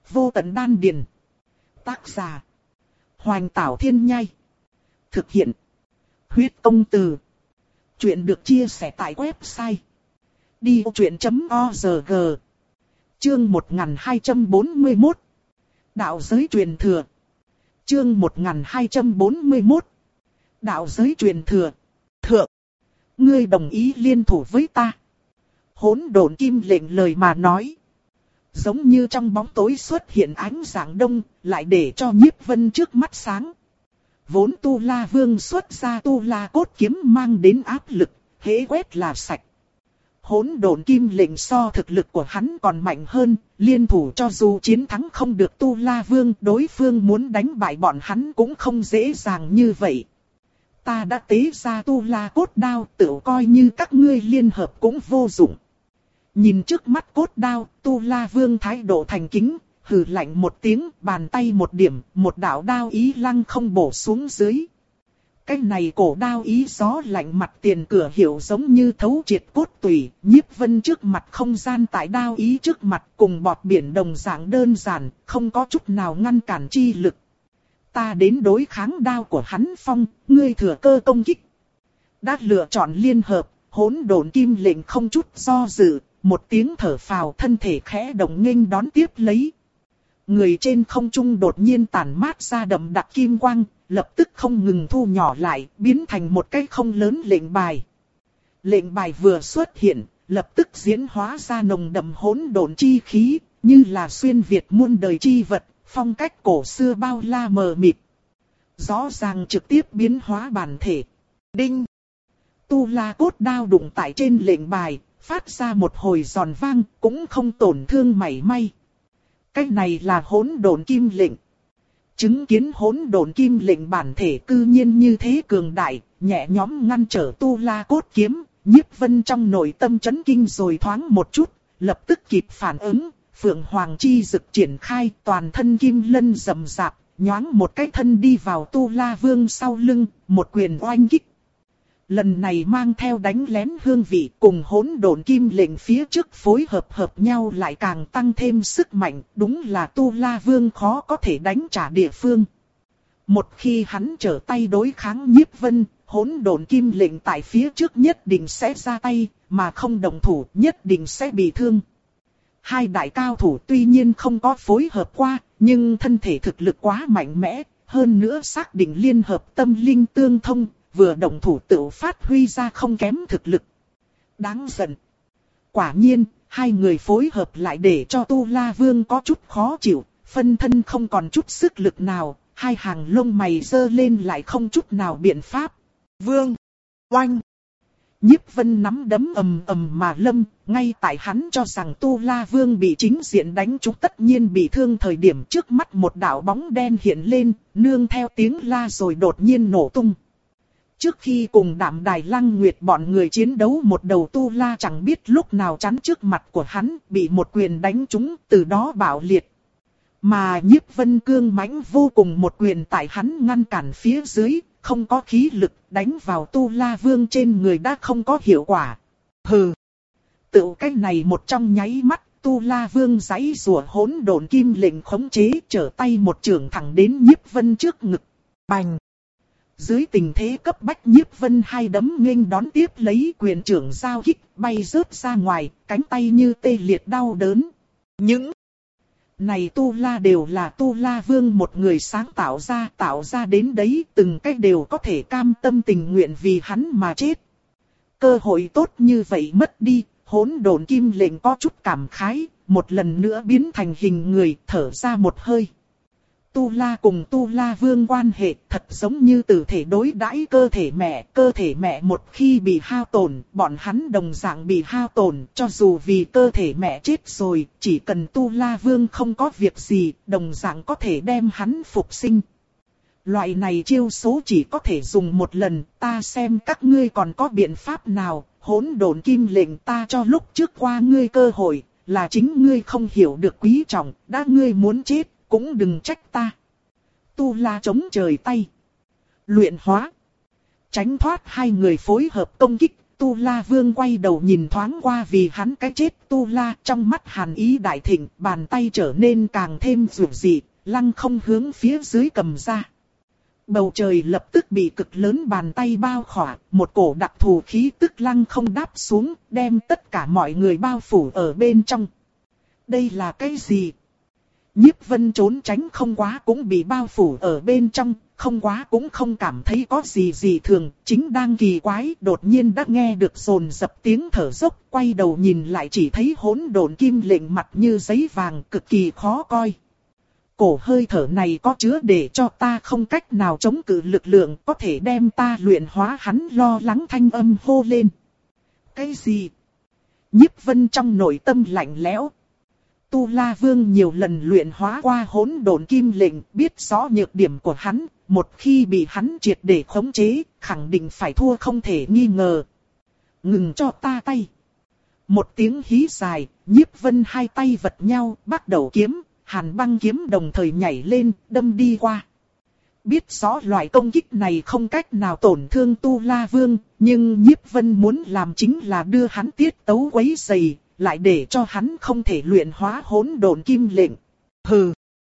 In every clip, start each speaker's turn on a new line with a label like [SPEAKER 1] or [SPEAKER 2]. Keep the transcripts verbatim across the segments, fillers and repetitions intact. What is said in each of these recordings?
[SPEAKER 1] Vô tận đan điền. Tác giả. Hoành Tảo Thiên Nhai. Thực hiện. Huyết Công Từ. Chuyện được chia sẻ tại website đi vô chuyện chấm org. Chương một nghìn hai trăm bốn mươi mốt. Đạo giới truyền thừa. Chương một nghìn hai trăm bốn mươi mốt. Đạo giới truyền thừa. Thượng. Ngươi đồng ý liên thủ với ta. Hỗn độn kim lệnh lời mà nói. Giống như trong bóng tối xuất hiện ánh sáng đông, lại để cho Nhiếp Vân trước mắt sáng. Vốn Tu La Vương xuất ra Tu La cốt kiếm mang đến áp lực, hễ quét là sạch. Hỗn độn kim lệnh so thực lực của hắn còn mạnh hơn, liên thủ cho dù chiến thắng không được Tu La Vương, đối phương muốn đánh bại bọn hắn cũng không dễ dàng như vậy. Ta đã tế ra Tu La cốt đao, tự coi như các ngươi liên hợp cũng vô dụng. Nhìn trước mắt cốt đao, Tu La Vương thái độ thành kính, hừ lạnh một tiếng, bàn tay một điểm, một đạo đao ý lăng không bổ xuống dưới. Cái này cổ đao ý gió lạnh mặt tiền cửa hiểu giống như thấu triệt cốt tủy, Nhiếp Vân trước mặt không gian tại đao ý trước mặt cùng bọt biển đồng dạng đơn giản, không có chút nào ngăn cản chi lực. Ta đến đối kháng đao của hắn phong, ngươi thừa cơ công kích. Đã lựa chọn liên hợp, hỗn độn kim lệnh không chút do dự, một tiếng thở phào thân thể khẽ động nghênh đón tiếp lấy. Người trên không trung đột nhiên tản mát ra đậm đặc kim quang, lập tức không ngừng thu nhỏ lại, biến thành một cái không lớn lệnh bài. Lệnh bài vừa xuất hiện, lập tức diễn hóa ra nồng đậm hỗn độn chi khí, như là xuyên Việt muôn đời chi vật, phong cách cổ xưa bao la mờ mịt. Rõ ràng trực tiếp biến hóa bản thể. Đinh! Tu La cốt đao đụng tại trên lệnh bài, phát ra một hồi giòn vang, cũng không tổn thương mảy may. Cái này là hỗn độn kim lệnh. Chứng kiến hỗn độn kim lệnh bản thể cư nhiên như thế cường đại, nhẹ nhõm ngăn trở Tu La cốt kiếm, Nhiếp Vân trong nội tâm chấn kinh rồi thoáng một chút, lập tức kịp phản ứng, Phượng Hoàng chi dực triển khai, toàn thân kim lân rầm rạp, nhoáng một cái thân đi vào Tu La Vương sau lưng, một quyền oanh kích. Lần này mang theo đánh lén hương vị cùng hỗn độn kim lệnh phía trước phối hợp hợp nhau lại càng tăng thêm sức mạnh, đúng là Tu La Vương khó có thể đánh trả địa phương. Một khi hắn trở tay đối kháng Nhiếp Vân, hỗn độn kim lệnh tại phía trước nhất định sẽ ra tay, mà không đồng thủ nhất định sẽ bị thương. Hai đại cao thủ tuy nhiên không có phối hợp qua, nhưng thân thể thực lực quá mạnh mẽ, hơn nữa xác định liên hợp tâm linh tương thông. Vừa động thủ tự phát huy ra không kém thực lực. Đáng giận. Quả nhiên, hai người phối hợp lại để cho Tu La Vương có chút khó chịu, phân thân không còn chút sức lực nào, hai hàng lông mày giơ lên lại không chút nào biện pháp. Vương! Oanh! Nhiếp Vân nắm đấm ầm ầm mà lâm, ngay tại hắn cho rằng Tu La Vương bị chính diện đánh trúng tất nhiên bị thương thời điểm trước mắt một đạo bóng đen hiện lên, nương theo tiếng la rồi đột nhiên nổ tung. Trước khi cùng Đạm Đài Lăng Nguyệt bọn người chiến đấu một đầu Tu La chẳng biết lúc nào chắn trước mặt của hắn, bị một quyền đánh trúng, từ đó bạo liệt. Mà Nhiếp Vân cương mãnh vô cùng một quyền tại hắn ngăn cản phía dưới, không có khí lực, đánh vào Tu La Vương trên người đã không có hiệu quả. Hừ! Tự cách này một trong nháy mắt, Tu La Vương giãy giụa hỗn độn kim lệnh khống chế, trở tay một chưởng thẳng đến Nhiếp Vân trước ngực. Bành! Dưới tình thế cấp bách Nhiếp Vân hai đấm nghênh đón tiếp lấy quyền trưởng giao kích, bay rớt ra ngoài, cánh tay như tê liệt đau đớn. Những này Tu La đều là Tu La Vương một người sáng tạo ra, tạo ra đến đấy từng cách đều có thể cam tâm tình nguyện vì hắn mà chết. Cơ hội tốt như vậy mất đi, hỗn độn kim lệnh có chút cảm khái, một lần nữa biến thành hình người, thở ra một hơi. Tu La cùng Tu La Vương quan hệ thật giống như tử thể đối đãi cơ thể mẹ, cơ thể mẹ một khi bị hao tổn, bọn hắn đồng dạng bị hao tổn, cho dù vì cơ thể mẹ chết rồi, chỉ cần Tu La Vương không có việc gì, đồng dạng có thể đem hắn phục sinh. Loại này chiêu số chỉ có thể dùng một lần, ta xem các ngươi còn có biện pháp nào, hỗn độn kim lệnh ta cho lúc trước qua ngươi cơ hội, là chính ngươi không hiểu được quý trọng, đã ngươi muốn chết. Cũng đừng trách ta. Tu La chống trời tay. Luyện hóa. Tránh thoát hai người phối hợp công kích, Tu La Vương quay đầu nhìn thoáng qua vì hắn cái chết Tu La, trong mắt hàn ý đại thịnh, bàn tay trở nên càng thêm dữ dị, lăng không hướng phía dưới cầm ra. Bầu trời lập tức bị cực lớn bàn tay bao khỏa, một cổ đặc thù khí tức lăng không đáp xuống, đem tất cả mọi người bao phủ ở bên trong. Đây là cái gì? Nhiếp Vân trốn tránh không quá cũng bị bao phủ ở bên trong, không quá cũng không cảm thấy có gì gì thường, chính đang kỳ quái, đột nhiên đã nghe được rồn dập tiếng thở dốc, quay đầu nhìn lại chỉ thấy hỗn độn kim lệnh mặt như giấy vàng, cực kỳ khó coi. Cổ hơi thở này có chứa để cho ta không cách nào chống cự lực lượng, có thể đem ta luyện hóa. Hắn lo lắng thanh âm hô lên. Cái gì? Nhiếp Vân trong nội tâm lạnh lẽo. Tu La Vương nhiều lần luyện hóa qua hỗn độn kim lệnh, biết rõ nhược điểm của hắn, một khi bị hắn triệt để khống chế, khẳng định phải thua không thể nghi ngờ. Ngừng cho ta tay. Một tiếng hí dài, Nhiếp Vân hai tay vật nhau, bắt đầu kiếm, Hàn Băng kiếm đồng thời nhảy lên, đâm đi qua. Biết rõ loại công kích này không cách nào tổn thương Tu La Vương, nhưng Nhiếp Vân muốn làm chính là đưa hắn tiết tấu quấy rầy, lại để cho hắn không thể luyện hóa hỗn độn kim lệnh. Hừ.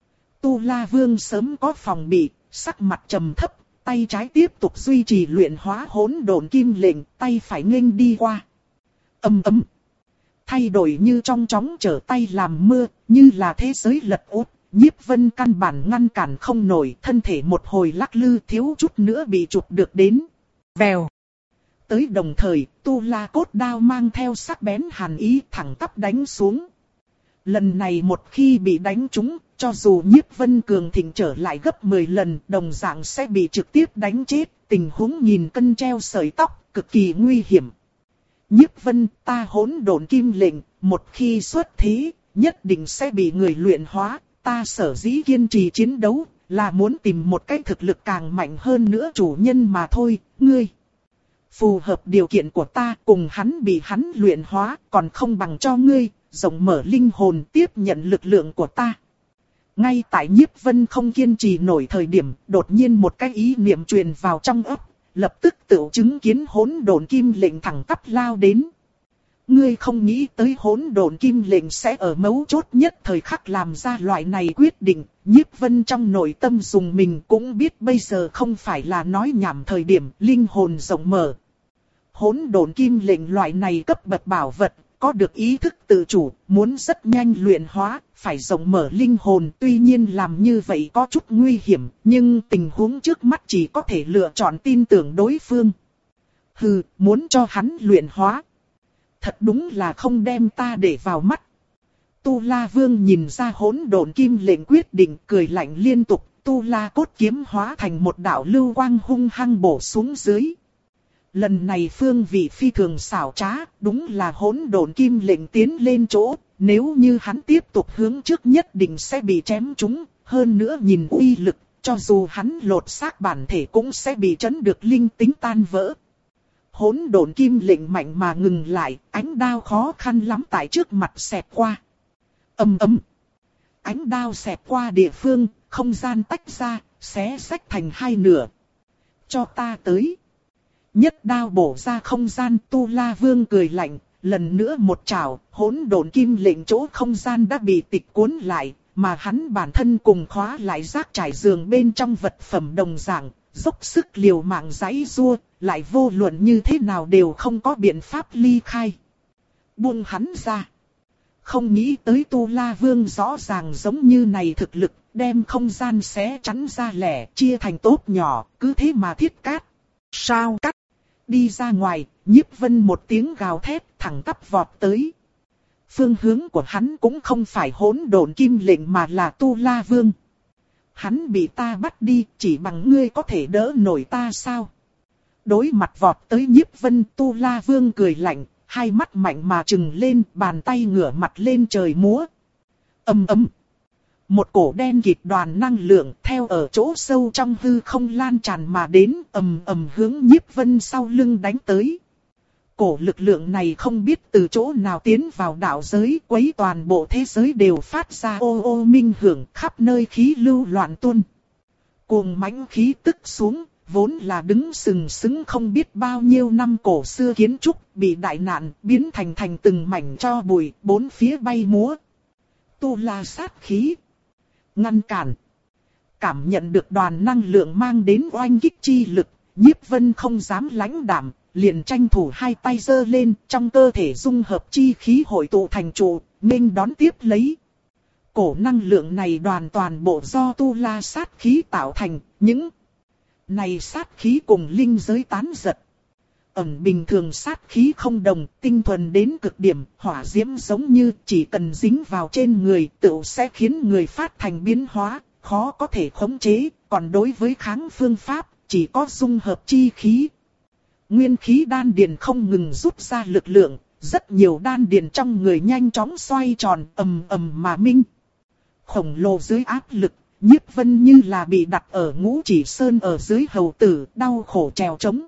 [SPEAKER 1] Tu La Vương sớm có phòng bị, sắc mặt trầm thấp, tay trái tiếp tục duy trì luyện hóa hỗn độn kim lệnh, tay phải nghênh đi qua. Ầm ầm. Thay đổi như trong chóng trở tay làm mưa, như là thế giới lật úp. Nhiếp Vân căn bản ngăn cản không nổi, thân thể một hồi lắc lư thiếu chút nữa bị chụp được đến. Vèo. Tới đồng thời, Tu La cốt đao mang theo sắc bén hàn ý thẳng tắp đánh xuống. Lần này một khi bị đánh trúng, cho dù Nhiếp Vân cường thịnh trở lại gấp mười lần, đồng dạng sẽ bị trực tiếp đánh chết, tình huống nghìn cân treo sợi tóc, cực kỳ nguy hiểm. Nhiếp Vân, ta hỗn độn kim lệnh, một khi xuất thế, nhất định sẽ bị người luyện hóa, ta sở dĩ kiên trì chiến đấu, là muốn tìm một cái thực lực càng mạnh hơn nữa chủ nhân mà thôi, ngươi. Phù hợp điều kiện của ta, cùng hắn bị hắn luyện hóa, còn không bằng cho ngươi, rộng mở linh hồn tiếp nhận lực lượng của ta. Ngay tại Nhiếp Vân không kiên trì nổi thời điểm, đột nhiên một cái ý niệm truyền vào trong óc, lập tức tự chứng kiến hỗn độn kim lệnh thẳng tắp lao đến. Ngươi không nghĩ tới hỗn độn kim lệnh sẽ ở mấu chốt nhất thời khắc làm ra loại này quyết định, Nhiếp Vân trong nội tâm dùng mình cũng biết bây giờ không phải là nói nhảm thời điểm, linh hồn rộng mở. Hỗn độn kim lệnh loại này cấp bậc bảo vật, có được ý thức tự chủ, muốn rất nhanh luyện hóa, phải rộng mở linh hồn. Tuy nhiên làm như vậy có chút nguy hiểm, nhưng tình huống trước mắt chỉ có thể lựa chọn tin tưởng đối phương. Hừ, muốn cho hắn luyện hóa. Thật đúng là không đem ta để vào mắt. Tu La Vương nhìn ra hỗn độn kim lệnh quyết định, cười lạnh liên tục. Tu La cốt kiếm hóa thành một đạo lưu quang hung hăng bổ xuống dưới. Lần này phương vị phi thường xảo trá, đúng là hỗn độn kim lệnh tiến lên chỗ, nếu như hắn tiếp tục hướng trước nhất định sẽ bị chém trúng, hơn nữa nhìn uy lực, cho dù hắn lột xác bản thể cũng sẽ bị chấn được linh tính tan vỡ. Hỗn độn kim lệnh mạnh mà ngừng lại, ánh đao khó khăn lắm tại trước mặt xẹt qua. Ầm ầm. Ánh đao xẹt qua địa phương, không gian tách ra, xé xách thành hai nửa. Cho ta tới. Nhất đao bổ ra không gian. Tu La Vương cười lạnh, lần nữa một chảo, hỗn độn kim lệnh chỗ không gian đã bị tịch cuốn lại, mà hắn bản thân cùng khóa lại rác trải giường bên trong vật phẩm đồng dạng, dốc sức liều mạng giãy giụa, lại vô luận như thế nào đều không có biện pháp ly khai. Buông hắn ra. Không nghĩ tới Tu La Vương rõ ràng giống như này thực lực, đem không gian xé chắn ra lẻ, chia thành tốp nhỏ, cứ thế mà thiết cát. Sao cắt? Đi ra ngoài, Nhiếp Vân một tiếng gào thét, thẳng tắp vọt tới. Phương hướng của hắn cũng không phải hỗn độn kim lệnh mà là Tu La Vương. Hắn bị ta bắt đi, chỉ bằng ngươi có thể đỡ nổi ta sao? Đối mặt vọt tới Nhiếp Vân, Tu La Vương cười lạnh, hai mắt mạnh mà trừng lên, bàn tay ngửa mặt lên trời múa. Ầm ầm. Một cổ đen kịt đoàn năng lượng theo ở chỗ sâu trong hư không lan tràn mà đến, ầm ầm hướng Nhiếp Vân sau lưng đánh tới. Cổ lực lượng này không biết từ chỗ nào tiến vào đạo giới, quấy toàn bộ thế giới đều phát ra ô ô minh hưởng, khắp nơi khí lưu loạn tuôn. Cuồng mãnh khí tức xuống, vốn là đứng sừng sững không biết bao nhiêu năm cổ xưa kiến trúc, bị đại nạn biến thành thành từng mảnh tro bụi, bốn phía bay múa. Tu La sát khí. Ngăn cản. Cảm nhận được đoàn năng lượng mang đến oanh kích chi lực, Nhiếp Vân không dám lãnh đạm, liền tranh thủ hai tay giơ lên, trong cơ thể dung hợp chi khí hội tụ thành trụ, nghênh đón tiếp lấy. Cổ năng lượng này đoàn toàn bộ do Tu La sát khí tạo thành, những này sát khí cùng linh giới tán giật. Ẩn bình thường sát khí không đồng, tinh thuần đến cực điểm, hỏa diễm giống như chỉ cần dính vào trên người, tựu sẽ khiến người phát thành biến hóa, khó có thể khống chế, còn đối với kháng phương pháp, chỉ có dung hợp chi khí. Nguyên khí đan điền không ngừng rút ra lực lượng, rất nhiều đan điền trong người nhanh chóng xoay tròn, ầm ầm mà minh. Khổng lồ dưới áp lực, Nhiếp Vân như là bị đặt ở ngũ chỉ sơn ở dưới hầu tử, đau khổ trèo trống.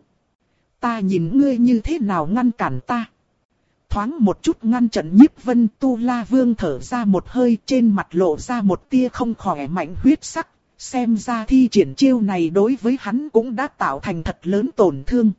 [SPEAKER 1] Ta nhìn ngươi như thế nào ngăn cản ta. Thoáng một chút ngăn trận Nhiếp Vân, Tu La Vương thở ra một hơi, trên mặt lộ ra một tia không khỏe mạnh huyết sắc. Xem ra thi triển chiêu này đối với hắn cũng đã tạo thành thật lớn tổn thương.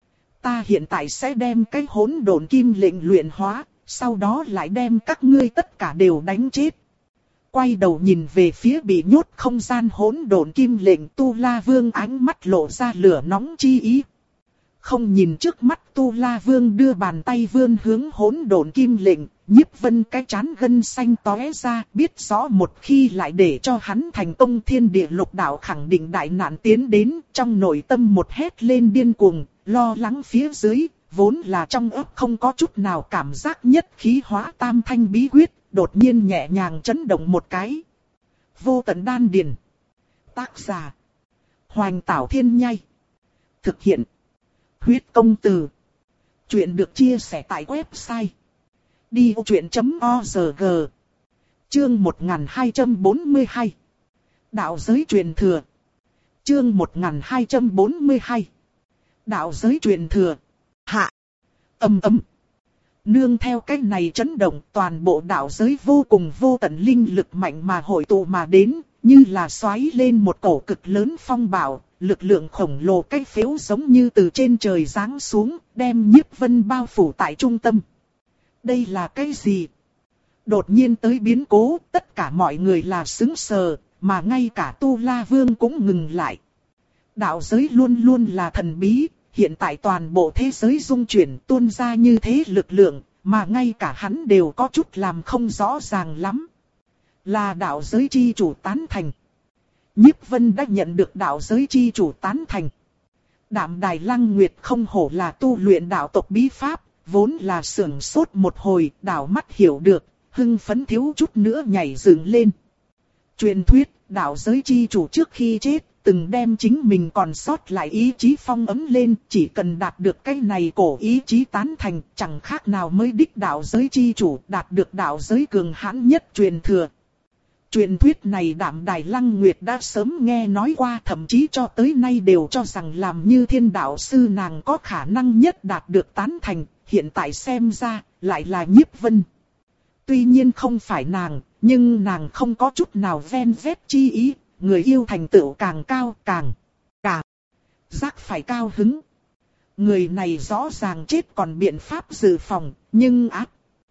[SPEAKER 1] Ta hiện tại sẽ đem cái hỗn độn kim lệnh luyện hóa, sau đó lại đem các ngươi tất cả đều đánh chết. Quay đầu nhìn về phía bị nhốt không gian hỗn độn kim lệnh, Tu La Vương ánh mắt lộ ra lửa nóng chi ý. Không nhìn trước mắt Tu La Vương đưa bàn tay vươn hướng hỗn độn kim lệnh, Nhiếp Vân cái trán gân xanh tóe ra, biết rõ một khi lại để cho hắn thành công thiên địa lục đạo khẳng định đại nạn tiến đến, trong nội tâm một hét lên điên cuồng, lo lắng phía dưới, vốn là trong ấp không có chút nào cảm giác nhất khí hóa tam thanh bí quyết, đột nhiên nhẹ nhàng chấn động một cái. Vô tận đan điền. Tác giả: Hoành Tảo Thiên Nhai. Thực hiện: Huyết Công Từ. Chuyện được chia sẻ tại website đi ô chuyện chấm org. Chương một nghìn hai trăm bốn mươi hai. Đạo giới truyền thừa. Chương một nghìn hai trăm bốn mươi hai. Đạo giới truyền thừa. Hạ. Ầm ầm. Nương theo cái này chấn động, toàn bộ đạo giới vô cùng vô tận linh lực mạnh mà hội tụ mà đến, như là xoáy lên một cổ cực lớn phong bạo, lực lượng khổng lồ cái phếu giống như từ trên trời giáng xuống, đem Nhiếp Vân bao phủ tại trung tâm. Đây là cái gì? Đột nhiên tới biến cố, tất cả mọi người là sững sờ, mà ngay cả Tu La Vương cũng ngừng lại. Đạo giới luôn luôn là thần bí, hiện tại toàn bộ thế giới dung chuyển tuôn ra như thế lực lượng, mà ngay cả hắn đều có chút làm không rõ ràng lắm. Là đạo giới chi chủ tán thành. Nhiếp Vân đã nhận được đạo giới chi chủ tán thành. Đạm Đài Lăng Nguyệt không hổ là tu luyện đạo tộc bí pháp, vốn là sưởng sốt một hồi, đảo mắt hiểu được, hưng phấn thiếu chút nữa nhảy dựng lên. Truyền thuyết, đạo giới chi chủ trước khi chết, từng đem chính mình còn sót lại ý chí phong ấm lên, chỉ cần đạt được cái này cổ ý chí tán thành, chẳng khác nào mới đích đạo giới chi chủ, đạt được đạo giới cường hãn nhất truyền thừa. Truyền thuyết này Đạm Đài Lăng Nguyệt đã sớm nghe nói qua, thậm chí cho tới nay đều cho rằng làm như thiên đạo sư nàng có khả năng nhất đạt được tán thành, hiện tại xem ra, lại là Nhiếp Vân. Tuy nhiên không phải nàng, nhưng nàng không có chút nào ven vét chi ý, người yêu thành tựu càng cao càng, càng, giác phải cao hứng. Người này rõ ràng chết còn biện pháp dự phòng, nhưng ác.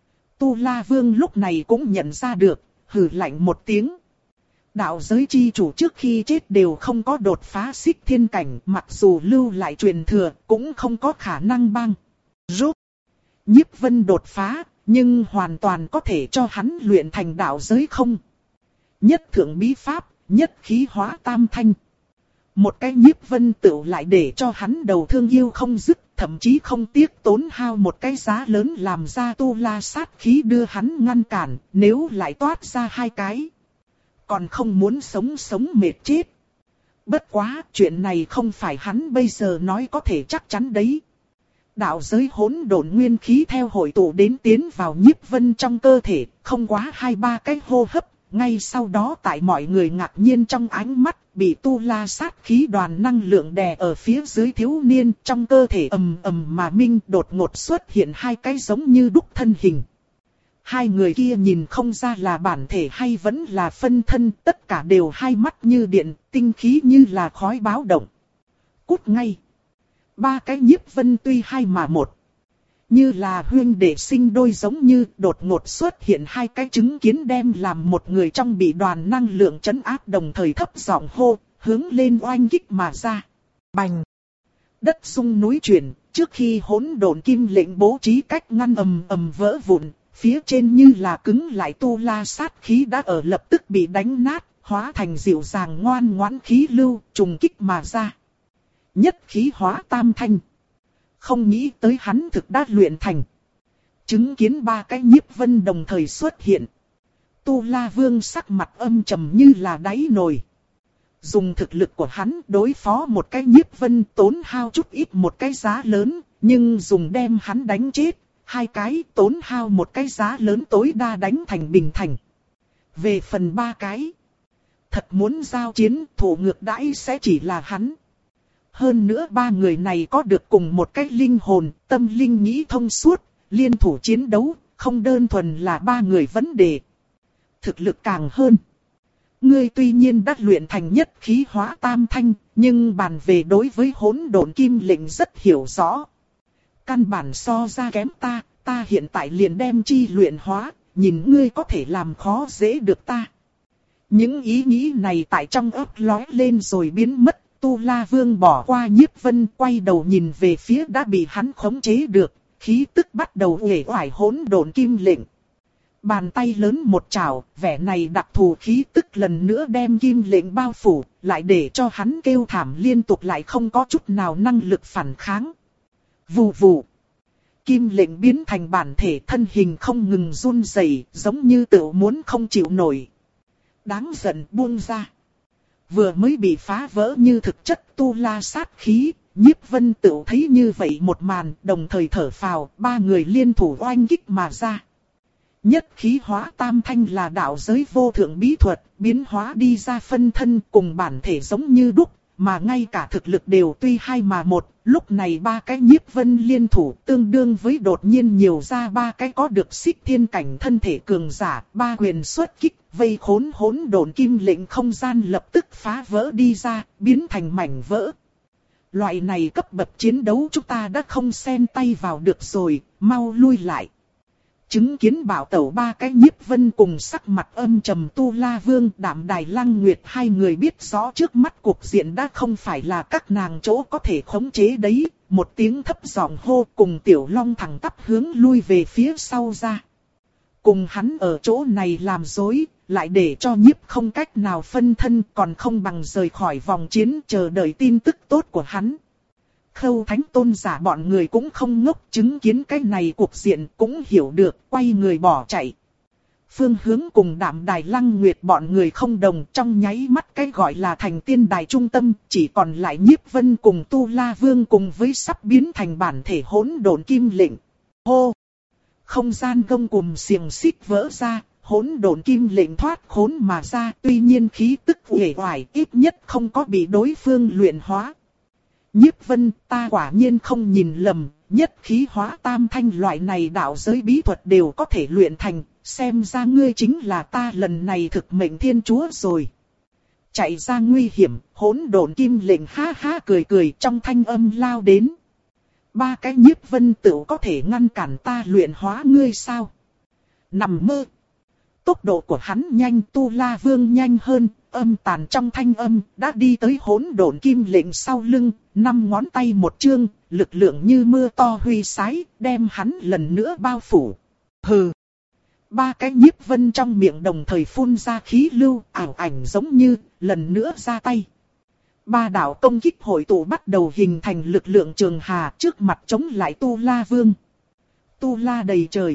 [SPEAKER 1] Tu La Vương lúc này cũng nhận ra được, hừ lạnh một tiếng. Đạo giới chi chủ trước khi chết đều không có đột phá xích thiên cảnh, mặc dù lưu lại truyền thừa, cũng không có khả năng băng. Rút. Nhiếp Vân đột phá, nhưng hoàn toàn có thể cho hắn luyện thành đạo giới không. Nhất thượng bí pháp, nhất khí hóa tam thanh. Một cái Nhiếp Vân tựu lại để cho hắn đầu thương yêu không dứt, thậm chí không tiếc tốn hao một cái giá lớn làm ra Tu La sát khí đưa hắn ngăn cản, nếu lại toát ra hai cái. Còn không muốn sống sống mệt chết. Bất quá, chuyện này không phải hắn bây giờ nói có thể chắc chắn đấy. Đạo giới hỗn độn nguyên khí theo hội tụ đến tiến vào Nhiếp Vân trong cơ thể, không quá hai ba cái hô hấp. Ngay sau đó tại mọi người ngạc nhiên trong ánh mắt, bị Tu La sát khí đoàn năng lượng đè ở phía dưới thiếu niên, trong cơ thể ầm ầm mà minh đột ngột xuất hiện hai cái giống như đúc thân hình. Hai người kia nhìn không ra là bản thể hay vẫn là phân thân, tất cả đều hai mắt như điện, tinh khí như là khói báo động. cút ngay. Ba cái nhiếp vân tuy hai mà một. Như là huyên đệ sinh đôi, giống như đột ngột xuất hiện hai cái chứng kiến đem làm một người trong bị đoàn năng lượng trấn áp, đồng thời thấp giọng hô, hướng lên oanh kích mà ra. Bành! Đất sung núi chuyển, trước khi hỗn độn kim lệnh bố trí cách ngăn ầm ầm vỡ vụn, phía trên như là cứng lại tu la sát khí đã ở lập tức bị đánh nát, hóa thành dịu dàng ngoan ngoãn khí lưu, trùng kích mà ra. Nhất khí hóa tam thanh. Không nghĩ tới hắn thực đã luyện thành. Chứng kiến ba cái nhiếp vân đồng thời xuất hiện. Tu La Vương sắc mặt âm trầm như là đáy nồi. Dùng thực lực của hắn đối phó một cái nhiếp vân tốn hao chút ít một cái giá lớn, nhưng dùng đem hắn đánh chết, hai cái tốn hao một cái giá lớn tối đa đánh thành bình thành. Về phần ba cái, thật muốn giao chiến, thủ ngược đãi sẽ chỉ là hắn. Hơn nữa ba người này có được cùng một cái linh hồn, tâm linh nghĩ thông suốt, liên thủ chiến đấu, không đơn thuần là ba người vấn đề. Thực lực càng hơn. Ngươi tuy nhiên đã luyện thành nhất khí hóa tam thanh, nhưng bàn về đối với hỗn độn kim lệnh rất hiểu rõ. Căn bản so ra kém ta, ta hiện tại liền đem chi luyện hóa, nhìn ngươi có thể làm khó dễ được ta. Những ý nghĩ này tại trong óc lóe lên rồi biến mất. Tu La Vương bỏ qua nhiếp vân, quay đầu nhìn về phía đã bị hắn khống chế được, khí tức bắt đầu uể oải hỗn độn kim lệnh. Bàn tay lớn một chảo, vẻ này đặc thù khí tức lần nữa đem kim lệnh bao phủ, lại để cho hắn kêu thảm liên tục, lại không có chút nào năng lực phản kháng. Vù vù. Kim lệnh biến thành bản thể, thân hình không ngừng run rẩy, giống như tự muốn không chịu nổi. Đáng giận, buông ra. Vừa mới bị phá vỡ như thực chất tu la sát khí, nhiếp vân tự thấy như vậy một màn, đồng thời thở phào, ba người liên thủ oanh kích mà ra. Nhất khí hóa tam thanh là đạo giới vô thượng bí thuật, biến hóa đi ra phân thân cùng bản thể giống như đúc, mà ngay cả thực lực đều tuy hai mà một, lúc này ba cái nhiếp vân liên thủ tương đương với đột nhiên nhiều ra ba cái có được xích thiên cảnh thân thể cường giả, ba quyền xuất kích, vây khốn hỗn độn kim lệnh không gian lập tức phá vỡ đi ra, biến thành mảnh vỡ. Loại này cấp bậc chiến đấu chúng ta đã không xen tay vào được rồi, mau lui lại. Chứng kiến bảo tẩu ba cái nhiếp vân cùng sắc mặt âm trầm Tu La Vương, Đạm Đài Lăng Nguyệt, hai người biết rõ trước mắt cuộc diện đã không phải là các nàng chỗ có thể khống chế đấy, một tiếng thấp giọng hô cùng Tiểu Long thẳng tắp hướng lui về phía sau ra. Cùng hắn ở chỗ này làm dối, lại để cho nhiếp không cách nào phân thân, còn không bằng rời khỏi vòng chiến chờ đợi tin tức tốt của hắn. Khâu Thánh Tôn giả bọn người cũng không ngốc, chứng kiến cái này cuộc diện cũng hiểu được, quay người bỏ chạy. Phương hướng cùng Đạm Đài Lăng Nguyệt bọn người không đồng, trong nháy mắt cái gọi là thành tiên đài trung tâm, chỉ còn lại nhiếp vân cùng Tu La Vương cùng với sắp biến thành bản thể hỗn độn kim lệnh. Hô! Không gian gông cùm xiềng xích vỡ ra, hỗn độn kim lệnh thoát khốn mà ra, tuy nhiên khí tức uể oải ít nhất không có bị đối phương luyện hóa. Nhiếp vân, ta quả nhiên không nhìn lầm, nhất khí hóa tam thanh loại này đạo giới bí thuật đều có thể luyện thành, xem ra ngươi chính là ta lần này thực mệnh thiên chúa rồi. Chạy ra nguy hiểm, hỗn độn kim lệnh ha ha cười cười trong thanh âm lao đến. Ba cái nhiếp vân tự có thể ngăn cản ta luyện hóa ngươi sao? Nằm mơ. Tốc độ của hắn nhanh, Tu La Vương nhanh hơn, âm tàn trong thanh âm, đã đi tới hỗn độn kim lệnh sau lưng, năm ngón tay một chương, lực lượng như mưa to huy sái, đem hắn lần nữa bao phủ. Hừ! Ba cái nhiếp vân trong miệng đồng thời phun ra khí lưu, ảo ảnh giống như, lần nữa ra tay. Ba đạo công kích hội tụ bắt đầu hình thành lực lượng trường hà trước mặt chống lại Tu La Vương. Tu La đầy trời.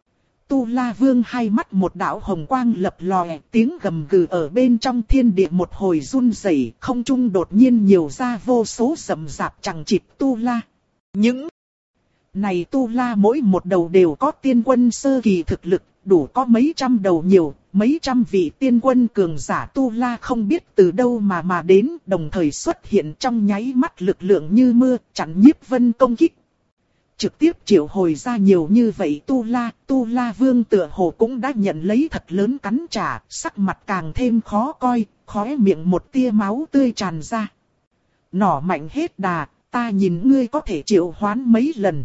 [SPEAKER 1] Tu La Vương hai mắt một đạo hồng quang lập lòe, tiếng gầm gừ ở bên trong thiên địa một hồi run rẩy, không trung đột nhiên nhiều ra vô số rậm rạp chằng chịt Tu La. Những này Tu La mỗi một đầu đều có tiên quân sơ kỳ thực lực, đủ có mấy trăm đầu nhiều, mấy trăm vị tiên quân cường giả Tu La không biết từ đâu mà mà đến, đồng thời xuất hiện trong nháy mắt lực lượng như mưa, chặn nhiếp vân công kích. Trực tiếp triệu hồi ra nhiều như vậy Tu La, Tu La Vương tựa hồ cũng đã nhận lấy thật lớn cắn trả, sắc mặt càng thêm khó coi, khóe miệng một tia máu tươi tràn ra. nỏ mạnh hết đà, ta nhìn ngươi có thể triệu hoán mấy lần.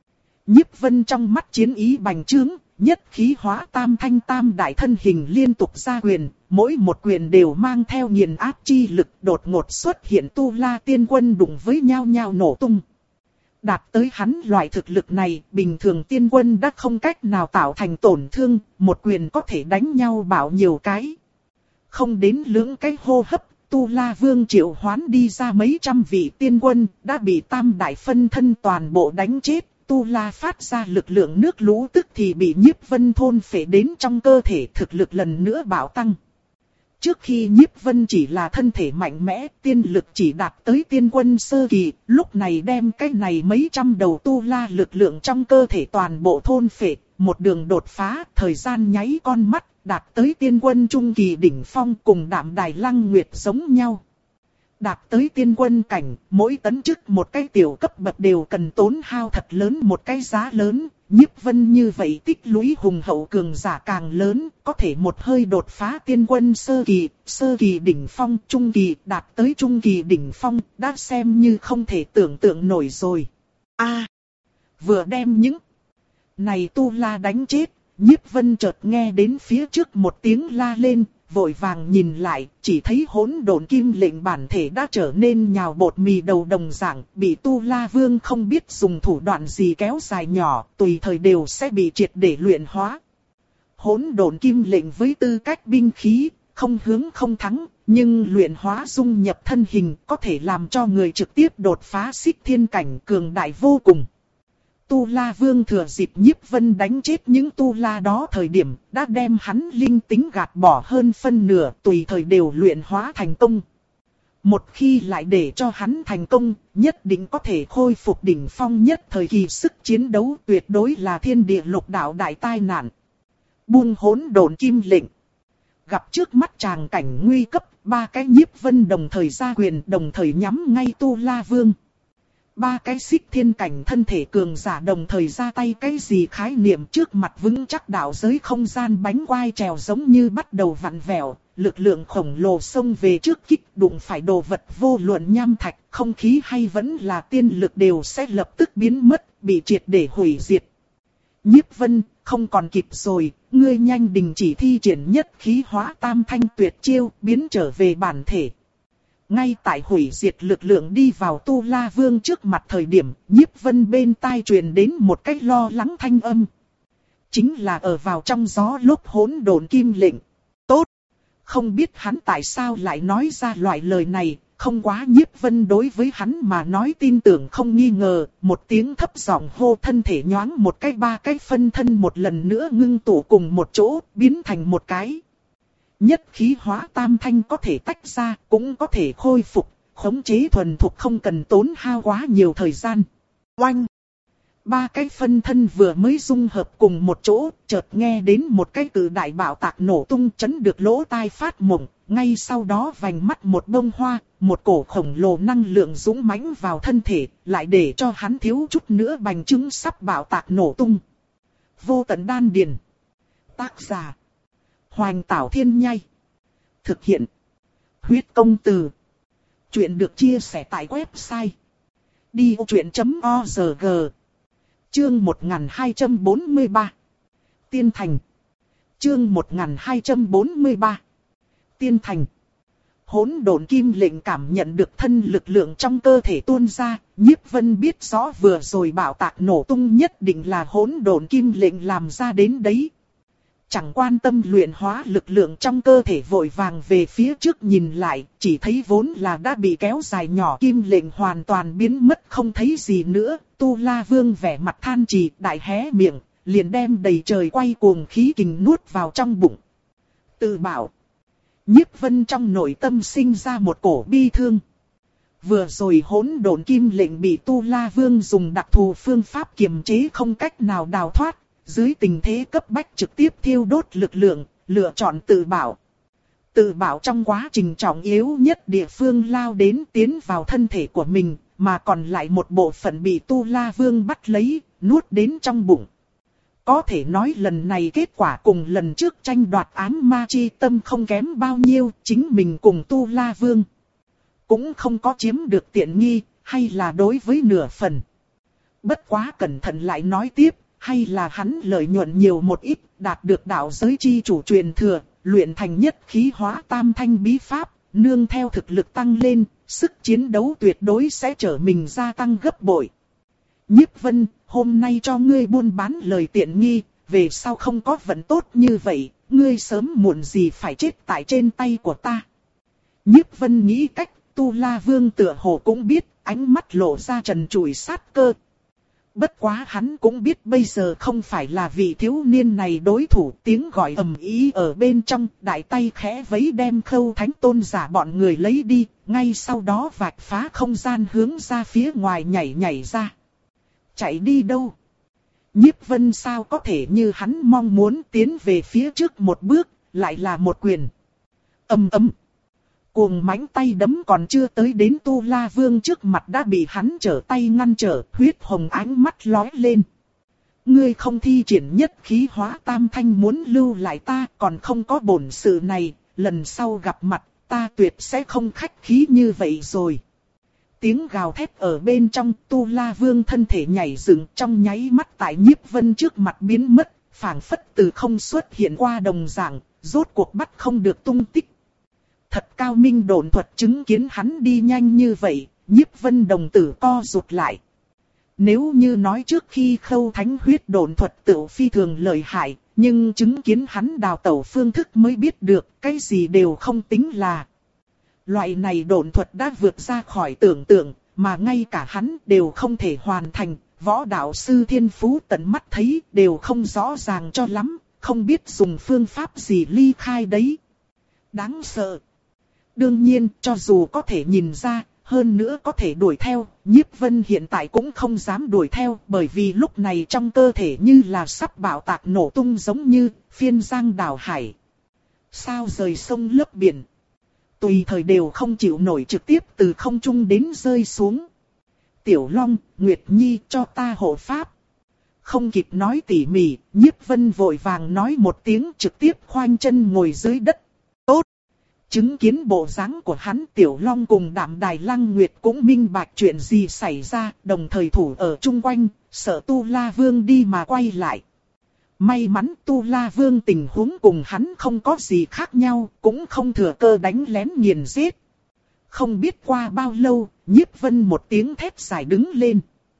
[SPEAKER 1] Nhiếp Vân trong mắt chiến ý bành trướng, nhất khí hóa tam thanh tam đại thân hình liên tục ra quyền, mỗi một quyền đều mang theo nghiền áp chi lực, đột ngột xuất hiện tu la tiên quân đụng với nhau nhau nổ tung. Đạt tới hắn loại thực lực này, bình thường tiên quân đã không cách nào tạo thành tổn thương, một quyền có thể đánh nhau bảo nhiều cái. Không đến lưỡng cái hô hấp, Tu La Vương triệu hoán đi ra mấy trăm vị tiên quân, đã bị tam đại phân thân toàn bộ đánh chết. Tu La phát ra lực lượng nước lũ tức thì bị Nhiếp Vân thôn phệ đến trong cơ thể, thực lực lần nữa bạo tăng. Trước khi Nhiếp Vân chỉ là thân thể mạnh mẽ, tiên lực chỉ đạt tới tiên quân sơ kỳ, lúc này đem cái này mấy trăm đầu Tu La lực lượng trong cơ thể toàn bộ thôn phệ, một đường đột phá, thời gian nháy con mắt, đạt tới tiên quân trung kỳ đỉnh phong, cùng Đạm Đài Lăng Nguyệt giống nhau. Đạt tới tiên quân cảnh, mỗi tấn chức một cái tiểu cấp bậc đều cần tốn hao thật lớn một cái giá lớn. Nhiếp Vân như vậy tích lũy hùng hậu cường giả càng lớn, có thể một hơi đột phá tiên quân sơ kỳ, sơ kỳ đỉnh phong, trung kỳ, đạt tới trung kỳ đỉnh phong, đã xem như không thể tưởng tượng nổi rồi. A, à, vừa đem những này Tu La đánh chết, Nhiếp Vân chợt nghe đến phía trước một tiếng la lên, vội vàng nhìn lại, chỉ thấy hỗn độn kim lệnh bản thể đã trở nên nhào bột mì đầu đồng dạng, bị Tu La Vương không biết dùng thủ đoạn gì kéo dài nhỏ, tùy thời đều sẽ bị triệt để luyện hóa. Hỗn độn kim lệnh với tư cách binh khí, không hướng không thắng, nhưng luyện hóa dung nhập thân hình có thể làm cho người trực tiếp đột phá xích thiên cảnh cường đại vô cùng. Tu La Vương thừa dịp Nhiếp Vân đánh chết những Tu La đó thời điểm, đã đem hắn linh tính gạt bỏ hơn phân nửa, tùy thời đều luyện hóa thành công. Một khi lại để cho hắn thành công, nhất định có thể khôi phục đỉnh phong nhất thời kỳ sức chiến đấu, tuyệt đối là thiên địa lục đạo đại tai nạn. Buông hỗn độn kim lệnh. Gặp trước mắt tràng cảnh nguy cấp, ba cái Nhiếp Vân đồng thời ra quyền, đồng thời nhắm ngay Tu La Vương. Ba cái xích thiên cảnh thân thể cường giả đồng thời ra tay, cái gì khái niệm trước mặt vững chắc đạo giới không gian bánh quai trèo giống như bắt đầu vặn vẹo, lực lượng khổng lồ xông về trước kích đụng phải đồ vật vô luận nham thạch, không khí hay vẫn là tiên lực đều sẽ lập tức biến mất, bị triệt để hủy diệt. Nhiếp Vân, không còn kịp rồi, ngươi nhanh đình chỉ thi triển nhất khí hóa tam thanh tuyệt chiêu, biến trở về bản thể. Ngay tại hủy diệt lực lượng đi vào Tu La Vương trước mặt thời điểm, Nhiếp Vân bên tai truyền đến một cách lo lắng thanh âm. Chính là ở vào trong gió lúc hỗn độn kim lệnh. Tốt! Không biết hắn tại sao lại nói ra loại lời này, không quá Nhiếp Vân đối với hắn mà nói tin tưởng không nghi ngờ, một tiếng thấp giọng hô, thân thể nhoáng một cái, ba cái phân thân một lần nữa ngưng tụ cùng một chỗ, biến thành một cái. Nhất khí hóa tam thanh có thể tách ra, cũng có thể khôi phục, khống chế thuần thục không cần tốn hao quá nhiều thời gian. Oanh! Ba cái phân thân vừa mới dung hợp cùng một chỗ, chợt nghe đến một cái cự đại bạo tạc nổ tung, chấn được lỗ tai phát mộng, ngay sau đó vành mắt một bông hoa, một cổ khổng lồ năng lượng dũng mãnh vào thân thể, lại để cho hắn thiếu chút nữa bành trướng sắp bạo tạc nổ tung. Vô tận đan điền. Tác giả Hoành Tảo Thiên Nhai. Thực hiện Huyết Công Từ. Chuyện được chia sẻ tại website đi ô chuyện chấm org. Chương một nghìn hai trăm bốn mươi ba. Tiên Thành. Chương một nghìn hai trăm bốn mươi ba. Tiên Thành. Hỗn độn kim lệnh cảm nhận được thân lực lượng trong cơ thể tuôn ra, Nhiếp Vân biết rõ vừa rồi bạo tạc nổ tung nhất định là hỗn độn kim lệnh làm ra đến đấy. Chẳng quan tâm luyện hóa lực lượng trong cơ thể, vội vàng về phía trước nhìn lại, chỉ thấy vốn là đã bị kéo dài nhỏ kim lệnh hoàn toàn biến mất không thấy gì nữa. Tu La Vương vẻ mặt than trì, đại hé miệng, liền đem đầy trời quay cuồng khí kình nuốt vào trong bụng. Tự bảo. Nhiếp Vân trong nội tâm sinh ra một cổ bi thương. Vừa rồi hỗn độn kim lệnh bị Tu La Vương dùng đặc thù phương pháp kiềm chế không cách nào đào thoát. Dưới tình thế cấp bách trực tiếp thiêu đốt lực lượng, lựa chọn tự bảo. Tự bảo trong quá trình trọng yếu nhất địa phương lao đến tiến vào thân thể của mình, mà còn lại một bộ phận bị Tu La Vương bắt lấy, nuốt đến trong bụng. Có thể nói lần này kết quả cùng lần trước tranh đoạt ám ma chi tâm không kém bao nhiêu, chính mình cùng Tu La Vương. cũng không có chiếm được tiện nghi, hay là đối với nửa phần. Bất quá cẩn thận lại nói tiếp, hay là hắn lợi nhuận nhiều một ít, đạt được đạo giới chi chủ truyền thừa, luyện thành nhất khí hóa tam thanh bí pháp, nương theo thực lực tăng lên, sức chiến đấu tuyệt đối sẽ trở mình gia tăng gấp bội. Nhiếp Vân, hôm nay cho ngươi buôn bán lời tiện nghi, về sau không có vận tốt như vậy, ngươi sớm muộn gì phải chết tại trên tay của ta. Nhiếp Vân nghĩ cách, Tu La Vương tựa hồ cũng biết, ánh mắt lộ ra trần trụi sát cơ. Bất quá hắn cũng biết bây giờ không phải là vị thiếu niên này đối thủ, tiếng gọi ầm ĩ ở bên trong, đại tay khẽ vẫy đem Khâu Thánh Tôn giả bọn người lấy đi, ngay sau đó vạch phá không gian hướng ra phía ngoài nhảy nhảy ra. Chạy đi đâu? Nhiếp Vân sao có thể như hắn mong muốn tiến về phía trước một bước, lại là một quyền. Ầm ầm. Cuồng mãnh tay đấm còn chưa tới đến Tu La Vương trước mặt đã bị hắn trở tay ngăn trở, huyết hồng ánh mắt lóe lên. Ngươi không thi triển nhất khí hóa tam thanh muốn lưu lại ta, còn không có bổn sự này, lần sau gặp mặt, ta tuyệt sẽ không khách khí như vậy rồi. Tiếng gào thét ở bên trong, Tu La Vương thân thể nhảy dựng trong nháy mắt tại Nhiếp Vân trước mặt biến mất, phảng phất từ không xuất hiện qua đồng dạng, rốt cuộc bắt không được tung tích. Thật cao minh độn thuật chứng kiến hắn đi nhanh như vậy, Nhiếp Vân đồng tử co rụt lại. Nếu như nói trước khi Khâu Thánh huyết độn thuật tự phi thường lợi hại, nhưng chứng kiến hắn đào tẩu phương thức mới biết được, cái gì đều không tính là. Loại này độn thuật đã vượt ra khỏi tưởng tượng, mà ngay cả hắn đều không thể hoàn thành, võ đạo sư thiên phú tận mắt thấy đều không rõ ràng cho lắm, không biết dùng phương pháp gì ly khai đấy. Đáng sợ. Đương nhiên, cho dù có thể nhìn ra, hơn nữa có thể đuổi theo, Nhiếp Vân hiện tại cũng không dám đuổi theo, bởi vì lúc này trong cơ thể như là sắp bạo tạc nổ tung giống như phiên giang đảo hải. Sao rời sông lấp biển. Tùy thời đều không chịu nổi trực tiếp từ không trung đến rơi xuống. Tiểu Long, Nguyệt Nhi cho ta hộ pháp. Không kịp nói tỉ mỉ, Nhiếp Vân vội vàng nói một tiếng trực tiếp khoanh chân ngồi dưới đất. Tốt! Chứng kiến bộ dáng của hắn, Tiểu Long cùng Đạm Đài Lăng Nguyệt cũng minh bạch chuyện gì xảy ra, đồng thời thủ ở chung quanh, sợ Tu La Vương đi mà quay lại. May mắn Tu La Vương tình huống cùng hắn không có gì khác nhau, cũng không thừa cơ đánh lén nghiền giết. Không biết qua bao lâu, Nhiếp Vân một tiếng thét dài đứng lên.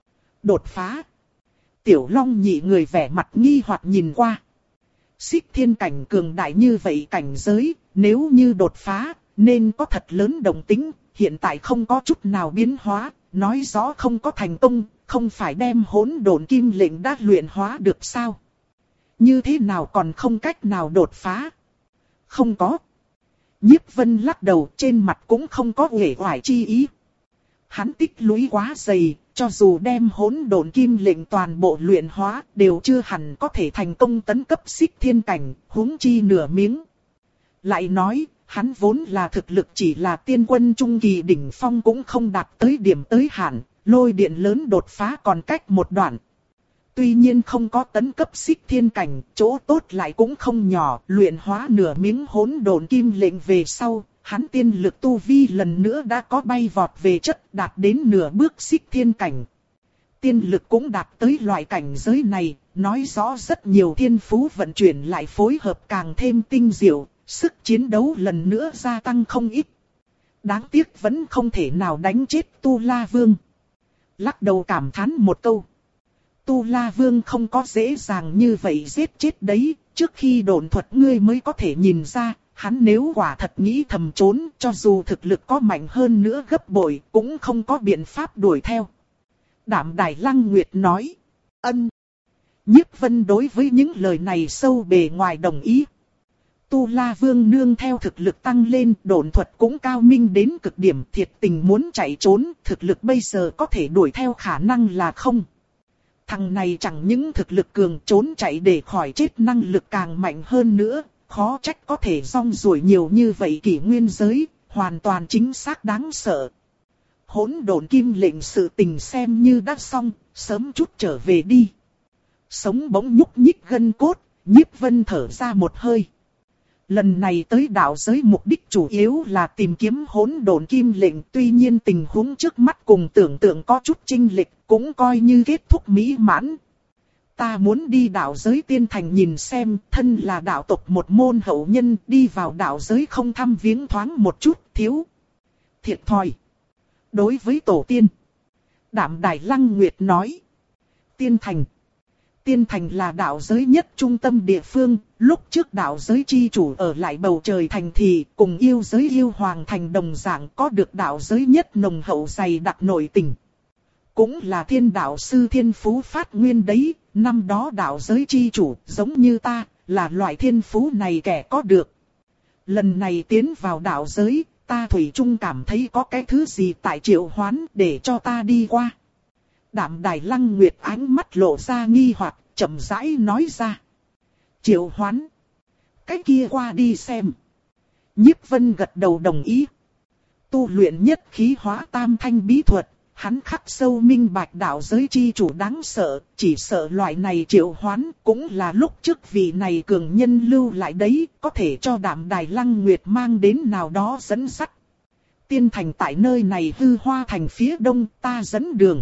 [SPEAKER 1] Đột phá. Tiểu Long nhị người vẻ mặt nghi hoặc nhìn qua. Xích thiên cảnh cường đại như vậy cảnh giới, nếu như đột phá, nên có thật lớn động tính, hiện tại không có chút nào biến hóa, nói rõ không có thành công, không phải đem hỗn độn kim lệnh đã luyện hóa được sao? Như thế nào còn không cách nào đột phá? Không có. Nhiếp Vân lắc đầu, trên mặt cũng không có uể oải chi ý. Hắn tích lũy quá dày, cho dù đem hỗn độn kim lệnh toàn bộ luyện hóa, đều chưa hẳn có thể thành công tấn cấp xích thiên cảnh, huống chi nửa miếng. Lại nói, hắn vốn là thực lực chỉ là tiên quân trung kỳ đỉnh phong cũng không đạt tới điểm tới hạn, lôi điện lớn đột phá còn cách một đoạn. Tuy nhiên không có tấn cấp xích thiên cảnh, chỗ tốt lại cũng không nhỏ, luyện hóa nửa miếng hỗn độn kim lệnh về sau, hắn tiên lực tu vi lần nữa đã có bay vọt về chất, đạt đến nửa bước xích thiên cảnh. Tiên lực cũng đạt tới loại cảnh giới này, nói rõ rất nhiều thiên phú vận chuyển lại phối hợp càng thêm tinh diệu, sức chiến đấu lần nữa gia tăng không ít. Đáng tiếc vẫn không thể nào đánh chết Tu La Vương. Lắc đầu cảm thán một câu. Tu La Vương không có dễ dàng như vậy giết chết đấy, trước khi độn thuật ngươi mới có thể nhìn ra, hắn nếu quả thật nghĩ thầm trốn, cho dù thực lực có mạnh hơn nữa gấp bội, cũng không có biện pháp đuổi theo. Đạm Đài Lăng Nguyệt nói, ân. Nhiếp Vân đối với những lời này sâu bề ngoài đồng ý. Tu La Vương nương theo thực lực tăng lên, độn thuật cũng cao minh đến cực điểm, thiệt tình muốn chạy trốn, thực lực bây giờ có thể đuổi theo khả năng là không. Thằng này chẳng những thực lực cường, trốn chạy để khỏi chết năng lực càng mạnh hơn nữa, khó trách có thể rong ruổi nhiều như vậy kỷ nguyên giới, hoàn toàn chính xác đáng sợ. Hỗn độn kim lệnh sự tình xem như đã xong, sớm chút trở về đi. Sống bỗng nhúc nhích gân cốt, Nhiếp Vân thở ra một hơi. Lần này tới đạo giới mục đích chủ yếu là tìm kiếm hỗn độn kim lệnh, tuy nhiên tình huống trước mắt cùng tưởng tượng có chút chênh lệch, cũng coi như kết thúc mỹ mãn. Ta muốn đi đạo giới tiên thành nhìn xem, thân là đạo tộc một môn hậu nhân, đi vào đạo giới không thăm viếng thoáng một chút, thiếu thiệt thòi. Đối với tổ tiên, Đạm Đài Lăng Nguyệt nói, tiên thành. Tiên thành là đạo giới nhất trung tâm địa phương, lúc trước đạo giới chi chủ ở lại bầu trời thành thì cùng yêu giới yêu hoàng thành đồng dạng có được đạo giới nhất nồng hậu dày đặc nội tình. Cũng là thiên đạo sư thiên phú phát nguyên đấy, năm đó đạo giới chi chủ giống như ta, là loại thiên phú này kẻ có được. Lần này tiến vào đạo giới, ta thủy chung cảm thấy có cái thứ gì tại triệu hoán để cho ta đi qua. Đạm Đài Lăng Nguyệt ánh mắt lộ ra nghi hoặc, chậm rãi nói ra. Triệu hoán. Cái kia qua đi xem. Nhiếp Vân gật đầu đồng ý. Tu luyện nhất khí hóa tam thanh bí thuật, hắn khắc sâu minh bạch đạo giới chi chủ đáng sợ, chỉ sợ loại này triệu hoán cũng là lúc trước vị này cường nhân lưu lại đấy, có thể cho Đạm Đài Lăng Nguyệt mang đến nào đó dẫn dắt. Tiên thành tại nơi này hư hoa thành phía đông, ta dẫn đường.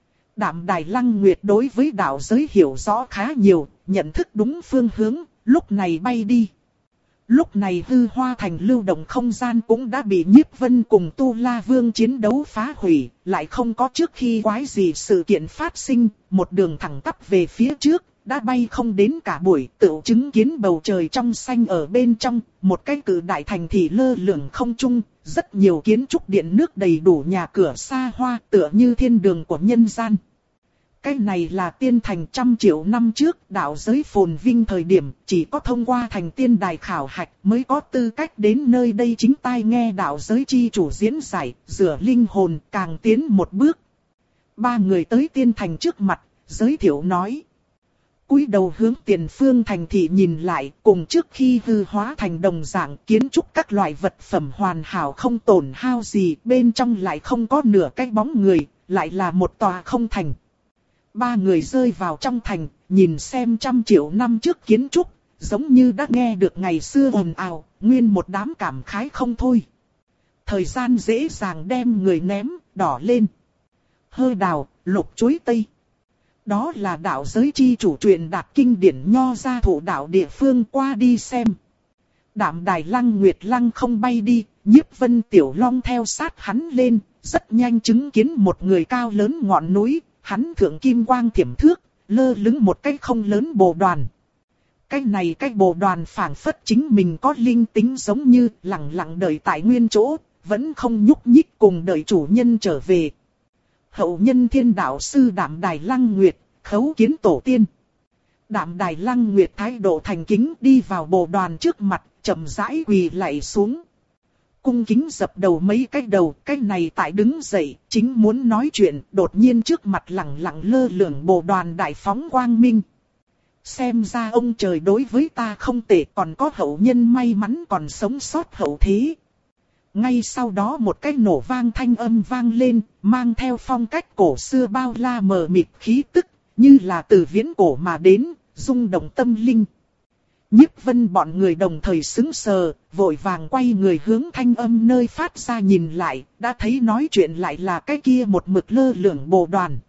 [SPEAKER 1] Đạm Đài Lăng Nguyệt đối với đạo giới hiểu rõ khá nhiều, nhận thức đúng phương hướng, lúc này bay đi. Lúc này hư hoa thành lưu động không gian cũng đã bị Nhiếp Vân cùng Tu La Vương chiến đấu phá hủy, lại không có trước khi quái gì sự kiện phát sinh, một đường thẳng tắp về phía trước, đã bay không đến cả buổi, tựu chứng kiến bầu trời trong xanh ở bên trong, một cái cự đại thành thị lơ lửng không trung, rất nhiều kiến trúc điện nước đầy đủ nhà cửa xa hoa tựa như thiên đường của nhân gian. Cái này là tiên thành trăm triệu năm trước đạo giới phồn vinh thời điểm, chỉ có thông qua thành tiên đài khảo hạch mới có tư cách đến nơi đây chính tai nghe đạo giới chi chủ diễn giải, rửa linh hồn càng tiến một bước. Ba người tới tiên thành trước mặt, giới thiệu nói. Cúi đầu hướng tiền phương thành thị nhìn lại, cùng trước khi hư hóa thành đồng dạng kiến trúc các loại vật phẩm hoàn hảo không tổn hao gì, bên trong lại không có nửa cái bóng người, lại là một tòa không thành. Ba người rơi vào trong thành, nhìn xem trăm triệu năm trước kiến trúc, giống như đã nghe được ngày xưa ồn ào, nguyên một đám cảm khái không thôi. Thời gian dễ dàng đem người ném, đỏ lên. Hơ đào, lục chuối tây. Đó là đạo giới chi chủ truyền đạt kinh điển nho gia thủ đạo địa phương qua đi xem. Đạm Đài Lăng Nguyệt Lăng không bay đi, Nhiếp Vân Tiểu Long theo sát hắn lên, rất nhanh chứng kiến một người cao lớn ngọn núi. Hắn thượng kim quang thiểm thước, lơ lửng một cái không lớn bồ đoàn. Cái này cái bồ đoàn phảng phất chính mình có linh tính giống như lặng lặng đợi tại nguyên chỗ, vẫn không nhúc nhích cùng đợi chủ nhân trở về. Hậu nhân thiên đạo sư Đạm Đài Lăng Nguyệt, khấu kiến tổ tiên. Đạm Đài Lăng Nguyệt thái độ thành kính đi vào bồ đoàn trước mặt, chậm rãi quỳ lạy xuống. Cung kính dập đầu mấy cái đầu, cái này tại đứng dậy, chính muốn nói chuyện, đột nhiên trước mặt lẳng lặng lơ lửng bồ đoàn đại phóng quang minh. Xem ra ông trời đối với ta không tệ, còn có hậu nhân may mắn còn sống sót hậu thế. Ngay sau đó một cái nổ vang thanh âm vang lên, mang theo phong cách cổ xưa bao la mờ mịt khí tức, như là từ viễn cổ mà đến, rung động tâm linh. Nhiếp Vân bọn người đồng thời sững sờ, vội vàng quay người hướng thanh âm nơi phát ra nhìn lại, đã thấy nói chuyện lại là cái kia một mực lơ lửng bồ đoàn.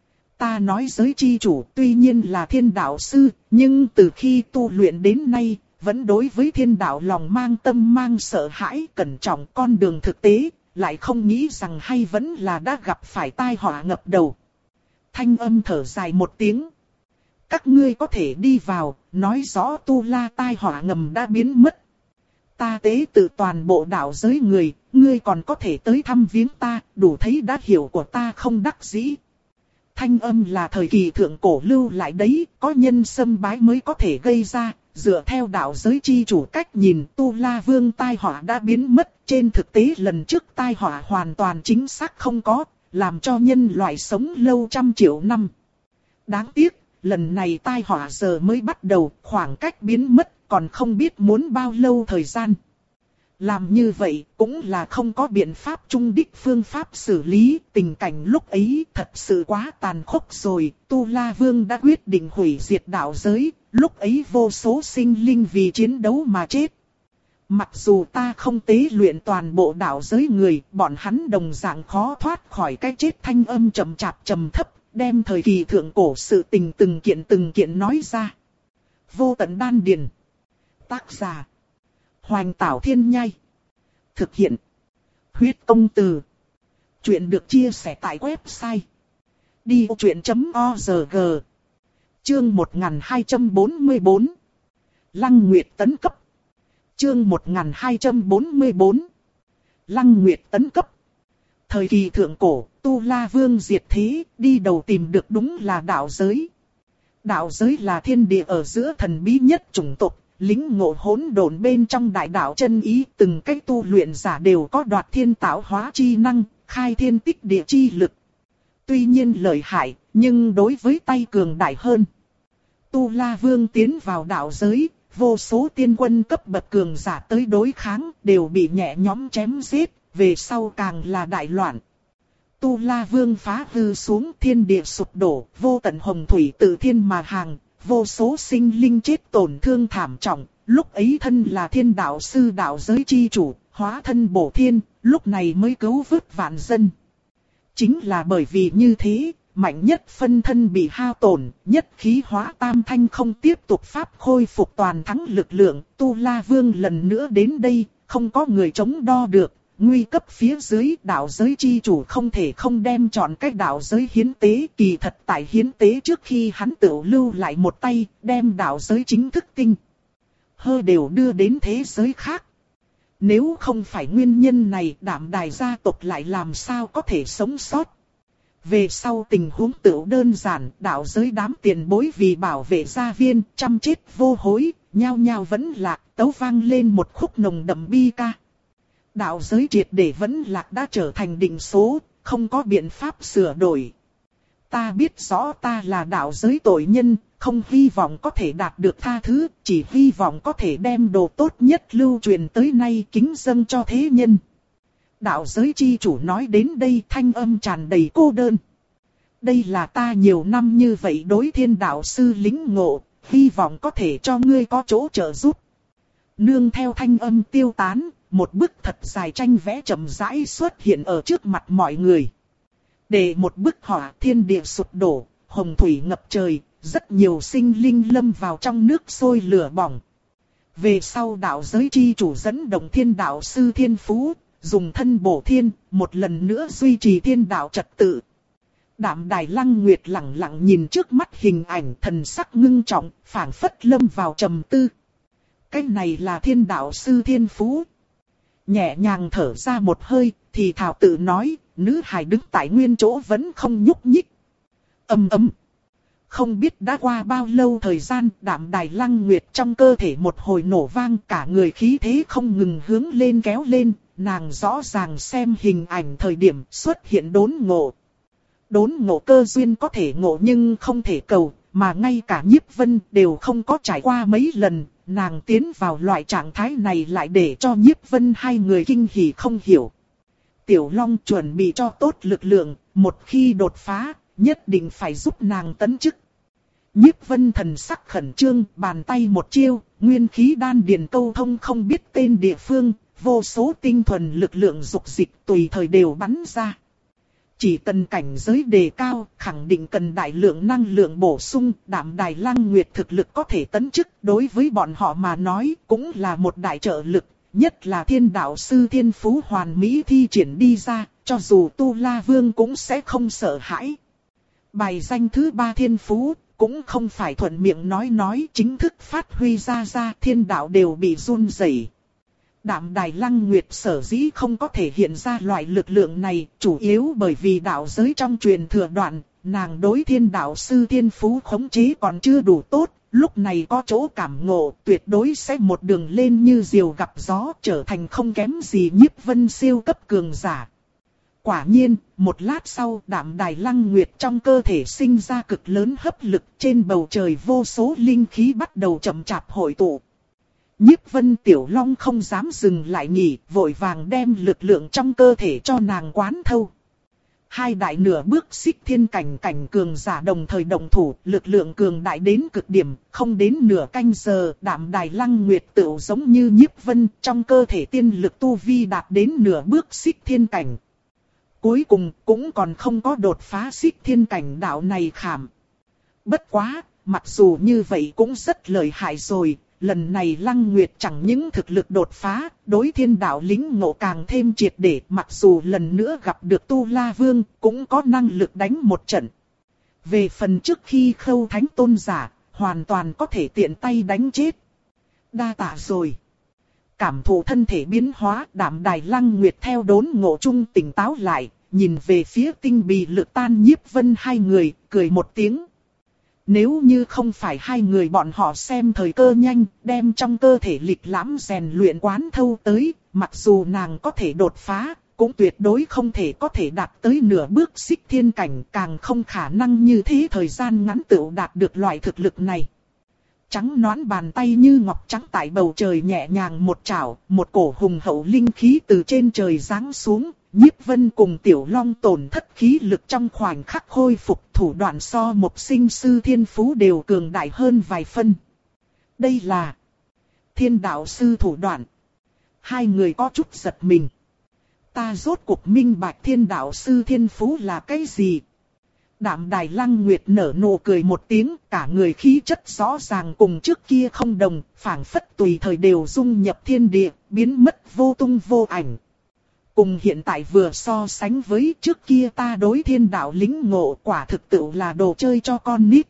[SPEAKER 1] Ta nói giới chi chủ tuy nhiên là thiên đạo sư, nhưng từ khi tu luyện đến nay, vẫn đối với thiên đạo lòng mang tâm mang sợ hãi cẩn trọng con đường thực tế, lại không nghĩ rằng hay vẫn là đã gặp phải tai họa ngập đầu. Thanh âm thở dài một tiếng. Các ngươi có thể đi vào, nói rõ tu la tai họa ngầm đã biến mất. Ta tế tự toàn bộ đạo giới người, ngươi còn có thể tới thăm viếng ta, đủ thấy đã hiểu của ta không đắc dĩ. Thanh âm là thời kỳ thượng cổ lưu lại đấy, có nhân xâm bái mới có thể gây ra, dựa theo đạo giới chi chủ cách nhìn tu la vương tai họa đã biến mất, trên thực tế lần trước tai họa hoàn toàn chính xác không có, làm cho nhân loại sống lâu trăm triệu năm. Đáng tiếc. Lần này tai họa giờ mới bắt đầu, khoảng cách biến mất, còn không biết muốn bao lâu thời gian. Làm như vậy, cũng là không có biện pháp trung đích phương pháp xử lý, tình cảnh lúc ấy thật sự quá tàn khốc rồi, Tu La Vương đã quyết định hủy diệt đạo giới, lúc ấy vô số sinh linh vì chiến đấu mà chết. Mặc dù ta không tế luyện toàn bộ đạo giới người, bọn hắn đồng dạng khó thoát khỏi cái chết. Thanh âm chậm chạp trầm thấp, đem thời kỳ thượng cổ sự tình từng kiện từng kiện nói ra. Vô tận đan điền. Tác giả: Hoành Tảo Thiên Nhai. Thực hiện: Huyết Công Từ. Chuyện được chia sẻ tại website đi ô chuyện chấm org. Chương một nghìn hai trăm bốn mươi bốn. Lăng Nguyệt tấn cấp. Chương một nghìn hai trăm bốn mươi bốn. Lăng Nguyệt tấn cấp. Thời kỳ thượng cổ, Tu La Vương diệt thế, đi đầu tìm được đúng là đạo giới. Đạo giới là thiên địa ở giữa thần bí nhất chủng tộc, lĩnh ngộ hỗn độn bên trong đại đạo chân ý. Từng cách tu luyện giả đều có đoạt thiên tạo hóa chi năng, khai thiên tích địa chi lực. Tuy nhiên lợi hại, nhưng đối với tay cường đại hơn. Tu La Vương tiến vào đạo giới, vô số tiên quân cấp bậc cường giả tới đối kháng, đều bị nhẹ nhõm chém giết, về sau càng là đại loạn. Tu La Vương phá hư xuống, thiên địa sụp đổ, vô tận hồng thủy tự thiên mà hàng, vô số sinh linh chết tổn thương thảm trọng. Lúc ấy thân là thiên đạo sư đạo giới chi chủ, hóa thân bổ thiên, lúc này mới cứu vớt vạn dân. Chính là bởi vì như thế, mạnh nhất phân thân bị hao tổn, nhất khí hóa tam thanh không tiếp tục pháp khôi phục toàn thắng lực lượng. Tu La Vương lần nữa đến đây, không có người chống đo được. Nguy cấp phía dưới, đạo giới chi chủ không thể không đem chọn cách đạo giới hiến tế. Kỳ thật tại hiến tế trước khi hắn tự lưu lại một tay, đem đạo giới chính thức tinh hơ đều đưa đến thế giới khác. Nếu không phải nguyên nhân này, Đạm Đài gia tộc lại làm sao có thể sống sót. Về sau tình huống tựu đơn giản, đạo giới đám tiền bối vì bảo vệ gia viên, chăm chết vô hối, nhao nhao vẫn lạc, tấu vang lên một khúc nồng đậm bi ca. Đạo giới triệt để vẫn lạc đã trở thành định số, không có biện pháp sửa đổi. Ta biết rõ ta là đạo giới tội nhân, không hy vọng có thể đạt được tha thứ, chỉ hy vọng có thể đem đồ tốt nhất lưu truyền tới nay kính dâng cho thế nhân. Đạo giới chi chủ nói đến đây, thanh âm tràn đầy cô đơn. Đây là ta nhiều năm như vậy đối thiên đạo sư lĩnh ngộ, hy vọng có thể cho ngươi có chỗ trợ giúp. Nương theo thanh âm tiêu tán, một bức thật dài tranh vẽ chậm rãi xuất hiện ở trước mặt mọi người. Để một bức họa, thiên địa sụp đổ, hồng thủy ngập trời, rất nhiều sinh linh lâm vào trong nước sôi lửa bỏng. Về sau đạo giới chi chủ dẫn động thiên đạo sư thiên phú, dùng thân bổ thiên, một lần nữa duy trì thiên đạo trật tự. Đạm Đài Lăng Nguyệt lặng lặng nhìn trước mắt hình ảnh, thần sắc ngưng trọng, phảng phất lâm vào trầm tư. Cái này là thiên đạo sư thiên phú. Nhẹ nhàng thở ra một hơi, thì thảo tự nói, nữ hài đứng tại nguyên chỗ vẫn không nhúc nhích. Ầm ầm. Không biết đã qua bao lâu thời gian, Đạm Đài Lăng Nguyệt trong cơ thể một hồi nổ vang, cả người khí thế không ngừng hướng lên kéo lên. Nàng rõ ràng xem hình ảnh thời điểm xuất hiện đốn ngộ. Đốn ngộ cơ duyên có thể ngộ nhưng không thể cầu, mà ngay cả Nhiếp Vân đều không có trải qua mấy lần. Nàng tiến vào loại trạng thái này lại để cho Nhiếp Vân hai người kinh hỉ không hiểu. Tiểu Long chuẩn bị cho tốt lực lượng, một khi đột phá, nhất định phải giúp nàng tấn chức. Nhiếp Vân thần sắc khẩn trương, bàn tay một chiêu, nguyên khí đan điền câu thông không biết tên địa phương, vô số tinh thuần lực lượng dục dịch tùy thời đều bắn ra. Chỉ cần cảnh giới đề cao, khẳng định cần đại lượng năng lượng bổ sung, Đạm Đài Lăng Nguyệt thực lực có thể tấn chức, đối với bọn họ mà nói cũng là một đại trợ lực, nhất là thiên đạo sư thiên phú hoàn mỹ thi triển đi ra, cho dù Tu La Vương cũng sẽ không sợ hãi. Bài danh thứ ba thiên phú, cũng không phải thuận miệng nói nói, chính thức phát huy ra ra, thiên đạo đều bị run rẩy. Đạm Đài Lăng Nguyệt sở dĩ không có thể hiện ra loại lực lượng này, chủ yếu bởi vì đạo giới trong truyền thừa đoạn, nàng đối thiên đạo sư thiên phú khống chế còn chưa đủ tốt, lúc này có chỗ cảm ngộ, tuyệt đối sẽ một đường lên như diều gặp gió, trở thành không kém gì Nhiếp Vân siêu cấp cường giả. Quả nhiên, một lát sau, Đạm Đài Lăng Nguyệt trong cơ thể sinh ra cực lớn hấp lực, trên bầu trời vô số linh khí bắt đầu chậm chạp hội tụ. Nhiếp Vân Tiểu Long không dám dừng lại nghỉ, vội vàng đem lực lượng trong cơ thể cho nàng quán thâu. Hai đại nửa bước xích thiên cảnh cảnh cường giả đồng thời động thủ, lực lượng cường đại đến cực điểm, không đến nửa canh giờ, Đạm Đài Lăng Nguyệt tựu giống như Nhiếp Vân, trong cơ thể tiên lực tu vi đạt đến nửa bước xích thiên cảnh. Cuối cùng cũng còn không có đột phá xích thiên cảnh đạo này khảm. Bất quá, mặc dù như vậy cũng rất lợi hại rồi. Lần này Lăng Nguyệt chẳng những thực lực đột phá, đối thiên đạo lĩnh ngộ càng thêm triệt để, mặc dù lần nữa gặp được Tu La Vương, cũng có năng lực đánh một trận. Về phần trước khi Khâu Thánh tôn giả, hoàn toàn có thể tiện tay đánh chết. Đa tạ rồi. Cảm thụ thân thể biến hóa, Đạm Đài Lăng Nguyệt theo đốn ngộ chung tỉnh táo lại, nhìn về phía Tinh Bì Lực Tan Nhiếp Vân hai người, cười một tiếng. Nếu như không phải hai người bọn họ xem thời cơ nhanh, đem trong cơ thể lịch lãm rèn luyện quán thâu tới, mặc dù nàng có thể đột phá, cũng tuyệt đối không thể có thể đạt tới nửa bước xích thiên cảnh, càng không khả năng như thế thời gian ngắn tựu đạt được loại thực lực này. Trắng nõn bàn tay như ngọc trắng tại bầu trời nhẹ nhàng một chảo, một cổ hùng hậu linh khí từ trên trời giáng xuống. Nhiếp Vân cùng Tiểu Long tổn thất khí lực trong khoảnh khắc khôi phục, thủ đoạn so một sinh sư thiên phú đều cường đại hơn vài phân. Đây là thiên đạo sư thủ đoạn. Hai người có chút giật mình. Ta rốt cuộc minh bạch thiên đạo sư thiên phú là cái gì? Đạm Đài Lăng Nguyệt nở nụ cười một tiếng, cả người khí chất rõ ràng cùng trước kia không đồng, phảng phất tùy thời đều dung nhập thiên địa, biến mất vô tung vô ảnh. Cùng hiện tại vừa so sánh với trước kia ta đối thiên đạo lĩnh ngộ quả thực tự là đồ chơi cho con nít.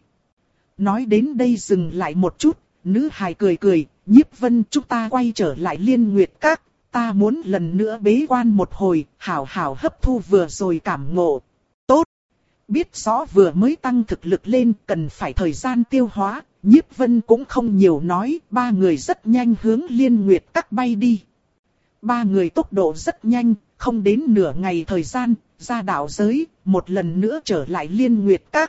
[SPEAKER 1] Nói đến đây dừng lại một chút, nữ hài cười cười, Nhiếp Vân chúng ta quay trở lại Liên Nguyệt Các, ta muốn lần nữa bế quan một hồi, hảo hảo hấp thu vừa rồi cảm ngộ. Tốt! Biết rõ vừa mới tăng thực lực lên cần phải thời gian tiêu hóa, Nhiếp Vân cũng không nhiều nói, ba người rất nhanh hướng Liên Nguyệt Các bay đi. Ba người tốc độ rất nhanh, không đến nửa ngày thời gian, ra đạo giới, một lần nữa trở lại Liên Nguyệt Các.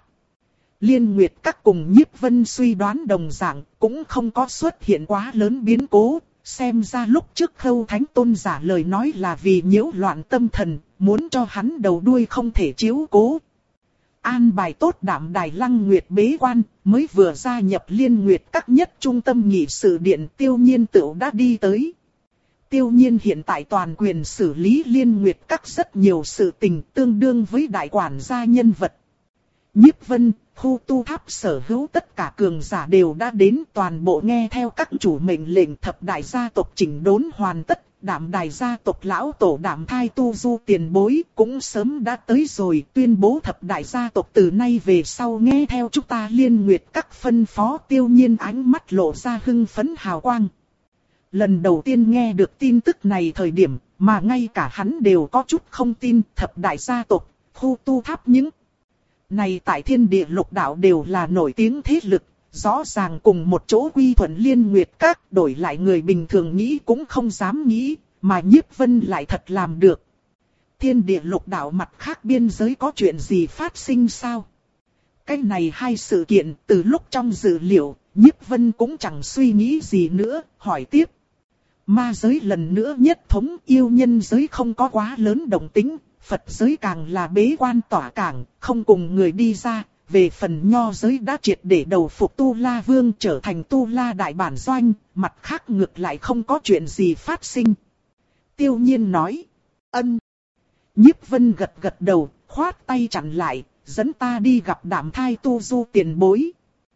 [SPEAKER 1] Liên Nguyệt Các cùng Nhiếp Vân suy đoán đồng dạng, cũng không có xuất hiện quá lớn biến cố, xem ra lúc trước Khâu Thánh tôn giả lời nói là vì nhiễu loạn tâm thần, muốn cho hắn đầu đuôi không thể chiếu cố. An bài tốt Đạm Đài Lăng Nguyệt bế quan, mới vừa gia nhập Liên Nguyệt Các nhất trung tâm nghị sự điện Tiêu Nhiên tựu đã đi tới. Tiêu Nhiên hiện tại toàn quyền xử lý Liên Nguyệt Các rất nhiều sự tình tương đương với đại quản gia nhân vật. Nhiếp Vân, khu tu tháp sở hữu tất cả cường giả đều đã đến, toàn bộ nghe theo các chủ mệnh lệnh. Thập đại gia tộc chỉnh đốn hoàn tất, Đạm Đài gia tộc lão tổ Đạm Thai Tu Du tiền bối cũng sớm đã tới rồi, tuyên bố thập đại gia tộc từ nay về sau nghe theo chúng ta Liên Nguyệt Các phân phó. Tiêu Nhiên ánh mắt lộ ra hưng phấn hào quang. Lần đầu tiên nghe được tin tức này thời điểm, mà ngay cả hắn đều có chút không tin. Thập đại gia tộc, khu tu tháp những này tại thiên địa lục đạo đều là nổi tiếng thế lực, rõ ràng cùng một chỗ quy thuận Liên Nguyệt Các, đổi lại người bình thường nghĩ cũng không dám nghĩ, mà Nhiếp Vân lại thật làm được. Thiên địa lục đạo mặt khác biên giới có chuyện gì phát sinh sao? Cái này hai sự kiện từ lúc trong dự liệu, Nhiếp Vân cũng chẳng suy nghĩ gì nữa, hỏi tiếp. Ma giới lần nữa nhất thống, yêu nhân giới không có quá lớn động tĩnh, Phật giới càng là bế quan tỏa cảng, không cùng người đi ra. Về phần nho giới đã triệt để đầu phục Tu La Vương trở thành Tu La đại bản doanh, mặt khác ngược lại không có chuyện gì phát sinh. Tiêu Nhiên nói, ân. Nhiếp Vân gật gật đầu, khoát tay chặn lại, dẫn ta đi gặp Đạm Thai Tu Du tiền bối.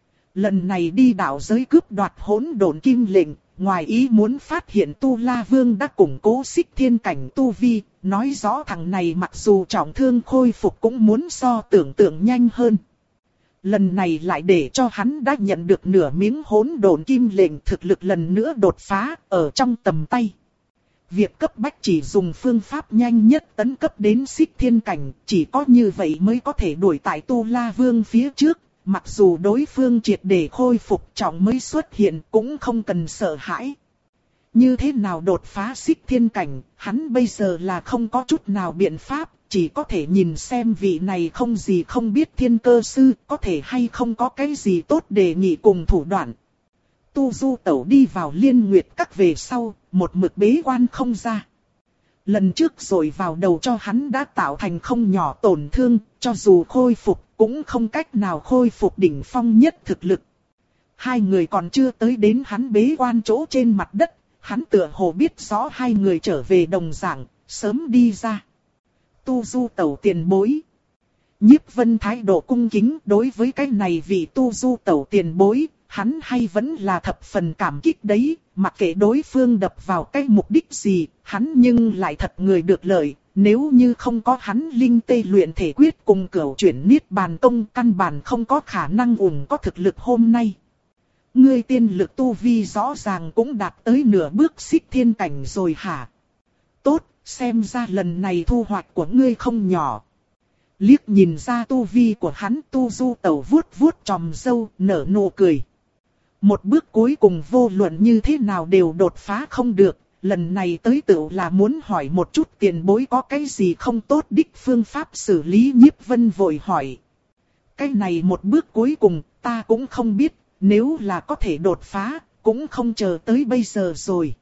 [SPEAKER 1] Lần này đi đạo giới cướp đoạt hỗn độn kim lệnh, ngoài ý muốn phát hiện Tu La Vương đã củng cố xích thiên cảnh tu vi, nói rõ thằng này mặc dù trọng thương khôi phục cũng muốn so tưởng tượng nhanh hơn. Lần này lại để cho hắn đã nhận được nửa miếng hỗn độn kim lệnh, thực lực lần nữa đột phá, ở trong tầm tay. Việc cấp bách chỉ dùng phương pháp nhanh nhất tấn cấp đến xích thiên cảnh, chỉ có như vậy mới có thể đuổi tại Tu La Vương phía trước. Mặc dù đối phương triệt để khôi phục trọng mới xuất hiện cũng không cần sợ hãi. Như thế nào đột phá xích thiên cảnh, hắn bây giờ là không có chút nào biện pháp, chỉ có thể nhìn xem vị này không gì không biết thiên cơ sư có thể hay không có cái gì tốt đề nghị cùng thủ đoạn. Tu Du tẩu đi vào Liên Nguyệt Các về sau, một mực bế quan không ra. Lần trước rồi vào đầu cho hắn đã tạo thành không nhỏ tổn thương, cho dù khôi phục cũng không cách nào khôi phục đỉnh phong nhất thực lực. Hai người còn chưa tới đến hắn bế quan chỗ trên mặt đất, hắn tựa hồ biết rõ hai người trở về đồng dạng, sớm đi ra. Tu Du Tẩu tiền bối. Nhiếp Vân thái độ cung kính đối với cái này vì Tu Du Tẩu tiền bối, hắn hay vẫn là thập phần cảm kích đấy, mặc kệ đối phương đập vào cái mục đích gì, hắn nhưng lại thật người được lợi. Nếu như không có hắn linh tê luyện thể quyết cùng cửu chuyển niết bàn tông, căn bản không có khả năng ủng có thực lực hôm nay. Ngươi tiên lực tu vi rõ ràng cũng đạt tới nửa bước xích thiên cảnh rồi hả? Tốt, xem ra lần này thu hoạch của ngươi không nhỏ. Liếc nhìn ra tu vi của hắn, Tu Du Tẩu vuốt vuốt chòm râu, nở nụ cười. Một bước cuối cùng vô luận như thế nào đều đột phá không được. Lần này tới tựu là muốn hỏi một chút tiền bối có cái gì không tốt đích phương pháp xử lý. Nhiếp Vân vội hỏi. Cái này một bước cuối cùng ta cũng không biết, nếu là có thể đột phá, cũng không chờ tới bây giờ rồi.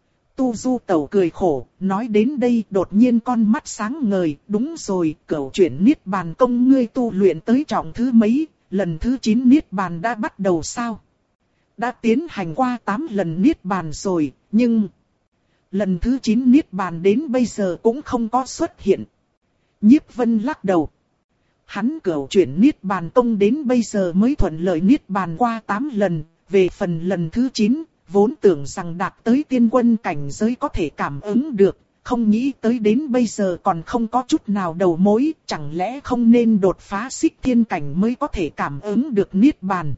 [SPEAKER 1] Tu Du Tẩu cười khổ, nói đến đây đột nhiên con mắt sáng ngời, đúng rồi, cửu chuyển niết bàn công ngươi tu luyện tới trọng thứ mấy, lần thứ chín niết bàn đã bắt đầu sao? Đã tiến hành qua tám lần niết bàn rồi, nhưng lần thứ chín niết bàn đến bây giờ cũng không có xuất hiện. Nhiếp Vân lắc đầu. Hắn cửu chuyển niết bàn công đến bây giờ mới thuận lợi niết bàn qua tám lần, về phần lần thứ chín, vốn tưởng rằng đạt tới tiên quân cảnh giới có thể cảm ứng được, không nghĩ tới đến bây giờ còn không có chút nào đầu mối, chẳng lẽ không nên đột phá xích thiên cảnh mới có thể cảm ứng được niết bàn.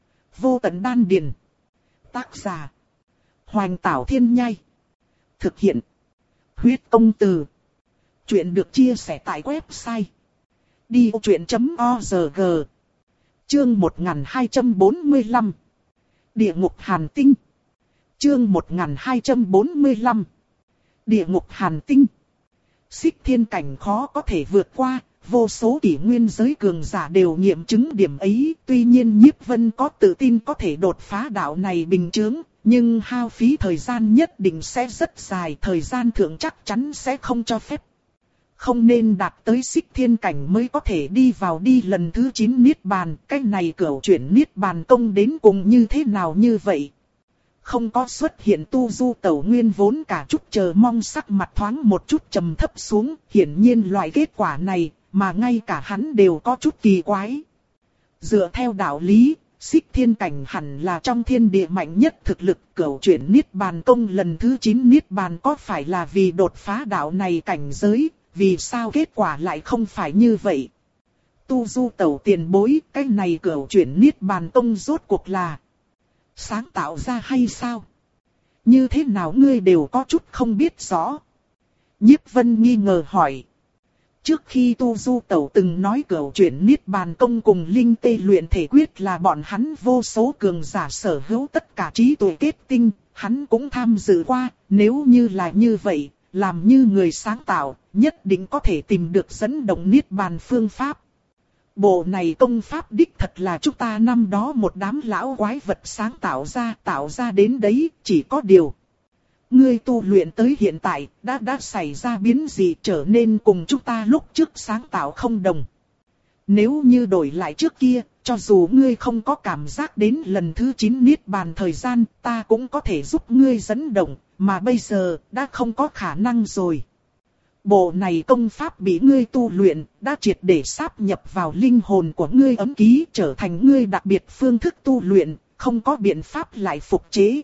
[SPEAKER 1] Vô tận đan điền. Tác giả Hoành Tảo Thiên Nhai. Thực hiện Huyết Công Từ. Chuyện được chia sẻ tại website đi ô chuyện chấm org. Chương một nghìn hai trăm bốn mươi lăm. Địa ngục Hàn Tinh. Chương một nghìn hai trăm bốn mươi lăm. Địa ngục Hàn Tinh. Xích thiên cảnh khó có thể vượt qua, vô số kỷ nguyên giới cường giả đều nghiệm chứng điểm ấy. Tuy nhiên Nhiếp Vân có tự tin có thể đột phá đạo này bình chướng, nhưng hao phí thời gian nhất định sẽ rất dài, thời gian thượng chắc chắn sẽ không cho phép. Không nên đạt tới xích thiên cảnh mới có thể đi vào đi lần thứ chín niết bàn, cái này cửu chuyển niết bàn công đến cùng như thế nào như vậy? Không có xuất hiện Tu Du Tẩu nguyên vốn cả chút chờ mong sắc mặt thoáng một chút trầm thấp xuống, hiển nhiên loại kết quả này, mà ngay cả hắn đều có chút kỳ quái. Dựa theo đạo lý, xích thiên cảnh hẳn là trong thiên địa mạnh nhất thực lực, cửu chuyển niết bàn công lần thứ chín niết bàn có phải là vì đột phá đạo này cảnh giới, vì sao kết quả lại không phải như vậy? Tu Du Tẩu tiền bối, cái này cửu chuyển niết bàn công rốt cuộc là sáng tạo ra hay sao? Như thế nào ngươi đều có chút không biết rõ? Nhiếp Vân nghi ngờ hỏi. Trước khi Tu Du Tẩu từng nói cửu chuyển niết bàn công cùng linh tê luyện thể quyết là bọn hắn vô số cường giả sở hữu tất cả trí tuệ kết tinh, hắn cũng tham dự qua, nếu như là như vậy, làm như người sáng tạo, nhất định có thể tìm được dẫn động niết bàn phương pháp. Bộ này công pháp đích thật là chúng ta năm đó một đám lão quái vật sáng tạo ra, tạo ra đến đấy, chỉ có điều. Ngươi tu luyện tới hiện tại, đã đã xảy ra biến gì trở nên cùng chúng ta lúc trước sáng tạo không đồng. Nếu như đổi lại trước kia, cho dù ngươi không có cảm giác đến lần thứ chín niết bàn thời gian, ta cũng có thể giúp ngươi dẫn động, mà bây giờ, đã không có khả năng rồi. Bộ này công pháp bị ngươi tu luyện, đã triệt để sáp nhập vào linh hồn của ngươi ấm ký, trở thành ngươi đặc biệt phương thức tu luyện, không có biện pháp lại phục chế.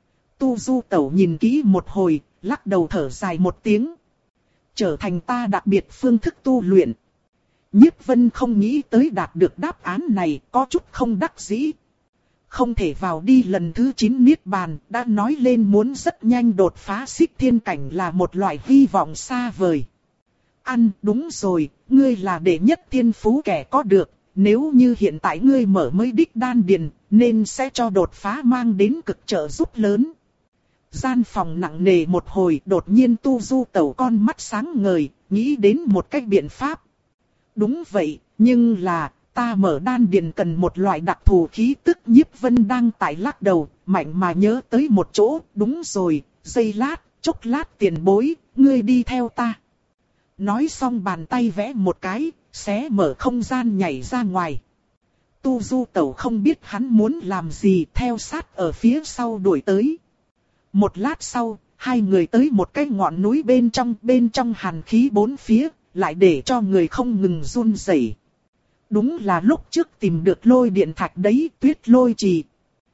[SPEAKER 1] Tu Du Tẩu nhìn kỹ một hồi, lắc đầu thở dài một tiếng. Trở thành ta đặc biệt phương thức tu luyện. Nhiếp Vân không nghĩ tới đạt được đáp án này, có chút không đắc dĩ. Không thể vào đi lần thứ chín niết bàn, đã nói lên muốn rất nhanh đột phá xích thiên cảnh là một loại hy vọng xa vời. Ăn, đúng rồi, ngươi là đệ nhất thiên phú kẻ có được, nếu như hiện tại ngươi mở mới đích đan điền, nên sẽ cho đột phá mang đến cực trợ giúp lớn. Gian phòng nặng nề một hồi, đột nhiên Tu Du Tẩu con mắt sáng ngời, nghĩ đến một cách biện pháp. Đúng vậy, nhưng là, ta mở đan điền cần một loại đặc thù khí tức. Nhiếp Vân đang tại lắc đầu, mạnh mà nhớ tới một chỗ, đúng rồi, giây lát, chốc lát tiền bối, ngươi đi theo ta. Nói xong bàn tay vẽ một cái, xé mở không gian nhảy ra ngoài. Tu Du Tẩu không biết hắn muốn làm gì, theo sát ở phía sau đuổi tới. Một lát sau, hai người tới một cái ngọn núi bên trong, bên trong hàn khí bốn phía, lại để cho người không ngừng run rẩy. Đúng là lúc trước tìm được lôi điện thạch đấy, Tuyết Lôi Trì.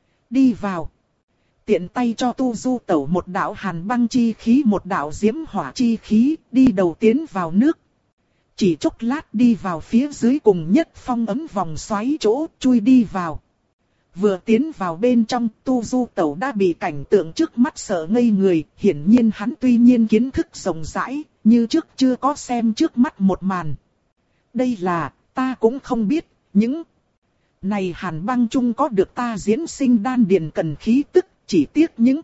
[SPEAKER 1] Đi vào. Tiện tay cho Tu Du Tẩu một đạo hàn băng chi khí, một đạo diễm hỏa chi khí, đi đầu tiến vào nước. Chỉ chốc lát đi vào phía dưới cùng nhất phong ấm vòng xoáy chỗ, chui đi vào. Vừa tiến vào bên trong, Tu Du Tẩu đã bị cảnh tượng trước mắt sợ ngây người, hiển nhiên hắn tuy nhiên kiến thức rộng rãi, như trước chưa có xem trước mắt một màn. Đây là, ta cũng không biết, những này hàn băng chung có được ta diễn sinh đan điền cần khí tức, chỉ tiếc những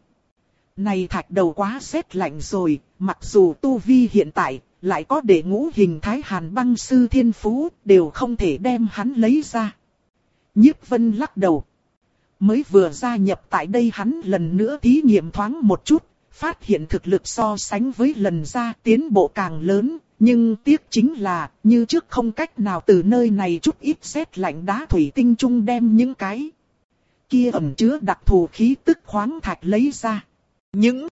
[SPEAKER 1] này thạch đầu quá rét lạnh rồi, mặc dù tu vi hiện tại lại có để ngũ hình thái hàn băng sư thiên phú, đều không thể đem hắn lấy ra. Nhiếp Vân lắc đầu. Mới vừa gia nhập tại đây hắn lần nữa thí nghiệm thoáng một chút, phát hiện thực lực so sánh với lần ra tiến bộ càng lớn, nhưng tiếc chính là, như trước không cách nào từ nơi này chút ít sét lạnh đá thủy tinh trung đem những cái kia ẩn chứa đặc thù khí tức khoáng thạch lấy ra. Những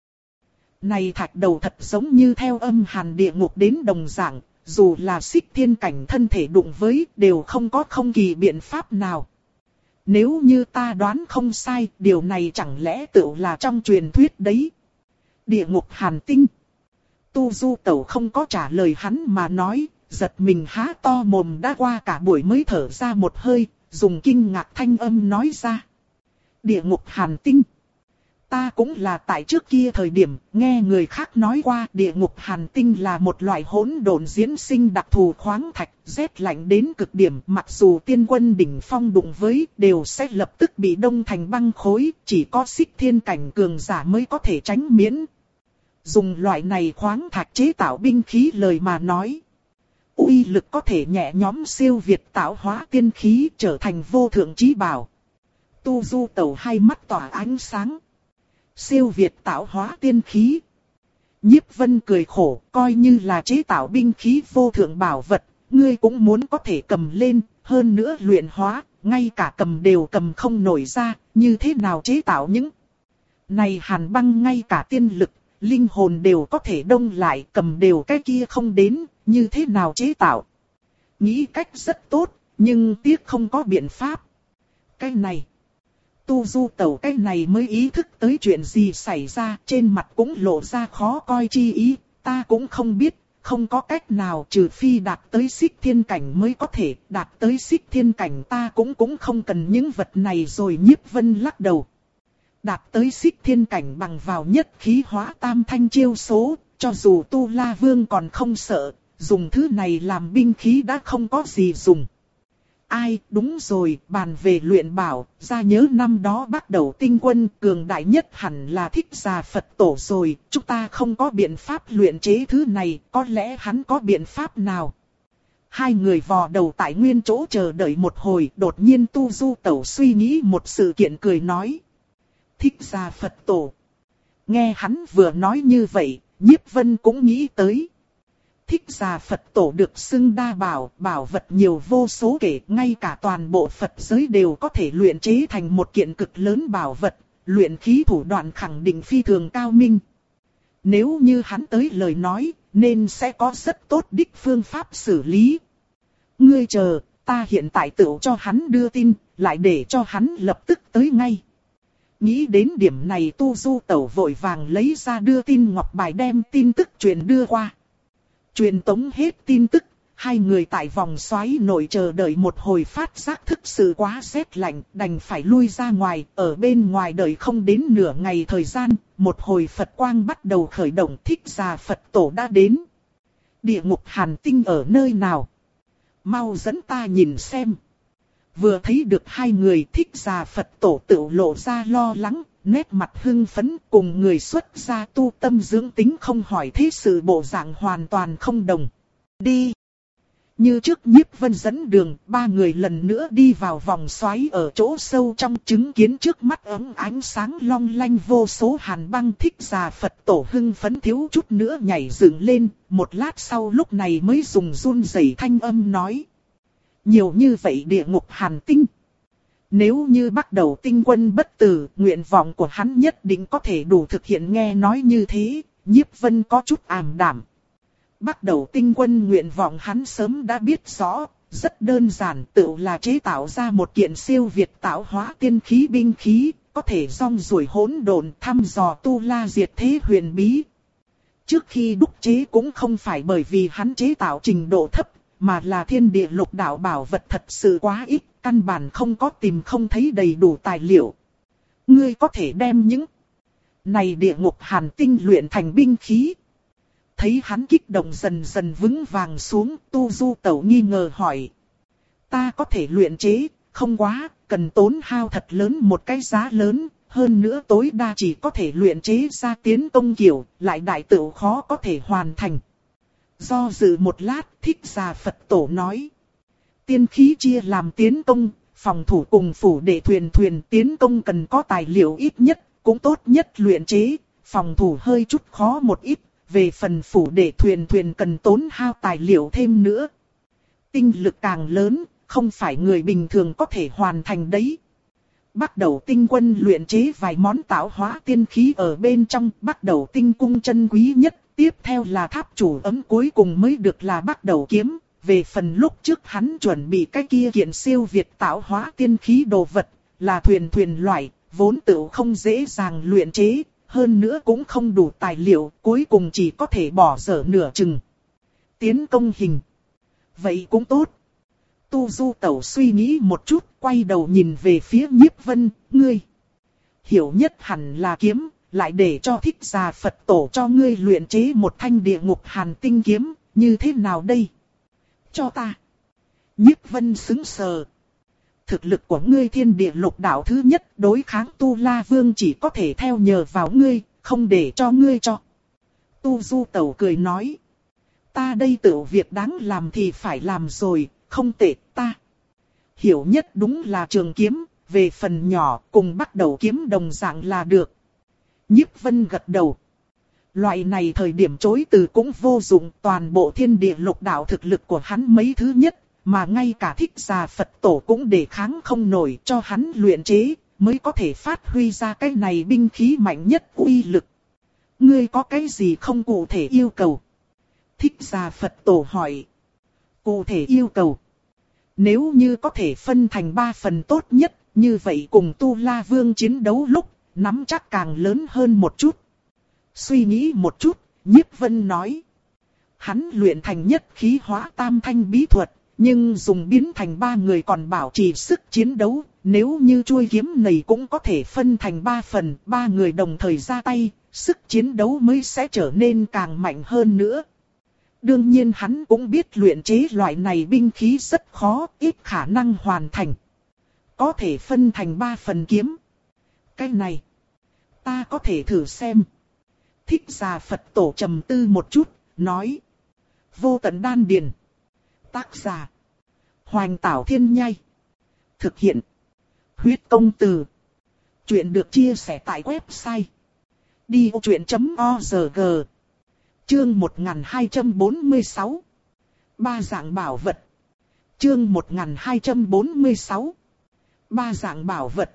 [SPEAKER 1] này thạch đầu thật giống như theo âm hàn địa ngục đến đồng dạng, dù là xích thiên cảnh thân thể đụng với đều không có không kỳ biện pháp nào. Nếu như ta đoán không sai, điều này chẳng lẽ tựu là trong truyền thuyết đấy. Địa ngục hàn tinh. Tu Du Tẩu không có trả lời hắn mà nói, giật mình há to mồm đã qua cả buổi mới thở ra một hơi, dùng kinh ngạc thanh âm nói ra. Địa ngục hàn tinh. Ta cũng là tại trước kia thời điểm, nghe người khác nói qua địa ngục hàn tinh là một loại hỗn độn diễn sinh đặc thù khoáng thạch, rét lạnh đến cực điểm, mặc dù tiên quân đỉnh phong đụng với, đều sẽ lập tức bị đông thành băng khối, chỉ có xích thiên cảnh cường giả mới có thể tránh miễn. Dùng loại này khoáng thạch chế tạo binh khí lời mà nói, uy lực có thể nhẹ nhóm siêu việt tạo hóa tiên khí trở thành vô thượng chí bảo. Tu Du Tẩu hai mắt tỏa ánh sáng. Siêu việt tạo hóa tiên khí. Nhiếp Vân cười khổ, coi như là chế tạo binh khí vô thượng bảo vật, ngươi cũng muốn có thể cầm lên, hơn nữa luyện hóa, ngay cả cầm đều cầm không nổi ra, như thế nào chế tạo những này hàn băng, ngay cả tiên lực, linh hồn đều có thể đông lại, cầm đều cái kia không đến, như thế nào chế tạo. Nghĩ cách rất tốt, nhưng tiếc không có biện pháp. Cái này, Tu Du Tẩu cái này mới ý thức tới chuyện gì xảy ra, trên mặt cũng lộ ra khó coi chi ý, ta cũng không biết, không có cách nào trừ phi đạt tới xích thiên cảnh mới có thể, đạt tới xích thiên cảnh ta cũng cũng không cần những vật này rồi. Nhiếp Vân lắc đầu. Đạt tới xích thiên cảnh bằng vào nhất khí hóa tam thanh chiêu số, cho dù Tu La Vương còn không sợ, dùng thứ này làm binh khí đã không có gì dùng. Ai, đúng rồi, bàn về luyện bảo, ra nhớ năm đó bắt đầu tinh quân cường đại nhất hẳn là Thích Già Phật Tổ rồi, chúng ta không có biện pháp luyện chế thứ này, có lẽ hắn có biện pháp nào. Hai người vò đầu tại nguyên chỗ chờ đợi một hồi, đột nhiên Tu Du Tẩu suy nghĩ một sự kiện cười nói. Thích Già Phật Tổ. Nghe hắn vừa nói như vậy, Nhiếp Vân cũng nghĩ tới. Thích Già Phật Tổ được xưng đa bảo, bảo vật nhiều vô số kể, ngay cả toàn bộ Phật giới đều có thể luyện chế thành một kiện cực lớn bảo vật, luyện khí thủ đoạn khẳng định phi thường cao minh. Nếu như hắn tới lời nói, nên sẽ có rất tốt đích phương pháp xử lý. Ngươi chờ, ta hiện tại tự cho hắn đưa tin, lại để cho hắn lập tức tới ngay. Nghĩ đến điểm này Tu Du Tẩu vội vàng lấy ra đưa tin ngọc bài đem tin tức truyền đưa qua. Truyền tống hết tin tức, hai người tại vòng xoáy nội chờ đợi một hồi phát giác thực sự quá rét lạnh, đành phải lui ra ngoài, ở bên ngoài đợi không đến nửa ngày thời gian, một hồi Phật quang bắt đầu khởi động. Thích Già Phật Tổ đã đến. Địa ngục hàn tinh ở nơi nào? Mau dẫn ta nhìn xem. Vừa thấy được hai người, Thích Già Phật Tổ tự lộ ra lo lắng, nét mặt hưng phấn, cùng người xuất gia tu tâm dưỡng tính không hỏi thế sự bộ dạng hoàn toàn không đồng. Đi! Như trước Nhiếp Vân dẫn đường, ba người lần nữa đi vào vòng xoáy ở chỗ sâu trong, chứng kiến trước mắt ấm ánh sáng long lanh vô số hàn băng. Thích Già Phật Tổ hưng phấn thiếu chút nữa nhảy dựng lên, một lát sau lúc này mới dùng run rẩy thanh âm nói. Nhiều như vậy địa ngục hàn tinh. Nếu như bắt đầu tinh quân bất tử, nguyện vọng của hắn nhất định có thể đủ thực hiện. Nghe nói như thế, Nhiếp Vân có chút ảm đạm. Bắt đầu tinh quân nguyện vọng hắn sớm đã biết rõ, rất đơn giản, tự là chế tạo ra một kiện siêu việt tạo hóa tiên khí binh khí, có thể rong ruổi hỗn độn, thăm dò tu la diệt thế huyền bí. Trước khi đúc chế cũng không phải bởi vì hắn chế tạo trình độ thấp, mà là thiên địa lục đạo bảo vật thật sự quá ít, căn bản không có tìm không thấy đầy đủ tài liệu. Ngươi có thể đem những này địa ngục hàn tinh luyện thành binh khí. Thấy hắn kích động dần dần vững vàng xuống, Tu Du Tẩu nghi ngờ hỏi. Ta có thể luyện chế, không quá, cần tốn hao thật lớn một cái giá lớn, hơn nữa tối đa chỉ có thể luyện chế ra tiến công kiểu, lại đại tự khó có thể hoàn thành. Do dự một lát, Thích Già Phật Tổ nói. Tiên khí chia làm tiến công, phòng thủ cùng phủ đệ thuyền thuyền. Tiến công cần có tài liệu ít nhất, cũng tốt nhất luyện chế, phòng thủ hơi chút khó một ít. Về phần phủ đệ thuyền thuyền cần tốn hao tài liệu thêm nữa. Tinh lực càng lớn, không phải người bình thường có thể hoàn thành đấy. Bắt đầu tinh quân luyện chế vài món tạo hóa tiên khí ở bên trong. Bắt đầu tinh cung chân quý nhất. Tiếp theo là tháp chủ ấm, cuối cùng mới được là bắt đầu kiếm. Về phần lúc trước hắn chuẩn bị cái kia kiện siêu việt tạo hóa tiên khí đồ vật, là thuyền thuyền loại, vốn tự không dễ dàng luyện chế. Hơn nữa cũng không đủ tài liệu, cuối cùng chỉ có thể bỏ dở nửa chừng. Tiến công hình. Vậy cũng tốt. Tu Du Tẩu suy nghĩ một chút, quay đầu nhìn về phía Nhiếp Vân, ngươi. Hiểu nhất hẳn là kiếm, lại để cho Thích Già Phật Tổ cho ngươi luyện chế một thanh địa ngục hàn tinh kiếm, như thế nào đây? Cho ta. Nhiếp Vân sững sờ. Thực lực của ngươi thiên địa lục đạo thứ nhất đối kháng Tu La Vương chỉ có thể theo nhờ vào ngươi, không để cho ngươi cho. Tu Du Tẩu cười nói. Ta đây tự việc đáng làm thì phải làm rồi, không tệ ta. Hiểu nhất đúng là trường kiếm, về phần nhỏ cùng bắt đầu kiếm đồng dạng là được. Nhiếp Vân gật đầu. Loại này thời điểm chối từ cũng vô dụng, toàn bộ thiên địa lục đạo thực lực của hắn mấy thứ nhất. Mà ngay cả Thích Già Phật Tổ cũng đề kháng không nổi, cho hắn luyện chế, mới có thể phát huy ra cái này binh khí mạnh nhất uy lực. Ngươi có cái gì không cụ thể yêu cầu? Thích Già Phật Tổ hỏi. Cụ thể yêu cầu. Nếu như có thể phân thành ba phần tốt nhất, như vậy cùng Tu La Vương chiến đấu lúc, nắm chắc càng lớn hơn một chút. Suy nghĩ một chút, Nhiếp Vân nói. Hắn luyện thành nhất khí hóa tam thanh bí thuật. Nhưng dùng biến thành ba người còn bảo trì sức chiến đấu, nếu như chuôi kiếm này cũng có thể phân thành ba phần, ba người đồng thời ra tay, sức chiến đấu mới sẽ trở nên càng mạnh hơn nữa. Đương nhiên hắn cũng biết luyện chế loại này binh khí rất khó, ít khả năng hoàn thành. Có thể phân thành ba phần kiếm. Cái này, ta có thể thử xem. Thích Già Phật Tổ trầm tư một chút, nói. Vô Tận Đan Điền. Tác giả. Hoành Tảo Thiên Nhai. Thực hiện. Huyết Công Từ. Chuyện được chia sẻ tại website. đi ô chuyện chấm org. Chương một nghìn hai trăm bốn mươi sáu. Ba dạng bảo vật. Chương một nghìn hai trăm bốn mươi sáu. Ba dạng bảo vật.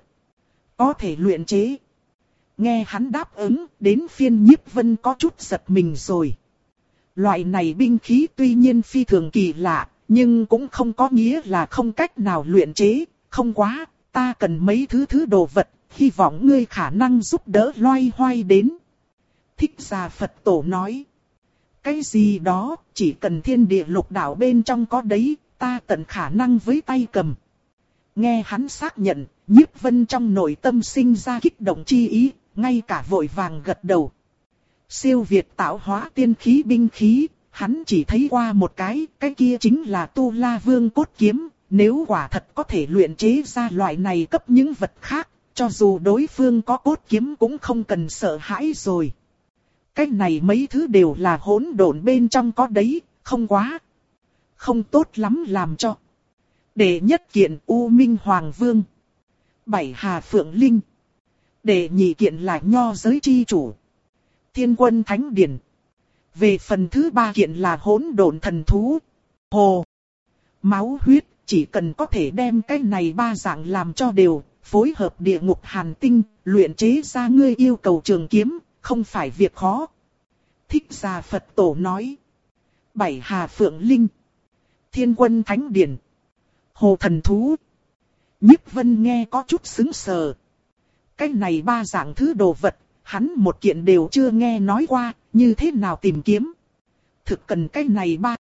[SPEAKER 1] Có thể luyện chế. Nghe hắn đáp ứng, đến phiên Nhiếp Vân có chút giật mình rồi. Loại này binh khí tuy nhiên phi thường kỳ lạ, nhưng cũng không có nghĩa là không cách nào luyện chế. Không quá, ta cần mấy thứ thứ đồ vật, hy vọng ngươi khả năng giúp đỡ loay hoay đến. Thích Già Phật Tổ nói. Cái gì đó, chỉ cần thiên địa lục đạo bên trong có đấy, ta tận khả năng với tay cầm. Nghe hắn xác nhận, Nhiếp Vân trong nội tâm sinh ra kích động chi ý, ngay cả vội vàng gật đầu. Siêu việt tạo hóa tiên khí binh khí, hắn chỉ thấy qua một cái, cái kia chính là Tu La Vương cốt kiếm. Nếu quả thật có thể luyện chế ra loại này cấp những vật khác, cho dù đối phương có cốt kiếm cũng không cần sợ hãi rồi. Cái này mấy thứ đều là hỗn độn bên trong có đấy, không quá. không tốt lắm làm cho. Đệ nhất kiện U Minh Hoàng Vương. Bảy Hà Phượng Linh. Đệ nhị kiện là Nho giới chi chủ. Thiên Quân Thánh Điển. Về phần thứ ba kiện là Hỗn Độn Thần Thú. Hồ. Máu huyết, chỉ cần có thể đem cái này ba dạng làm cho đều, phối hợp địa ngục hàn tinh, luyện chế ra ngươi yêu cầu trường kiếm, không phải việc khó. Thích Gia Phật Tổ nói. Bảy Hà Phượng Linh. Thiên Quân Thánh Điển. Hồ Thần Thú. Nhiếp Vân nghe có chút sững sờ. Cái này ba dạng thứ đồ vật, hắn một kiện đều chưa nghe nói qua, như thế nào tìm kiếm. Thực cần cái này ba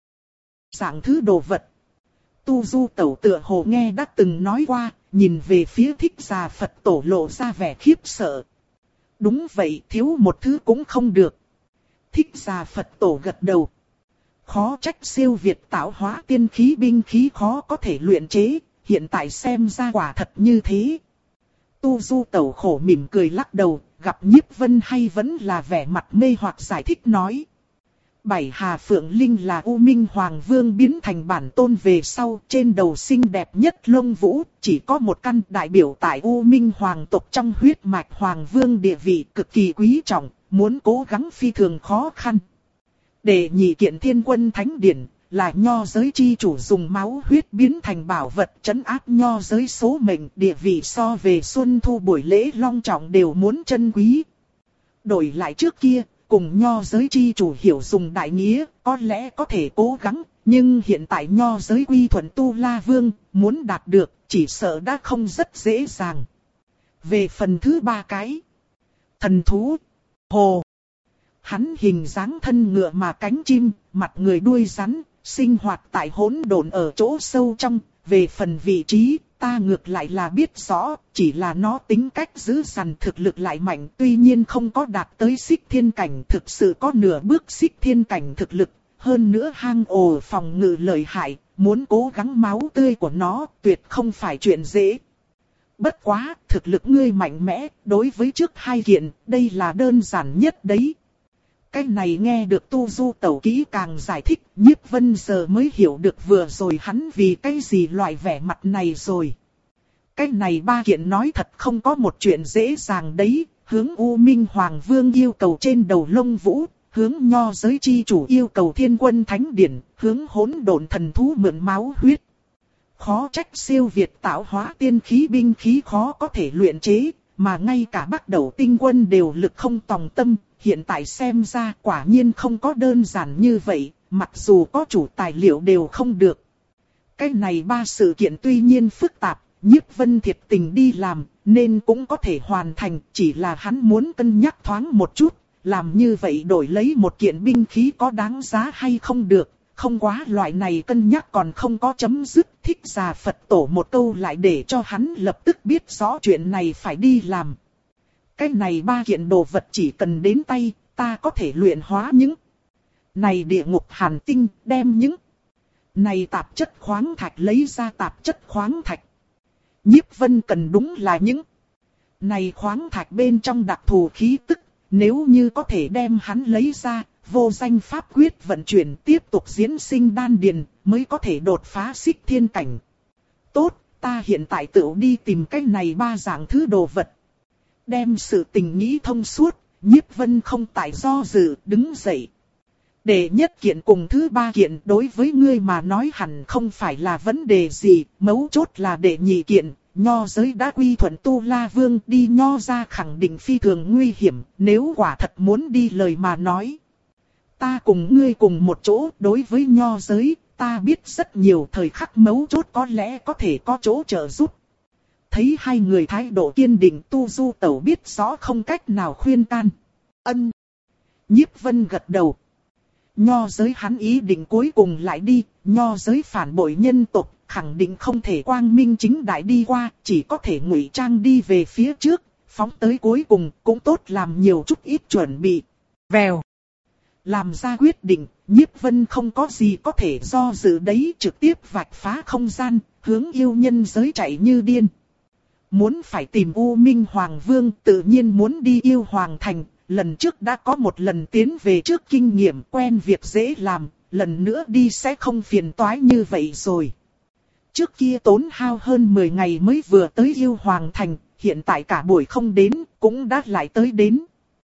[SPEAKER 1] dạng thứ đồ vật. Tu Du Tẩu tựa hồ nghe đã từng nói qua, nhìn về phía Thích Gia Phật Tổ lộ ra vẻ khiếp sợ. Đúng vậy, thiếu một thứ cũng không được. Thích Gia Phật Tổ gật đầu. Khó trách siêu việt tạo hóa tiên khí binh khí khó có thể luyện chế, hiện tại xem ra quả thật như thế. Tu Du Tẩu khổ mỉm cười lắc đầu, gặp Nhiếp Vân hay vẫn là vẻ mặt mê hoặc giải thích nói. Bảy Hà Phượng Linh là U Minh Hoàng Vương biến thành bản tôn về sau, trên đầu xinh đẹp nhất lông vũ, chỉ có một căn đại biểu tại U Minh Hoàng tộc trong huyết mạch Hoàng Vương địa vị cực kỳ quý trọng, muốn cố gắng phi thường khó khăn. Đệ nhị kiện Thiên Quân Thánh Điển, là Nho giới chi chủ dùng máu huyết biến thành bảo vật trấn áp Nho giới số mệnh, địa vị so về Xuân Thu buổi lễ long trọng đều muốn chân quý. Đổi lại trước kia, cùng Nho giới chi chủ hiểu dùng đại nghĩa, có lẽ có thể cố gắng, nhưng hiện tại Nho giới quy thuận Tu La Vương, muốn đạt được, chỉ sợ đã không rất dễ dàng. Về phần thứ ba cái, thần thú, hồ. Hắn hình dáng thân ngựa mà cánh chim, mặt người đuôi rắn, sinh hoạt tại hỗn độn ở chỗ sâu trong. Về phần vị trí, ta ngược lại là biết rõ, chỉ là nó tính cách giữ dằn thực lực lại mạnh. Tuy nhiên không có đạt tới xích thiên cảnh, thực sự có nửa bước xích thiên cảnh thực lực. Hơn nữa hang ổ phòng ngự lợi hại, muốn cố gắng máu tươi của nó tuyệt không phải chuyện dễ. Bất quá, thực lực ngươi mạnh mẽ, đối với trước hai kiện, đây là đơn giản nhất đấy. Cái này nghe được Tu Du Tẩu kỹ càng giải thích, Nhiếp Vân giờ mới hiểu được vừa rồi hắn vì cái gì loại vẻ mặt này rồi. Cái này ba kiện nói thật không có một chuyện dễ dàng đấy, hướng U Minh Hoàng Vương yêu cầu trên đầu lông vũ, hướng Nho giới chi chủ yêu cầu Thiên Quân Thánh Điển, hướng Hỗn Độn Thần Thú mượn máu huyết. Khó trách siêu việt tạo hóa tiên khí binh khí khó có thể luyện chế, mà ngay cả Bắc Đầu Tinh Quân đều lực không tòng tâm. Hiện tại xem ra quả nhiên không có đơn giản như vậy, mặc dù có chủ tài liệu đều không được. Cái này ba sự kiện tuy nhiên phức tạp, Nhiếp Vân thiệt tình đi làm, nên cũng có thể hoàn thành, chỉ là hắn muốn cân nhắc thoáng một chút, làm như vậy đổi lấy một kiện binh khí có đáng giá hay không được, không quá loại này cân nhắc còn không có chấm dứt. Thích Gia Phật Tổ một câu lại để cho hắn lập tức biết rõ chuyện này phải đi làm. Cái này ba kiện đồ vật chỉ cần đến tay, ta có thể luyện hóa những này địa ngục hàn tinh, đem những này tạp chất khoáng thạch lấy ra tạp chất khoáng thạch. Nhiếp Vân cần đúng là những này khoáng thạch bên trong đặc thù khí tức, nếu như có thể đem hắn lấy ra, vô danh pháp quyết vận chuyển tiếp tục diễn sinh đan điền, mới có thể đột phá xích thiên cảnh. Tốt, ta hiện tại tự đi tìm cái này ba dạng thứ đồ vật. Đem sự tình nghĩ thông suốt, Nhiếp Vân không tại do dự, đứng dậy. Đệ nhất kiện cùng thứ ba kiện đối với ngươi mà nói hẳn không phải là vấn đề gì, mấu chốt là đệ nhị kiện, Nho giới đã quy thuận Tu La Vương, đi Nho ra khẳng định phi thường nguy hiểm, nếu quả thật muốn đi lời mà nói. Ta cùng ngươi cùng một chỗ, đối với Nho giới, ta biết rất nhiều, thời khắc mấu chốt có lẽ có thể có chỗ trợ giúp. Thấy hai người thái độ kiên định, Tu Du Tẩu biết rõ không cách nào khuyên can. Ân. Nhiếp Vân gật đầu. Nho giới hắn ý định cuối cùng lại đi, Nho giới phản bội nhân tộc, khẳng định không thể quang minh chính đại đi qua, chỉ có thể ngụy trang đi về phía trước, phóng tới cuối cùng cũng tốt làm nhiều chút ít chuẩn bị. Vèo. Làm ra quyết định, Nhiếp Vân không có gì có thể do dự đấy, trực tiếp vạch phá không gian, hướng yêu nhân giới chạy như điên. Muốn phải tìm U Minh Hoàng Vương, tự nhiên muốn đi yêu Hoàng Thành. Lần trước đã có một lần tiến về trước kinh nghiệm, quen việc dễ làm, lần nữa đi sẽ không phiền toái như vậy rồi. Trước kia tốn hao hơn mười ngày mới vừa tới Yêu Hoàng Thành, hiện tại cả buổi không đến, cũng đã lại tới đến.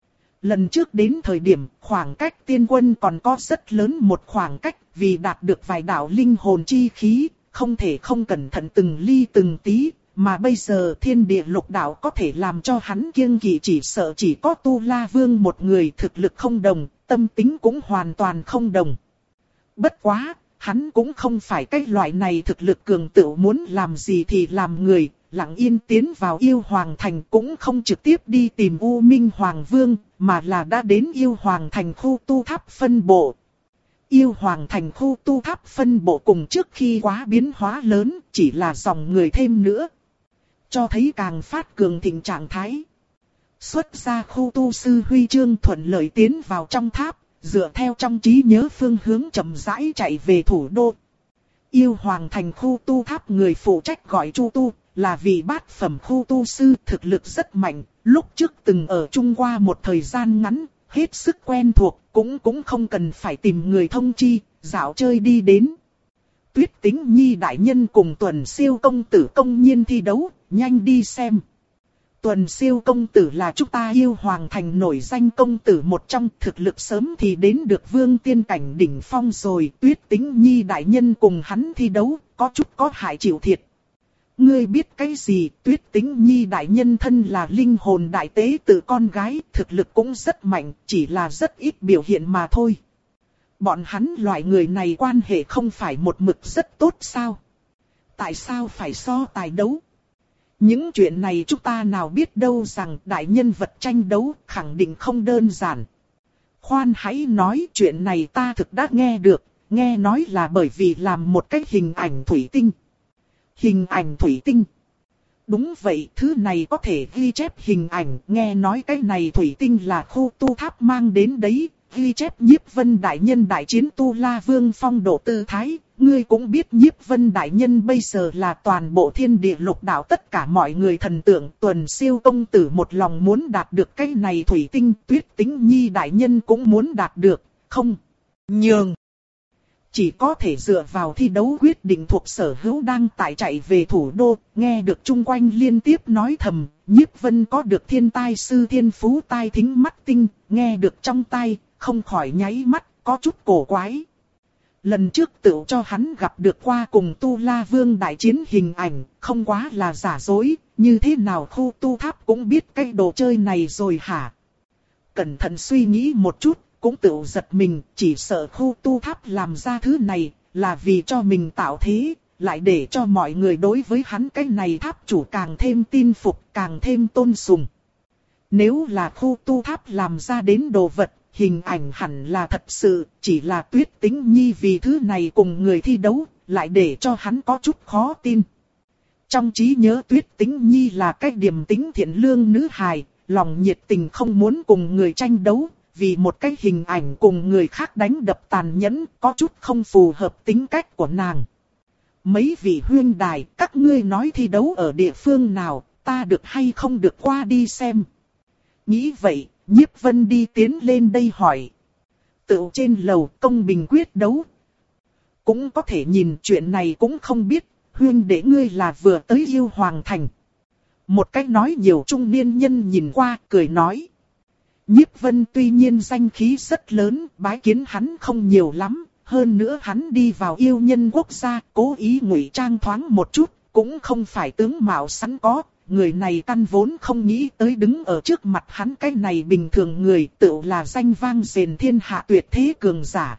[SPEAKER 1] Lần trước đến thời điểm, khoảng cách tiên quân còn có rất lớn một khoảng cách, vì đạt được vài đạo linh hồn chi khí, không thể không cẩn thận từng ly từng tí, mà bây giờ thiên địa lục đạo có thể làm cho hắn kiêng kỵ chỉ sợ chỉ có Tu La Vương một người, thực lực không đồng, tâm tính cũng hoàn toàn không đồng. Bất quá, hắn cũng không phải cái loại này thực lực cường tự muốn làm gì thì làm người, lặng yên tiến vào Yêu Hoàng Thành cũng không trực tiếp đi tìm U Minh Hoàng Vương, mà là đã đến Yêu Hoàng Thành khu tu tháp phân bộ. Yêu Hoàng Thành khu tu tháp phân bộ cùng trước khi quá biến hóa lớn, chỉ là dòng người thêm nữa. Cho thấy càng phát cường thịnh trạng thái. Xuất ra khu tu sư huy chương thuận lợi tiến vào trong tháp, dựa theo trong trí nhớ phương hướng chậm rãi chạy về thủ đô. Yêu Hoàng Thành khu tu tháp người phụ trách gọi Chu Tu, là vị bát phẩm khu tu sư thực lực rất mạnh, lúc trước từng ở chung qua một thời gian ngắn, hết sức quen thuộc, cũng cũng không cần phải tìm người thông chi, dạo chơi đi đến. Tuyết Tĩnh Nhi đại nhân cùng Tuần Siêu công tử công nhiên thi đấu, nhanh đi xem. Tuần Siêu công tử là chúng ta Yêu Hoàng Thành nổi danh công tử một trong, thực lực sớm thì đến được vương tiên cảnh đỉnh phong rồi. Tuyết Tĩnh Nhi đại nhân cùng hắn thi đấu, có chút có hại chịu thiệt. Ngươi biết cái gì? Tuyết Tĩnh Nhi đại nhân thân là linh hồn đại tế tự con gái, thực lực cũng rất mạnh, chỉ là rất ít biểu hiện mà thôi. Bọn hắn loại người này quan hệ không phải một mực rất tốt sao? Tại sao phải so tài đấu? Những chuyện này chúng ta nào biết đâu rằng đại nhân vật tranh đấu khẳng định không đơn giản. Khoan hãy nói chuyện này ta thực đã nghe được, nghe nói là bởi vì làm một cái hình ảnh thủy tinh. Hình ảnh thủy tinh. Đúng vậy, thứ này có thể ghi chép hình ảnh, nghe nói cái này thủy tinh là khu tu tháp mang đến đấy, ghi chép Nhiếp Vân đại nhân đại chiến Tu La Vương phong độ tư thái, ngươi cũng biết Nhiếp Vân đại nhân bây giờ là toàn bộ thiên địa lục đạo tất cả mọi người thần tượng. Tuần Siêu công tử một lòng muốn đạt được cái này thủy tinh, Tuyết Tĩnh Nhi đại nhân cũng muốn đạt được, không nhường. Chỉ có thể dựa vào thi đấu quyết định thuộc sở hữu đang tại chạy về thủ đô, nghe được chung quanh liên tiếp nói thầm, Nhiếp Vân có được thiên tai sư thiên phú tai thính mắt tinh, nghe được trong tai, không khỏi nháy mắt, có chút cổ quái. Lần trước tự cho hắn gặp được qua cùng Tu La Vương đại chiến hình ảnh, không quá là giả dối, như thế nào khu tu tháp cũng biết cái đồ chơi này rồi hả? Cẩn thận suy nghĩ một chút, cũng tự giật mình, chỉ sợ khu tu tháp làm ra thứ này, là vì cho mình tạo thế, lại để cho mọi người đối với hắn cái này tháp chủ càng thêm tin phục, càng thêm tôn sùng. Nếu là khu tu tháp làm ra đến đồ vật, hình ảnh hẳn là thật sự, chỉ là Tuyết Tĩnh Nhi vì thứ này cùng người thi đấu, lại để cho hắn có chút khó tin. Trong trí nhớ Tuyết Tĩnh Nhi là cái điềm tĩnh thiện lương nữ hài, lòng nhiệt tình không muốn cùng người tranh đấu, vì một cái hình ảnh cùng người khác đánh đập tàn nhẫn, có chút không phù hợp tính cách của nàng. Mấy vị huyên đài, các ngươi nói thi đấu ở địa phương nào, ta được hay không được qua đi xem. Nghĩ vậy, Nhiếp Vân đi tiến lên đây hỏi. Tự trên lầu công bình quyết đấu. Cũng có thể nhìn chuyện này cũng không biết, huyên đệ ngươi là vừa tới Yêu Hoàng Thành. Một cách nói nhiều trung niên nhân nhìn qua, cười nói. Nhiếp Vân tuy nhiên danh khí rất lớn, bái kiến hắn không nhiều lắm, hơn nữa hắn đi vào yêu nhân quốc gia, cố ý ngụy trang thoáng một chút, cũng không phải tướng mạo sẵn có, người này căn vốn không nghĩ tới đứng ở trước mặt hắn cái này bình thường người, tự là danh vang rền thiên hạ tuyệt thế cường giả.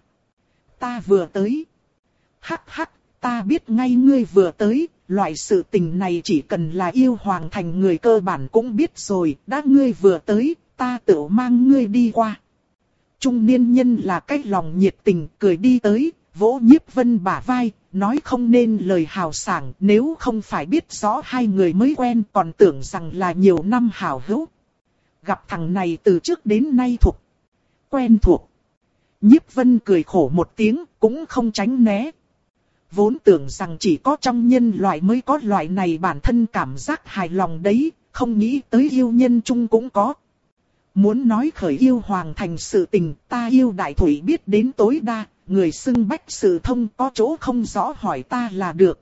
[SPEAKER 1] Ta vừa tới. Hắc hắc, ta biết ngay ngươi vừa tới, loại sự tình này chỉ cần là Yêu Hoàng Thành người cơ bản cũng biết rồi, đã ngươi vừa tới, ta tự mang ngươi đi qua. Trung niên nhân là cái lòng nhiệt tình, cười đi tới, vỗ Nhiếp Vân bả vai, nói không nên lời hào sảng, nếu không phải biết rõ hai người mới quen còn tưởng rằng là nhiều năm hảo hữu. Gặp thằng này từ trước đến nay thuộc, quen thuộc. Nhiếp Vân cười khổ một tiếng, cũng không tránh né. Vốn tưởng rằng chỉ có trong nhân loại mới có loại này bản thân cảm giác hài lòng đấy, không nghĩ tới yêu nhân chung cũng có. Muốn nói khởi Yêu Hoàng Thành sự tình, ta Yêu Đại Thủy biết đến tối đa, người xưng bách sự thông có chỗ không rõ hỏi ta là được.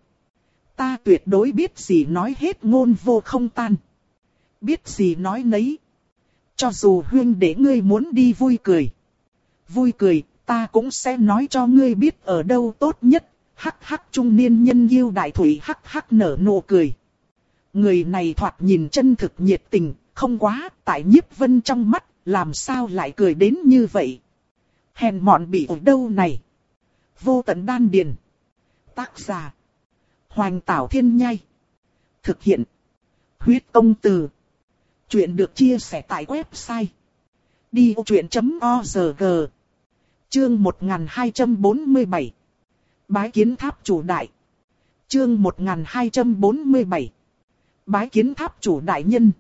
[SPEAKER 1] Ta tuyệt đối biết gì nói hết ngôn vô không tan. Biết gì nói nấy. Cho dù huynh để ngươi muốn đi vui cười. Vui cười, ta cũng sẽ nói cho ngươi biết ở đâu tốt nhất. Hắc hắc trung niên nhân yêu đại thủy hắc hắc nở nụ cười. Người này thoạt nhìn chân thực nhiệt tình, không quá, tại Nhiếp Vân trong mắt, làm sao lại cười đến như vậy. Hèn mọn bị ở đâu này. Vô tận đan điền. Tác giả. Hoành Tảo Thiên Nhai. Thực hiện. Huyết Công Từ. Chuyện được chia sẻ tại website. đi ô chuyện chấm o rờ giê. Chương một nghìn hai trăm bốn mươi bảy. Bái kiến tháp chủ đại. Chương một nghìn hai trăm bốn mươi bảy. Bái kiến tháp chủ đại nhân.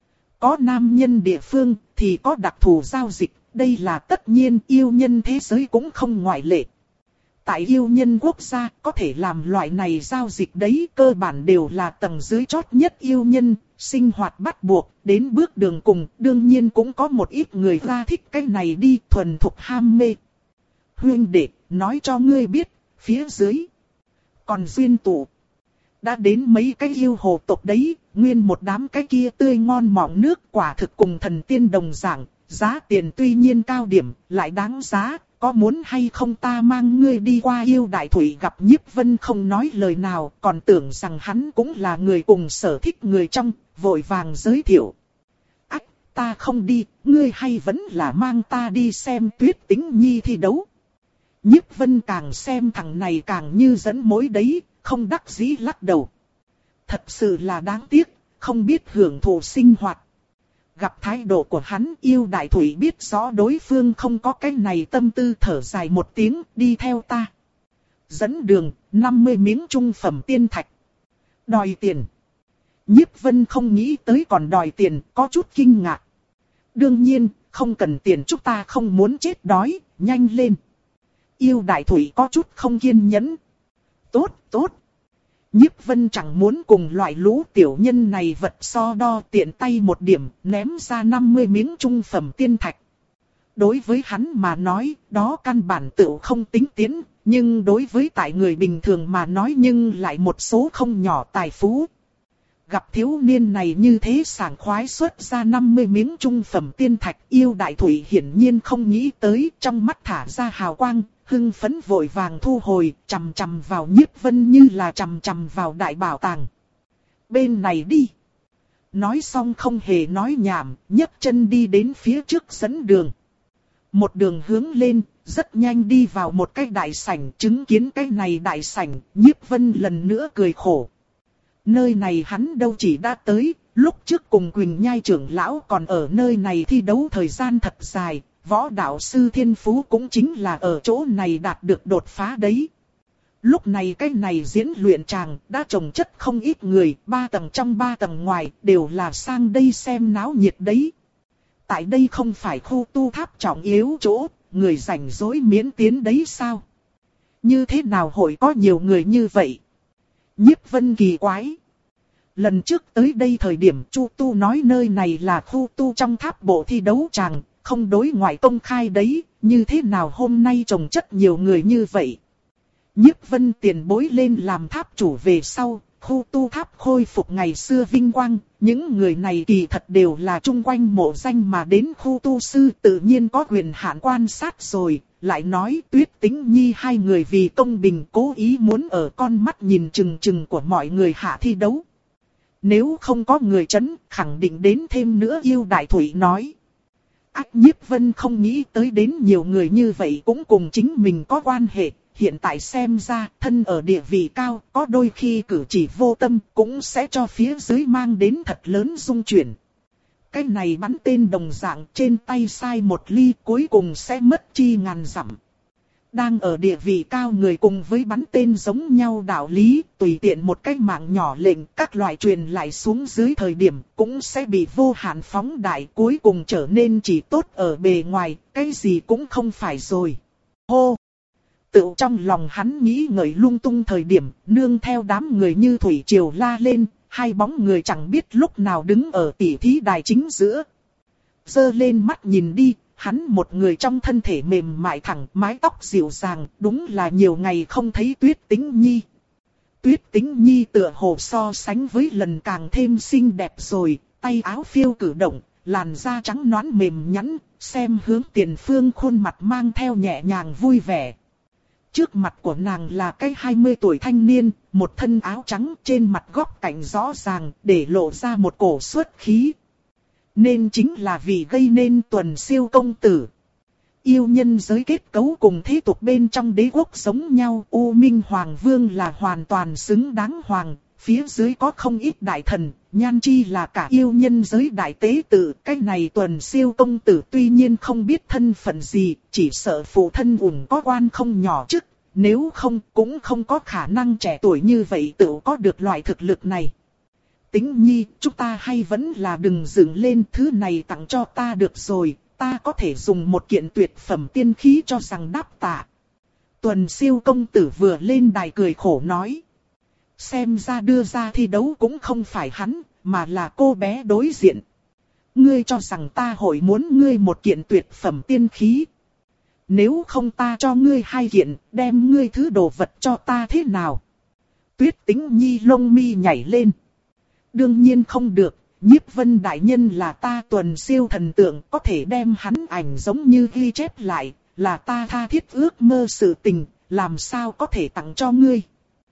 [SPEAKER 1] Có nam nhân địa phương thì có đặc thù giao dịch. Đây là tất nhiên, yêu nhân thế giới cũng không ngoại lệ. Tại yêu nhân quốc gia có thể làm loại này giao dịch đấy, cơ bản đều là tầng dưới chót nhất yêu nhân, sinh hoạt bắt buộc, đến bước đường cùng, đương nhiên cũng có một ít người ra thích cái này đi, thuần thục ham mê. Huynh đệ, nói cho ngươi biết, phía dưới còn duyên tụ. Đã đến mấy cái yêu hồ tộc đấy, nguyên một đám cái kia tươi ngon mọng nước quả thực cùng thần tiên đồng dạng, giá tiền tuy nhiên cao điểm, lại đáng giá. Có muốn hay không ta mang ngươi đi qua yêu đại thủy gặp Nhiếp Vân không nói lời nào, còn tưởng rằng hắn cũng là người cùng sở thích người trong, vội vàng giới thiệu. Ách, ta không đi, ngươi hay vẫn là mang ta đi xem Tuyết Tĩnh Nhi thi đấu. Nhiếp Vân càng xem thằng này càng như dẫn mối đấy, không đắc dĩ lắc đầu. Thật sự là đáng tiếc, không biết hưởng thụ sinh hoạt. Gặp thái độ của hắn, yêu đại thủy biết rõ đối phương không có cái này tâm tư, thở dài một tiếng, đi theo ta. Dẫn đường, năm mươi miếng trung phẩm tiên thạch. Đòi tiền. Nhiếp Vân không nghĩ tới còn đòi tiền, có chút kinh ngạc. Đương nhiên, không cần tiền chúng ta không muốn chết đói, nhanh lên. Yêu đại thủy có chút không kiên nhẫn. Tốt, tốt. Nhiếp Vân chẳng muốn cùng loại lũ tiểu nhân này vật so đo, tiện tay một điểm, ném ra năm mươi miếng trung phẩm tiên thạch. Đối với hắn mà nói, đó căn bản tựu không tính tiến, nhưng đối với tại người bình thường mà nói nhưng lại một số không nhỏ tài phú. Gặp thiếu niên này như thế sảng khoái xuất ra năm mươi miếng trung phẩm tiên thạch, yêu đại thủy hiển nhiên không nghĩ tới, trong mắt thả ra hào quang. Hưng phấn vội vàng thu hồi, chằm chằm vào Nhiếp Vân như là chằm chằm vào đại bảo tàng. Bên này đi. Nói xong không hề nói nhảm, nhấc chân đi đến phía trước dẫn đường. Một đường hướng lên, rất nhanh đi vào một cái đại sảnh, chứng kiến cái này đại sảnh, Nhiếp Vân lần nữa cười khổ. Nơi này hắn đâu chỉ đã tới, lúc trước cùng Quỳnh Nhai trưởng lão còn ở nơi này thi đấu thời gian thật dài. Võ đạo sư thiên phú cũng chính là ở chỗ này đạt được đột phá đấy. Lúc này cái này diễn luyện tràng đã trồng chất không ít người, ba tầng trong ba tầng ngoài đều là sang đây xem náo nhiệt đấy. Tại đây không phải khu tu tháp trọng yếu chỗ, người rảnh rỗi miễn tiến đấy sao? Như thế nào hội có nhiều người như vậy? Nhiếp Vân kỳ quái. Lần trước tới đây thời điểm Chu Tu nói nơi này là khu tu trong tháp bộ thi đấu tràng. Không đối ngoại công khai đấy, như thế nào hôm nay trồng chất nhiều người như vậy. Nhiếp Vân tiền bối lên làm tháp chủ về sau, khu tu tháp khôi phục ngày xưa vinh quang, những người này kỳ thật đều là chung quanh mộ danh mà đến khu tu sư tự nhiên có quyền hạn quan sát rồi, lại nói Tuyết Tĩnh Nhi hai người vì công bình cố ý muốn ở con mắt nhìn chừng chừng của mọi người hạ thi đấu. Nếu không có người chấn, khẳng định đến thêm nữa yêu đại thủy nói. Ác Nhiếp Vân không nghĩ tới đến nhiều người như vậy cũng cùng chính mình có quan hệ, hiện tại xem ra thân ở địa vị cao, có đôi khi cử chỉ vô tâm cũng sẽ cho phía dưới mang đến thật lớn rung chuyển. Cái này bắn tên đồng dạng trên tay sai một ly cuối cùng sẽ mất chi ngàn dặm. Đang ở địa vị cao người cùng với bắn tên giống nhau đạo lý, tùy tiện một cái mạng nhỏ lệnh các loại truyền lại xuống dưới thời điểm cũng sẽ bị vô hạn phóng đại, cuối cùng trở nên chỉ tốt ở bề ngoài, cái gì cũng không phải rồi. Hô! Tự trong lòng hắn nghĩ ngợi lung tung thời điểm, nương theo đám người như thủy triều la lên, hai bóng người chẳng biết lúc nào đứng ở tỉ thí đài chính giữa. Giơ lên mắt nhìn đi. hắn một người trong thân thể mềm mại thẳng, mái tóc dịu dàng, đúng là nhiều ngày không thấy Tuyết Tĩnh Nhi. Tuyết Tĩnh Nhi tựa hồ so sánh với lần càng thêm xinh đẹp rồi, tay áo phiêu cử động, làn da trắng nõn mềm nhẵn, xem hướng Tiền Phương khuôn mặt mang theo nhẹ nhàng vui vẻ. Trước mặt của nàng là cái hai mươi tuổi thanh niên, một thân áo trắng trên mặt góc cạnh rõ ràng, để lộ ra một cổ xuất khí. Nên chính là vì gây nên Tuần Siêu công tử. Yêu nhân giới kết cấu cùng thế tục bên trong đế quốc giống nhau, U Minh Hoàng Vương là hoàn toàn xứng đáng hoàng, phía dưới có không ít đại thần, Nhan Chi là cả yêu nhân giới đại tế tự. Cái này Tuần Siêu công tử tuy nhiên không biết thân phận gì, chỉ sợ phụ thân ủng có quan không nhỏ chức, nếu không cũng không có khả năng trẻ tuổi như vậy tự có được loại thực lực này. Tĩnh Nhi, chúng ta hay vẫn là đừng dựng lên, thứ này tặng cho ta được rồi, ta có thể dùng một kiện tuyệt phẩm tiên khí cho rằng đáp tạ. Tuần Siêu công tử vừa lên đài cười khổ nói. Xem ra đưa ra thi đấu cũng không phải hắn, mà là cô bé đối diện. Ngươi cho rằng ta hội muốn ngươi một kiện tuyệt phẩm tiên khí. Nếu không ta cho ngươi hai kiện, đem ngươi thứ đồ vật cho ta thế nào? Tuyết Tĩnh Nhi lông mi nhảy lên. Đương nhiên không được, Nhiếp Vân đại nhân là ta Tuần Siêu thần tượng, có thể đem hắn ảnh giống như ghi chép lại, là ta tha thiết ước mơ sự tình, làm sao có thể tặng cho ngươi.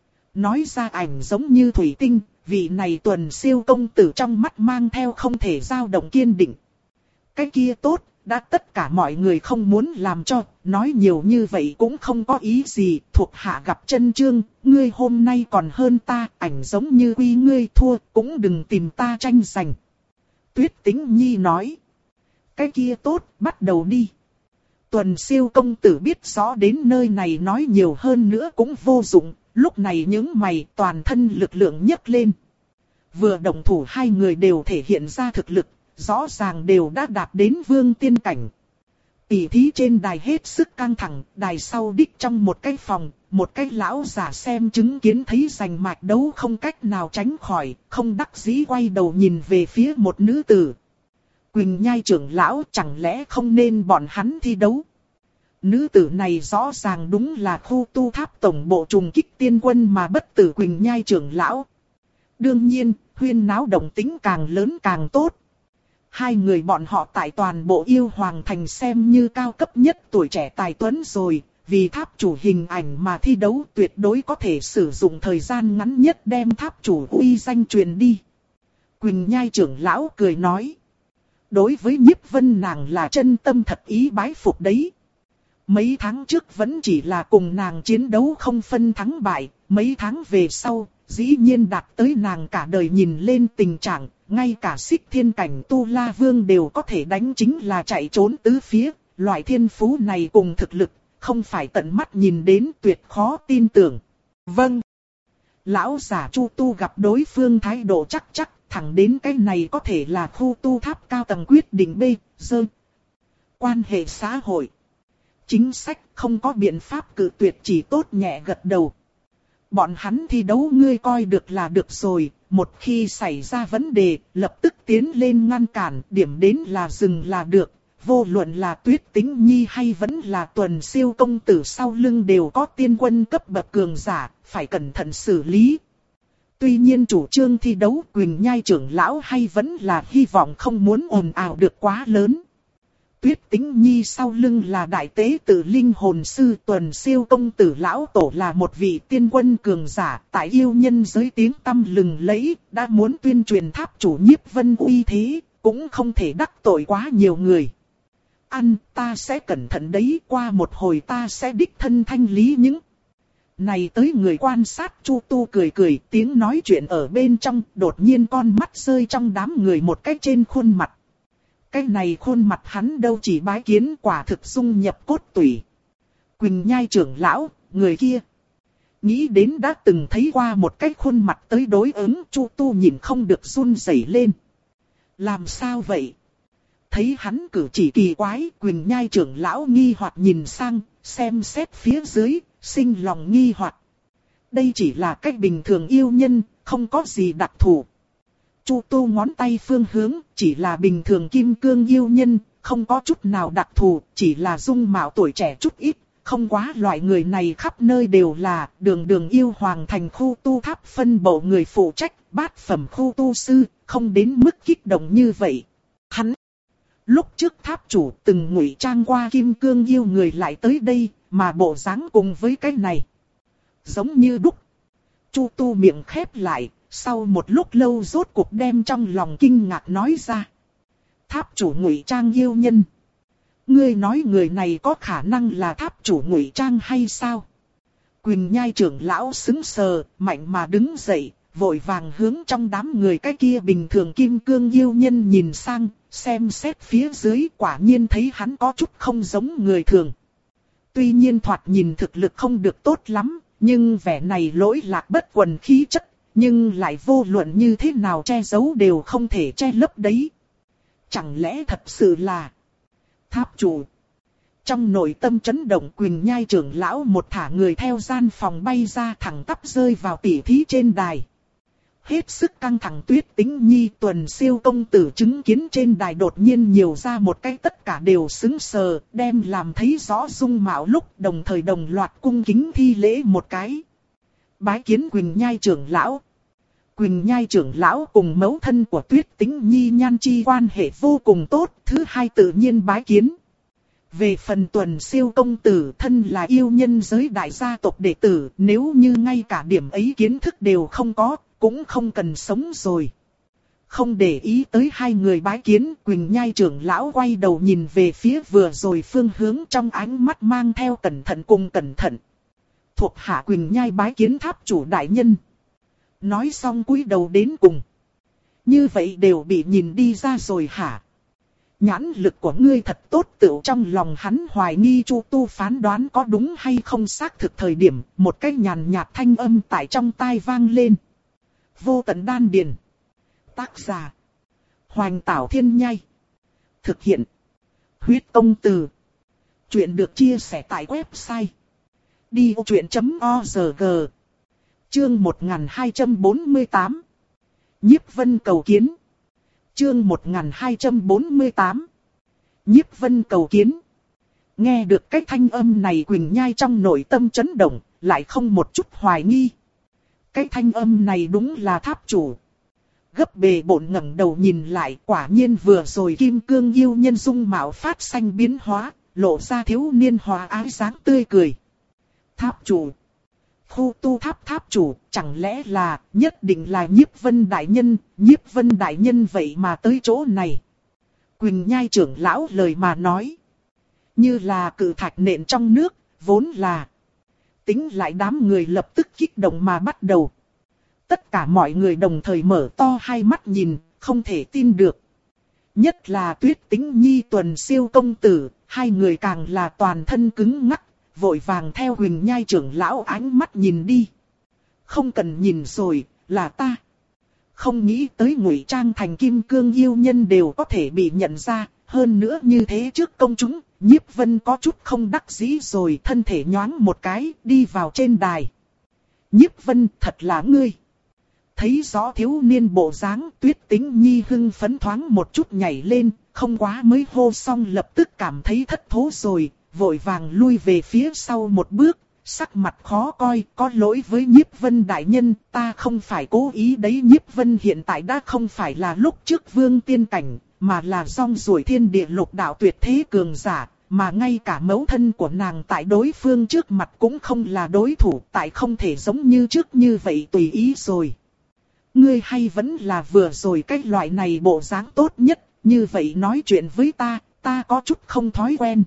[SPEAKER 1] Nói ra ảnh giống như thủy tinh, vị này Tuần Siêu công tử trong mắt mang theo không thể dao động kiên định. Cái kia tốt, đã tất cả mọi người không muốn làm cho, nói nhiều như vậy cũng không có ý gì, thuộc hạ gặp chân chương, ngươi hôm nay còn hơn ta, ảnh giống như quy ngươi thua, cũng đừng tìm ta tranh giành. Tuyết Tĩnh Nhi nói, cái kia tốt, bắt đầu đi. Tuần Siêu công tử biết rõ đến nơi này nói nhiều hơn nữa cũng vô dụng, lúc này những mày toàn thân lực lượng nhấc lên. Vừa động thủ hai người đều thể hiện ra thực lực, rõ ràng đều đã đạt đến vương tiên cảnh. Tỷ thí trên đài hết sức căng thẳng, đài sau đích trong một cái phòng, một cái lão giả xem chứng kiến thấy giành mạch đấu không cách nào tránh khỏi, không đắc dĩ quay đầu nhìn về phía một nữ tử. Quỳnh Nhai trưởng lão, chẳng lẽ không nên bọn hắn thi đấu? Nữ tử này rõ ràng đúng là khu tu tháp tổng bộ trùng kích tiên quân mà bất tử Quỳnh Nhai trưởng lão. Đương nhiên, huyên náo động tính càng lớn càng tốt. Hai người bọn họ tại toàn bộ yêu hoàng thành xem như cao cấp nhất tuổi trẻ tài tuấn rồi, vì tháp chủ hình ảnh mà thi đấu tuyệt đối có thể sử dụng thời gian ngắn nhất đem tháp chủ uy danh truyền đi. Quỳnh Nhai trưởng lão cười nói. Đối với Nhiếp Vân nàng là chân tâm thật ý bái phục đấy. Mấy tháng trước vẫn chỉ là cùng nàng chiến đấu không phân thắng bại, mấy tháng về sau, dĩ nhiên đạt tới nàng cả đời nhìn lên tình trạng, ngay cả Xích Thiên cảnh Tu La Vương đều có thể đánh chính là chạy trốn tứ phía, loại thiên phú này cùng thực lực, không phải tận mắt nhìn đến tuyệt khó tin tưởng. Vâng. Lão giả Chu Tu gặp đối phương thái độ chắc chắc, thẳng đến cái này có thể là khu tu tháp cao tầng quyết định B, dơ. Quan hệ xã hội. Chính sách không có biện pháp cự tuyệt, chỉ tốt nhẹ gật đầu. Bọn hắn thi đấu ngươi coi được là được rồi, một khi xảy ra vấn đề, lập tức tiến lên ngăn cản, điểm đến là dừng là được. Vô luận là Tuyết Tĩnh Nhi hay vẫn là Tuần Siêu công tử sau lưng đều có tiên quân cấp bậc cường giả, phải cẩn thận xử lý. Tuy nhiên chủ trương thi đấu Quỳnh Nhai trưởng lão hay vẫn là hy vọng không muốn ồn ào được quá lớn. Tuyết Tĩnh Nhi sau lưng là đại tế tử linh hồn sư, Tuần Siêu công tử lão tổ là một vị tiên quân cường giả, tại yêu nhân giới tiếng tăm lừng lẫy, đã muốn tuyên truyền tháp chủ Nhiếp Vân uy thế, cũng không thể đắc tội quá nhiều người. Ăn, ta sẽ cẩn thận đấy, qua một hồi ta sẽ đích thân thanh lý những này tới. Người quan sát Chu Tu cười cười, tiếng nói chuyện ở bên trong, đột nhiên con mắt rơi trong đám người một cái trên khuôn mặt. Cái này khuôn mặt hắn đâu chỉ bái kiến, quả thực dung nhập cốt tủy. Quỳnh Nhai trưởng lão, người kia. Nghĩ đến đã từng thấy qua một cái khuôn mặt tới đối ứng, Chu Tu nhìn không được run rẩy lên. Làm sao vậy? Thấy hắn cử chỉ kỳ quái, Quỳnh Nhai trưởng lão nghi hoặc nhìn sang, xem xét phía dưới, sinh lòng nghi hoặc. Đây chỉ là cách bình thường yêu nhân, không có gì đặc thù. Chu Tu ngón tay phương hướng, chỉ là bình thường kim cương yêu nhân, không có chút nào đặc thù, chỉ là dung mạo tuổi trẻ chút ít. Không quá loại người này khắp nơi đều là, đường đường yêu hoàng thành khu tu tháp phân bộ người phụ trách, bát phẩm khu tu sư, không đến mức kích động như vậy. Hắn, lúc trước tháp chủ từng ngụy trang qua kim cương yêu người lại tới đây, mà bộ dáng cùng với cái này. Giống như đúc. Chu Tu miệng khép lại, sau một lúc lâu rốt cuộc đem trong lòng kinh ngạc nói ra. Tháp chủ ngụy trang yêu nhân. Ngươi nói người này có khả năng là tháp chủ ngụy trang hay sao? Quỳnh Nhai trưởng lão sững sờ, mạnh mà đứng dậy, vội vàng hướng trong đám người cái kia bình thường kim cương yêu nhân nhìn sang, xem xét phía dưới quả nhiên thấy hắn có chút không giống người thường. Tuy nhiên thoạt nhìn thực lực không được tốt lắm, nhưng vẻ này lỗi lạc bất quần khí chất, nhưng lại vô luận như thế nào che giấu đều không thể che lấp đấy. Chẳng lẽ thật sự là tháp chủ? Trong nội tâm chấn động, Quỳnh Nhai trưởng lão một thả người theo gian phòng bay ra, thẳng tắp rơi vào tỉ thí trên đài. Hết sức căng thẳng Tuyết Tĩnh Nhi Tuần Siêu công tử chứng kiến trên đài đột nhiên nhiều ra một cái, tất cả đều sững sờ, đem làm thấy rõ dung mạo lúc đồng thời đồng loạt cung kính thi lễ một cái. Bái kiến Quỳnh Nhai trưởng lão. Quỳnh Nhai trưởng lão cùng mẫu thân của Tuyết Tĩnh Nhi Nhan Chi quan hệ vô cùng tốt, thứ hai tự nhiên bái kiến. Về phần Tuần Siêu công tử, thân là yêu nhân giới đại gia tộc đệ tử, nếu như ngay cả điểm ấy kiến thức đều không có, cũng không cần sống rồi. Không để ý tới hai người bái kiến, Quỳnh Nhai trưởng lão quay đầu nhìn về phía vừa rồi phương hướng, trong ánh mắt mang theo cẩn thận cùng cẩn thận. Thuộc hạ Quỳnh Nhai bái kiến tháp chủ đại nhân. Nói xong cúi đầu đến cùng. Như vậy đều bị nhìn đi ra rồi hả? Nhãn lực của ngươi thật tốt. Tựu trong lòng hắn hoài nghi Chu Tu phán đoán có đúng hay không xác thực thời điểm, một cái nhàn nhạt thanh âm tại trong tai vang lên. Vô tận đan điền. Tác giả Hoành Tảo Thiên Nhai. Thực hiện Huyết Công Từ. Chuyện được chia sẻ tại website đi ô chuyện chấm org. Chương một nghìn hai trăm bốn mươi tám. Nhiếp Vân cầu kiến. Chương một nghìn hai trăm bốn mươi tám. Nhiếp Vân cầu kiến. Nghe được cái thanh âm này, Quỳnh Nhai trong nội tâm chấn động, lại không một chút hoài nghi. Cái thanh âm này đúng là tháp chủ. Gấp bề bộn ngẩng đầu nhìn lại, quả nhiên vừa rồi kim cương yêu nhân dung mạo phát sinh biến hóa, lộ ra thiếu niên hòa ái dáng tươi cười. Tháp chủ. Khu tu tháp tháp chủ, chẳng lẽ là, nhất định là Nhiếp Vân đại nhân, Nhiếp Vân đại nhân vậy mà tới chỗ này. Quỳnh Nhai trưởng lão lời mà nói. Như là cự thạch nện trong nước, vốn là. Tính lại đám người lập tức kích động mà bắt đầu. Tất cả mọi người đồng thời mở to hai mắt nhìn, không thể tin được. Nhất là Tuyết Tĩnh Nhi Tuần Siêu công tử, hai người càng là toàn thân cứng ngắc, vội vàng theo Quỳnh Nhai trưởng lão ánh mắt nhìn đi. Không cần nhìn rồi, là ta. Không nghĩ tới ngụy trang thành kim cương yêu nhân đều có thể bị nhận ra, hơn nữa như thế trước công chúng, Nhiếp Vân có chút không đắc dĩ rồi, thân thể nhoáng một cái, đi vào trên đài. Nhiếp Vân, thật là ngươi. Thấy rõ thiếu niên bộ dáng, Tuyết Tĩnh Nhi hưng phấn thoáng một chút nhảy lên, không quá mới hô xong lập tức cảm thấy thất thố rồi, vội vàng lui về phía sau một bước, sắc mặt khó coi, có lỗi với Nhiếp Vân đại nhân, ta không phải cố ý đấy. Nhiếp Vân hiện tại đã không phải là lúc trước vương tiên cảnh, mà là rong ruổi thiên địa lục đạo tuyệt thế cường giả, mà ngay cả mẫu thân của nàng tại đối phương trước mặt cũng không là đối thủ, tại không thể giống như trước như vậy tùy ý rồi. Ngươi hay vẫn là vừa rồi cái loại này bộ dáng tốt nhất, như vậy nói chuyện với ta, ta có chút không thói quen.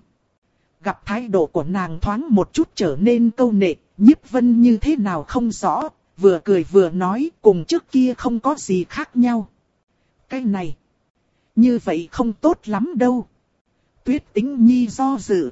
[SPEAKER 1] Gặp thái độ của nàng thoáng một chút trở nên câu nệ, Nhiếp Vân như thế nào không rõ, vừa cười vừa nói, cùng trước kia không có gì khác nhau. Cái này, như vậy không tốt lắm đâu. Tuyết Tĩnh Nhi do dự.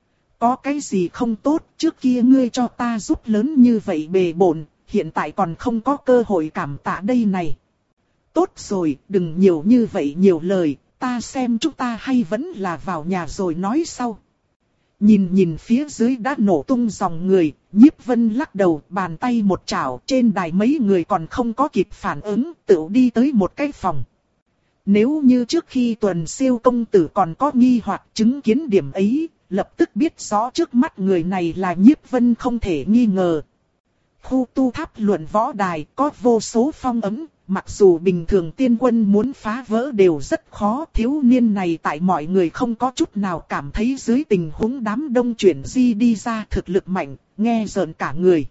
[SPEAKER 1] Có cái gì không tốt, trước kia ngươi cho ta giúp lớn như vậy bề bộn, hiện tại còn không có cơ hội cảm tạ đây này. Tốt rồi, đừng nhiều như vậy nhiều lời, ta xem chúng ta hay vẫn là vào nhà rồi nói sau. Nhìn nhìn phía dưới đã nổ tung dòng người, Nhiếp Vân lắc đầu, bàn tay một chảo, trên đài mấy người còn không có kịp phản ứng, tự đi tới một cái phòng. Nếu như trước khi Tuần Siêu công tử còn có nghi hoặc chứng kiến điểm ấy, lập tức biết rõ trước mắt người này là Nhiếp Vân không thể nghi ngờ. Khu tu tháp luận võ đài có vô số phong ấn, mặc dù bình thường tiên quân muốn phá vỡ đều rất khó. Thiếu niên này tại mọi người không có chút nào cảm thấy dưới tình huống đám đông chuyển di đi ra thực lực mạnh, nghe rợn cả người.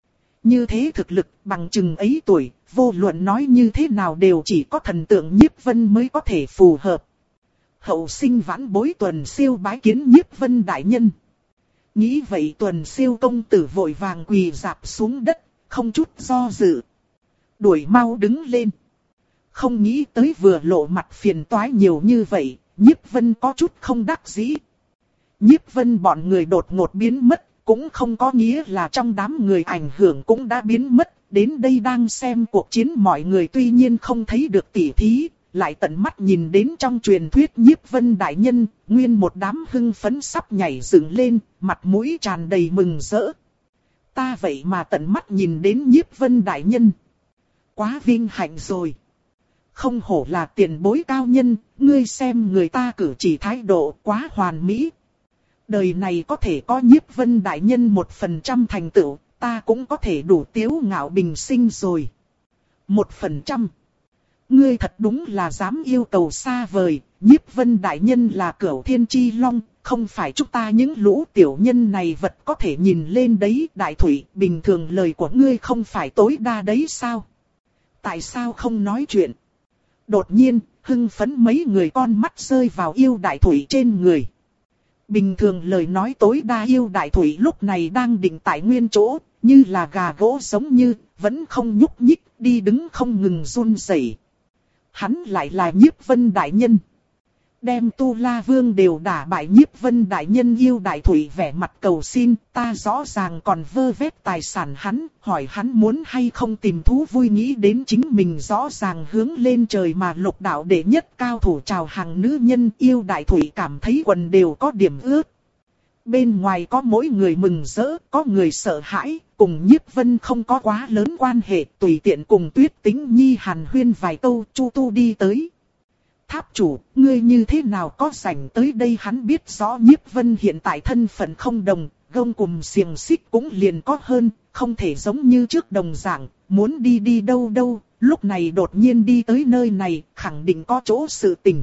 [SPEAKER 1] Như thế thực lực bằng chừng ấy tuổi, vô luận nói như thế nào đều chỉ có thần tượng Nhiếp Vân mới có thể phù hợp. Hậu sinh vãn bối Tuần Siêu bái kiến Nhiếp Vân đại nhân. Nghĩ vậy Tuần Siêu công tử vội vàng quỳ rạp xuống đất, không chút do dự. Đuổi mau đứng lên. Không nghĩ tới vừa lộ mặt phiền toái nhiều như vậy, Nhiếp Vân có chút không đắc dĩ. Nhiếp Vân bọn người đột ngột biến mất, cũng không có nghĩa là trong đám người ảnh hưởng cũng đã biến mất. Đến đây đang xem cuộc chiến mọi người tuy nhiên không thấy được tỉ thí, lại tận mắt nhìn đến trong truyền thuyết Nhiếp Vân đại nhân, nguyên một đám hưng phấn sắp nhảy dựng lên, mặt mũi tràn đầy mừng rỡ. Ta vậy mà tận mắt nhìn đến Nhiếp Vân đại nhân. Quá vinh hạnh rồi. Không hổ là tiền bối cao nhân, ngươi xem người ta cử chỉ thái độ quá hoàn mỹ. Đời này có thể có Nhiếp Vân đại nhân một phần trăm thành tựu, ta cũng có thể đủ tiếu ngạo bình sinh rồi. Một phần trăm. Ngươi thật đúng là dám yêu cầu xa vời, Nhiếp Vân đại nhân là Cửu Thiên Chi Long, không phải chúng ta những lũ tiểu nhân này vật có thể nhìn lên đấy. Đại Thủy, bình thường lời của ngươi không phải tối đa đấy sao? Tại sao không nói chuyện? Đột nhiên, hưng phấn mấy người con mắt rơi vào Yêu Đại Thủy trên người. Bình thường lời nói tối đa Yêu Đại Thủy lúc này đang định tại nguyên chỗ, như là gà gỗ giống như, vẫn không nhúc nhích, đi đứng không ngừng run rẩy. Hắn lại là Nhiếp Vân đại nhân. Đem Tu La Vương đều đả bại Nhiếp Vân đại nhân. Yêu Đại Thủy vẻ mặt cầu xin, ta rõ ràng còn vơ vét tài sản hắn, hỏi hắn muốn hay không tìm thú vui, nghĩ đến chính mình rõ ràng hướng lên trời mà lục đạo đệ nhất cao thủ chào hàng nữ nhân. Yêu Đại Thủy cảm thấy quần đều có điểm ướt. Bên ngoài có mỗi người mừng rỡ, có người sợ hãi, cùng Nhiếp Vân không có quá lớn quan hệ, tùy tiện cùng Tuyết Tĩnh Nhi hàn huyên vài câu. Chu Tu đi tới. Tháp chủ, ngươi như thế nào có rảnh tới đây? Hắn biết rõ Nhiếp Vân hiện tại thân phận không đồng, gông cùm xiềng xích cũng liền có hơn, không thể giống như trước đồng dạng, muốn đi đi đâu đâu, lúc này đột nhiên đi tới nơi này, khẳng định có chỗ sự tình.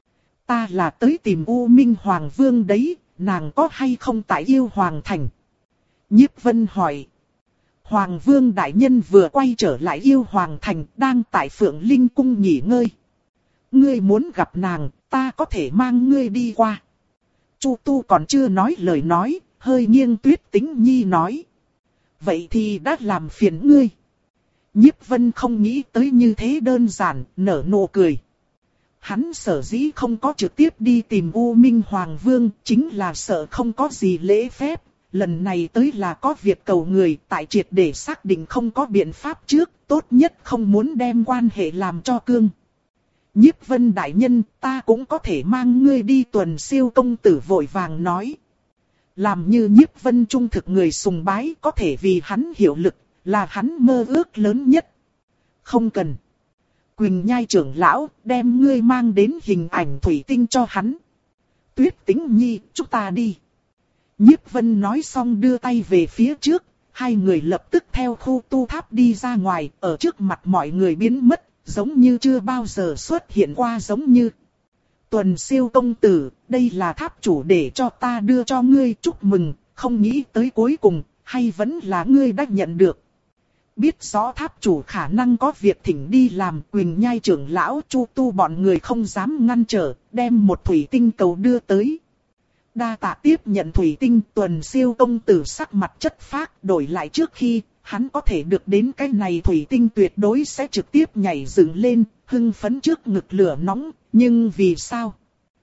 [SPEAKER 1] Ta là tới tìm U Minh Hoàng Vương đấy, nàng có hay không tại Yêu Hoàng Thành? Nhiếp Vân hỏi. Hoàng Vương đại nhân vừa quay trở lại Yêu Hoàng Thành, đang tại Phượng Linh Cung nghỉ ngơi. Ngươi muốn gặp nàng, ta có thể mang ngươi đi qua. Chu Tu còn chưa nói lời nói, hơi nghiêng Tuyết Tĩnh Nhi nói. Vậy thì đã làm phiền ngươi. Nhiếp Vân không nghĩ tới như thế đơn giản, nở nụ cười. Hắn sở dĩ không có trực tiếp đi tìm U Minh Hoàng Vương, chính là sợ không có gì lễ phép. Lần này tới là có việc cầu người, tại triệt để xác định không có biện pháp trước, tốt nhất không muốn đem quan hệ làm cho cương. Nhiếp Vân đại nhân, ta cũng có thể mang ngươi đi. Tuần Siêu công tử vội vàng nói. Làm như Nhiếp Vân trung thực người sùng bái, có thể vì hắn hiệu lực, là hắn mơ ước lớn nhất. Không cần. Quỳnh Nhai trưởng lão, đem ngươi mang đến hình ảnh thủy tinh cho hắn. Tuyết Tĩnh Nhi, chúng ta đi. Nhiếp Vân nói xong đưa tay về phía trước, hai người lập tức theo khu tu tháp đi ra ngoài, ở trước mặt mọi người biến mất, giống như chưa bao giờ xuất hiện qua giống như. Tuần Siêu công tử, đây là tháp chủ để cho ta đưa cho ngươi, chúc mừng, không nghĩ tới cuối cùng, hay vẫn là ngươi đã nhận được. Biết rõ tháp chủ khả năng có việc thỉnh đi làm, Quỳnh Nhai trưởng lão, Chu Tu bọn người không dám ngăn trở, đem một thủy tinh cầu đưa tới. Đa tạ tiếp nhận thủy tinh. Tuần Siêu công tử sắc mặt chất phác, đổi lại trước khi hắn có thể được đến cái này thủy tinh tuyệt đối sẽ trực tiếp nhảy dựng lên, hưng phấn trước ngực lửa nóng, nhưng vì sao?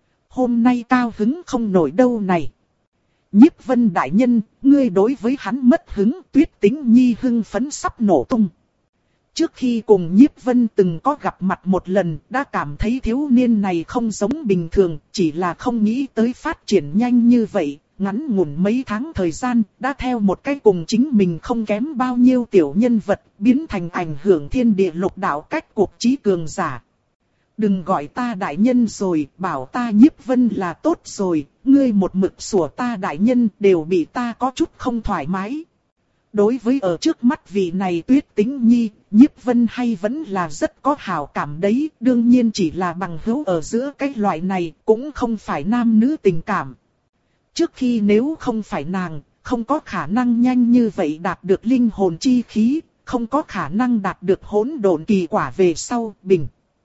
[SPEAKER 1] Hôm nay cao hứng không nổi đâu này. Nhiếp Vân đại nhân, ngươi đối với hắn mất hứng. Tuyết Tĩnh Nhi hưng phấn sắp nổ tung. Trước khi cùng Nhiếp Vân từng có gặp mặt một lần, đã cảm thấy thiếu niên này không giống bình thường, chỉ là không nghĩ tới phát triển nhanh như vậy. Ngắn ngủn mấy tháng thời gian, đã theo một cái cùng chính mình không kém bao nhiêu tiểu nhân vật, biến thành ảnh hưởng thiên địa lục đạo cách cuộc trí cường giả. Đừng gọi ta đại nhân rồi, bảo ta Nhiếp Vân là tốt rồi, ngươi một mực sủa ta đại nhân đều bị ta có chút không thoải mái. Đối với ở trước mắt vị này Tuyết Tĩnh Nhi, Nhiếp Vân hay vẫn là rất có hảo cảm đấy, đương nhiên chỉ là bằng hữu ở giữa cái loại này, cũng không phải nam nữ tình cảm. Trước khi nếu không phải nàng, không có khả năng nhanh như vậy đạt được linh hồn chi khí, không có khả năng đạt được hỗn độn kỳ quả về sau, bình.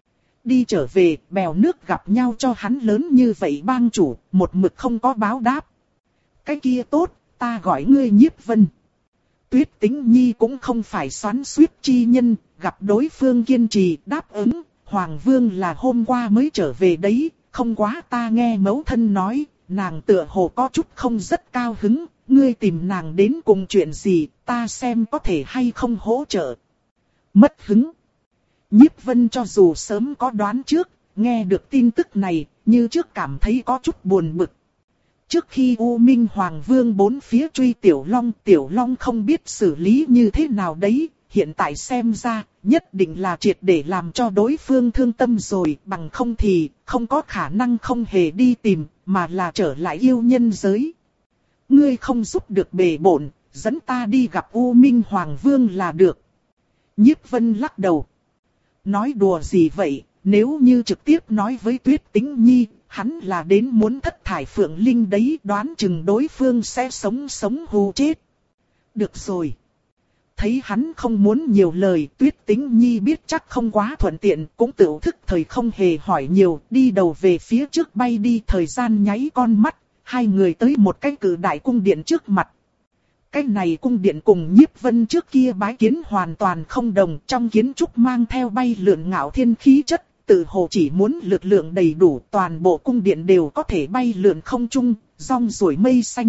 [SPEAKER 1] Đi trở về, bèo nước gặp nhau cho hắn lớn như vậy bang chủ, một mực không có báo đáp. Cái kia tốt, ta gọi ngươi Nhiếp Vân. Tuyết Tĩnh Nhi cũng không phải xoắn xuýt chi nhân, gặp đối phương kiên trì đáp ứng, Hoàng Vương là hôm qua mới trở về đấy, không quá ta nghe mẫu thân nói, nàng tựa hồ có chút không rất cao hứng, ngươi tìm nàng đến cùng chuyện gì, ta xem có thể hay không hỗ trợ. Mất hứng. Nhiếp Vân cho dù sớm có đoán trước, nghe được tin tức này, như trước cảm thấy có chút buồn bực. Trước khi U Minh Hoàng Vương bốn phía truy Tiểu Long, Tiểu Long không biết xử lý như thế nào đấy, hiện tại xem ra, nhất định là triệt để làm cho đối phương thương tâm rồi, bằng không thì, không có khả năng không hề đi tìm, mà là trở lại yêu nhân giới. Ngươi không giúp được bề bộn, dẫn ta đi gặp U Minh Hoàng Vương là được. Nhiếp Vân lắc đầu. Nói đùa gì vậy, nếu như trực tiếp nói với Tuyết Tĩnh Nhi, hắn là đến muốn thất thải Phượng Linh đấy, đoán chừng đối phương sẽ sống sống hù chết. Được rồi. Thấy hắn không muốn nhiều lời, Tuyết Tĩnh Nhi biết chắc không quá thuận tiện, cũng tự thức thời không hề hỏi nhiều, đi đầu về phía trước bay đi, thời gian nháy con mắt, hai người tới một cái cử đại cung điện trước mặt. Cái này cung điện cùng Nhiếp Vân trước kia bái kiến hoàn toàn không đồng, trong kiến trúc mang theo bay lượn ngạo thiên khí chất, tự hồ chỉ muốn lực lượng đầy đủ, toàn bộ cung điện đều có thể bay lượn không trung, rong ruổi mây xanh.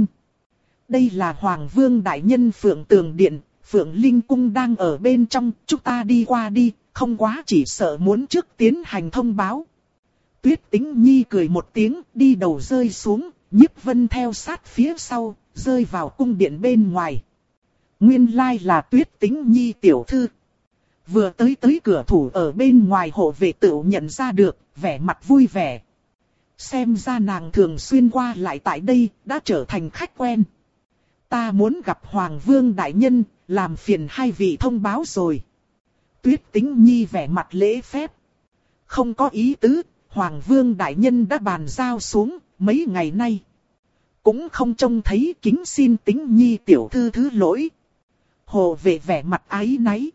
[SPEAKER 1] Đây là Hoàng Vương đại nhân Phượng Tường Điện, Phượng Linh Cung đang ở bên trong, chúng ta đi qua đi, không quá chỉ sợ muốn trước tiến hành thông báo. Tuyết Tĩnh Nhi cười một tiếng, đi đầu rơi xuống, Nhiếp Vân theo sát phía sau, rơi vào cung điện bên ngoài. Nguyên lai là Tuyết Tĩnh Nhi tiểu thư. Vừa tới tới cửa thủ ở bên ngoài hộ vệ tự nhận ra được, vẻ mặt vui vẻ. Xem ra nàng thường xuyên qua lại tại đây, đã trở thành khách quen. Ta muốn gặp Hoàng Vương đại nhân, làm phiền hai vị thông báo rồi. Tuyết Tĩnh Nhi vẻ mặt lễ phép. Không có ý tứ, Hoàng Vương đại nhân đã bàn giao xuống, mấy ngày nay. Cũng không trông thấy, kính xin Tĩnh Nhi tiểu thư thứ lỗi. Hộ vệ vẻ mặt áy náy.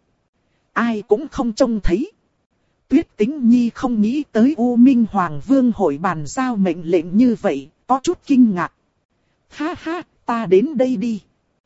[SPEAKER 1] Ai cũng không trông thấy. Tuyết Tĩnh Nhi không nghĩ tới U Minh Hoàng Vương hội bàn giao mệnh lệnh như vậy, có chút kinh ngạc. Ha ha, ta đến đây đi.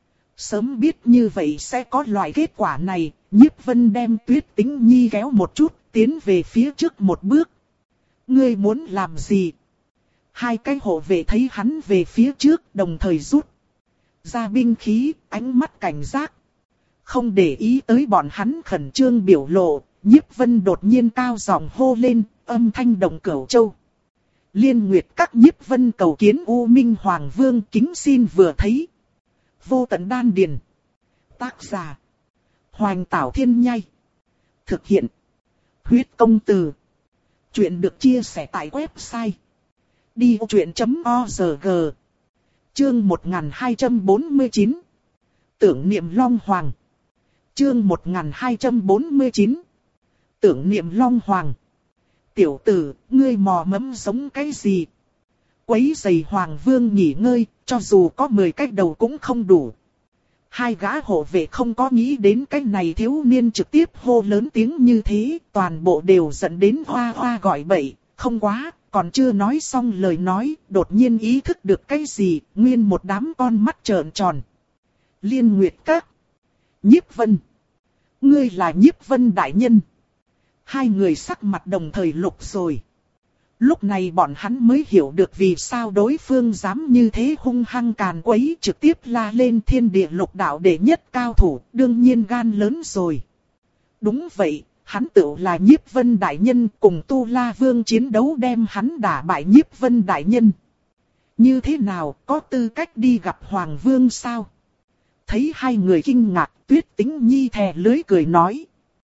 [SPEAKER 1] Sớm biết như vậy sẽ có loại kết quả này, Nhiếp Vân đem Tuyết Tĩnh Nhi kéo một chút, tiến về phía trước một bước. Ngươi muốn làm gì? Hai cái hộ vệ thấy hắn về phía trước, đồng thời rút ra binh khí, ánh mắt cảnh giác. Không để ý tới bọn hắn khẩn trương biểu lộ, Nhiếp Vân đột nhiên cao giọng hô lên, âm thanh động cửu châu. Liên Nguyệt các Nhiếp Vân cầu kiến U Minh Hoàng Vương, kính xin vừa thấy. Vô tận đan điền. Tác giả: Hoành Tảo Thiên Nhai. Thực hiện: Huyết Công Từ. Chuyện được chia sẻ tại website đi ô chuyện chấm org. Chương một nghìn hai trăm bốn mươi chín. Tưởng niệm Long Hoàng. Chương một nghìn hai trăm bốn mươi chín. Tưởng niệm Long Hoàng. Tiểu tử, ngươi mò mẫm giống cái gì? Quấy rầy Hoàng Vương nghỉ ngơi, cho dù có mười cái đầu cũng không đủ. Hai gã hộ vệ không có nghĩ đến cái này thiếu niên trực tiếp hô lớn tiếng như thế, toàn bộ đều dẫn đến hoa hoa gọi bậy, không quá, còn chưa nói xong lời nói, đột nhiên ý thức được cái gì, nguyên một đám con mắt trợn tròn. Liên Nguyệt các. Nhiếp Vân. Ngươi là Nhiếp Vân đại nhân. Hai người sắc mặt đồng thời lục rồi. Lúc này bọn hắn mới hiểu được vì sao đối phương dám như thế hung hăng càn quấy, trực tiếp la lên thiên địa lục đạo đệ nhất cao thủ, đương nhiên gan lớn rồi. Đúng vậy, hắn tự là Nhiếp Vân đại nhân, cùng Tu La Vương chiến đấu đem hắn đả bại Nhiếp Vân đại nhân. Như thế nào, có tư cách đi gặp Hoàng Vương sao? Thấy hai người kinh ngạc, Tuyết Tĩnh Nhi thè lưới cười nói.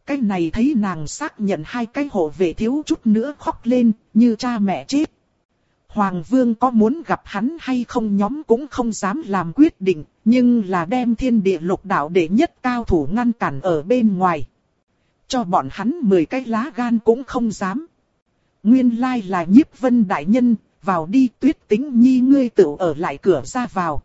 [SPEAKER 1] cái này thấy nàng xác nhận hai cái hộ vệ thiếu chút nữa khóc lên, như cha mẹ chết. Hoàng vương có muốn gặp hắn hay không nhóm cũng không dám làm quyết định, nhưng là đem thiên địa lục đạo đệ nhất cao thủ ngăn cản ở bên ngoài. Cho bọn hắn mười cái lá gan cũng không dám. Nguyên lai là Nhiếp Vân đại nhân, vào đi Tuyết Tĩnh Nhi ngươi tự ở lại cửa ra vào.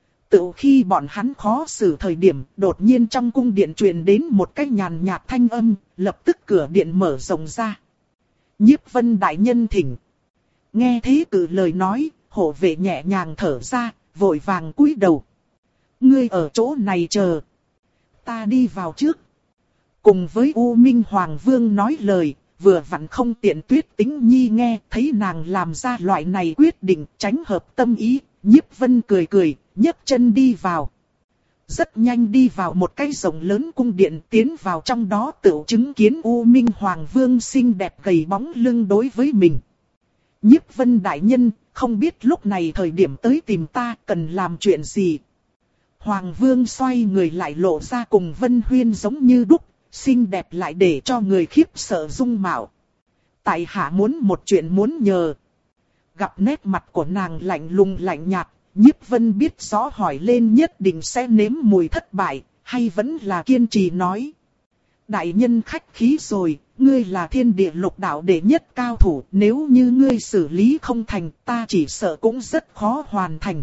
[SPEAKER 1] Tự khi bọn hắn khó xử thời điểm, đột nhiên trong cung điện truyền đến một cái nhàn nhạt thanh âm, lập tức cửa điện mở rộng ra. Nhiếp Vân đại nhân thỉnh. Nghe thế cử lời nói, hộ vệ nhẹ nhàng thở ra, vội vàng cúi đầu. Ngươi ở chỗ này chờ. Ta đi vào trước. Cùng với U Minh Hoàng Vương nói lời, vừa vặn không tiện Tuyết Tĩnh Nhi nghe, thấy nàng làm ra loại này quyết định, tránh hợp tâm ý, Nhiếp Vân cười cười, nhấc chân đi vào. Rất nhanh đi vào một cái rộng lớn cung điện, tiến vào trong đó tự chứng kiến U Minh Hoàng Vương xinh đẹp gầy bóng lưng đối với mình. Nhiếp Vân đại nhân, không biết lúc này thời điểm tới tìm ta cần làm chuyện gì. Hoàng Vương xoay người lại lộ ra cùng Vân Huyên giống như đúc, xinh đẹp lại để cho người khiếp sợ dung mạo. Tại hạ muốn một chuyện muốn nhờ. Gặp nét mặt của nàng lạnh lùng lạnh nhạt, Nhiếp Vân biết rõ hỏi lên nhất định sẽ nếm mùi thất bại, hay vẫn là kiên trì nói. Đại nhân khách khí rồi, ngươi là thiên địa lục đạo đệ nhất cao thủ, nếu như ngươi xử lý không thành, ta chỉ sợ cũng rất khó hoàn thành.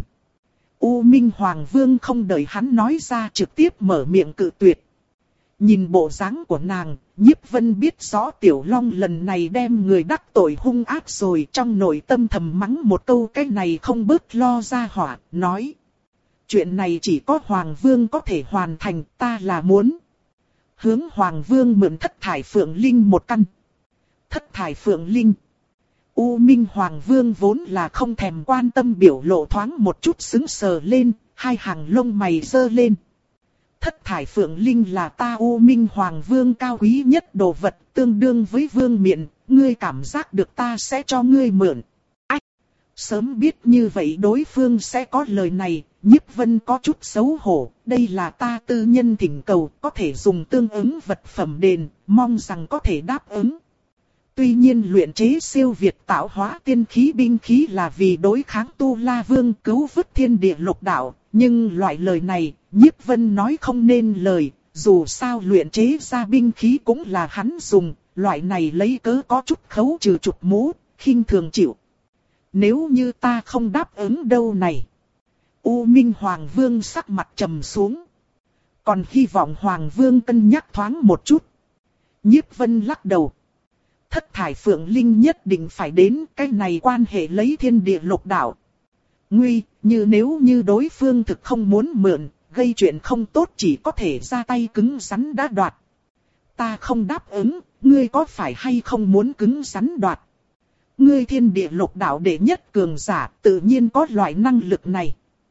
[SPEAKER 1] U Minh Hoàng Vương không đợi hắn nói ra trực tiếp mở miệng cự tuyệt. Nhìn bộ dáng của nàng, Nhiếp Vân biết rõ Tiểu Long lần này đem người đắc tội hung ác rồi, trong nội tâm thầm mắng một câu cái này không bớt lo ra hỏa, nói. Chuyện này chỉ có Hoàng Vương có thể hoàn thành, ta là muốn. Hướng Hoàng Vương mượn thất thải phượng linh một căn. Thất thải phượng linh. U Minh Hoàng Vương vốn là không thèm quan tâm biểu lộ thoáng một chút sững sờ lên, hai hàng lông mày giơ lên. Thất thải phượng linh là ta U Minh Hoàng Vương cao quý nhất đồ vật, tương đương với vương miện, ngươi cảm giác được ta sẽ cho ngươi mượn. Ách! Sớm biết như vậy đối phương sẽ có lời này, Nhiếp Vân có chút xấu hổ, đây là ta tư nhân thỉnh cầu, có thể dùng tương ứng vật phẩm đền, mong rằng có thể đáp ứng. Tuy nhiên luyện chế siêu việt tạo hóa tiên khí binh khí là vì đối kháng Tu La Vương cứu vớt thiên địa lục đạo, nhưng loại lời này, Nhiếp Vân nói không nên lời, dù sao luyện chế ra binh khí cũng là hắn dùng, loại này lấy cớ có chút khấu trừ chụp mũ, khinh thường chịu. Nếu như ta không đáp ứng đâu này. U Minh Hoàng Vương sắc mặt trầm xuống. Còn hy vọng Hoàng Vương cân nhắc thoáng một chút. Nhiếp Vân lắc đầu. Thất thải phượng linh nhất định phải đến, cái này quan hệ lấy thiên địa lục đạo. Nguy, như nếu như đối phương thực không muốn mượn, gây chuyện không tốt chỉ có thể ra tay cứng rắn đã đoạt. Ta không đáp ứng, ngươi có phải hay không muốn cứng rắn đoạt? Ngươi thiên địa lục đạo đệ nhất cường giả, tự nhiên có loại năng lực này.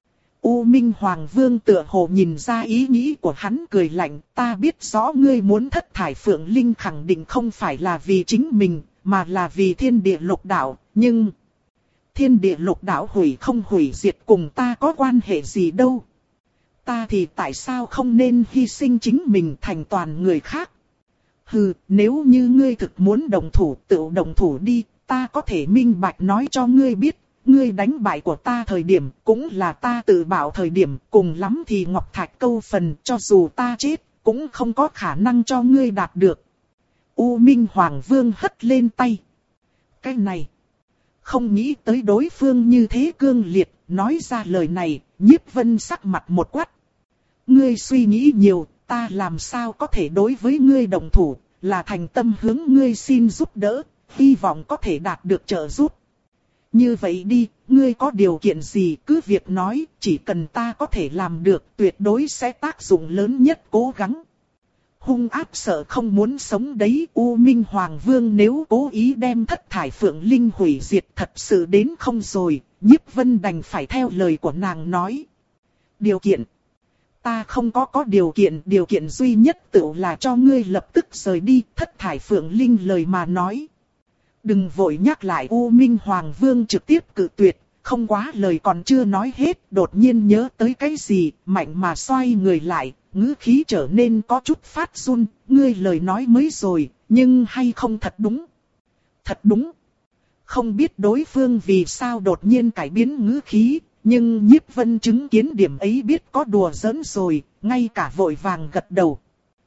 [SPEAKER 1] U Minh Hoàng Vương tựa hồ nhìn ra ý nghĩ của hắn cười lạnh, ta biết rõ ngươi muốn thất thải phượng linh khẳng định không phải là vì chính mình, mà là vì thiên địa lục đạo, nhưng... Thiên địa lục đạo hủy không hủy diệt cùng ta có quan hệ gì đâu. Ta thì tại sao không nên hy sinh chính mình thành toàn người khác? Hừ, nếu như ngươi thực muốn đồng thủ, tự đồng thủ đi, ta có thể minh bạch nói cho ngươi biết. Ngươi đánh bại của ta thời điểm, cũng là ta tự bảo thời điểm, cùng lắm thì Ngọc Thạch câu phần, cho dù ta chết, cũng không có khả năng cho ngươi đạt được. U Minh Hoàng Vương hất lên tay. Cái này, không nghĩ tới đối phương như thế cương liệt, nói ra lời này, Nhiếp Vân sắc mặt một quát. Ngươi suy nghĩ nhiều, ta làm sao có thể đối với ngươi đồng thủ, là thành tâm hướng ngươi xin giúp đỡ, hy vọng có thể đạt được trợ giúp. Như vậy đi, ngươi có điều kiện gì cứ việc nói, chỉ cần ta có thể làm được tuyệt đối sẽ tác dụng lớn nhất cố gắng. Hung ác sợ không muốn sống đấy, U Minh Hoàng Vương nếu cố ý đem thất thải phượng linh hủy diệt thật sự đến không rồi, Nhiếp Vân đành phải theo lời của nàng nói. Điều kiện. Ta không có có điều kiện, điều kiện duy nhất tự là cho ngươi lập tức rời đi, thất thải phượng linh lời mà nói. Đừng vội nhắc lại, U Minh Hoàng Vương trực tiếp cự tuyệt, không quá lời còn chưa nói hết, đột nhiên nhớ tới cái gì, mạnh mà xoay người lại, ngữ khí trở nên có chút phát run, ngươi lời nói mới rồi, nhưng hay không thật đúng. Thật đúng. Không biết đối phương vì sao đột nhiên cải biến ngữ khí, nhưng Nhiếp Vân chứng kiến điểm ấy biết có đùa giỡn rồi, ngay cả vội vàng gật đầu.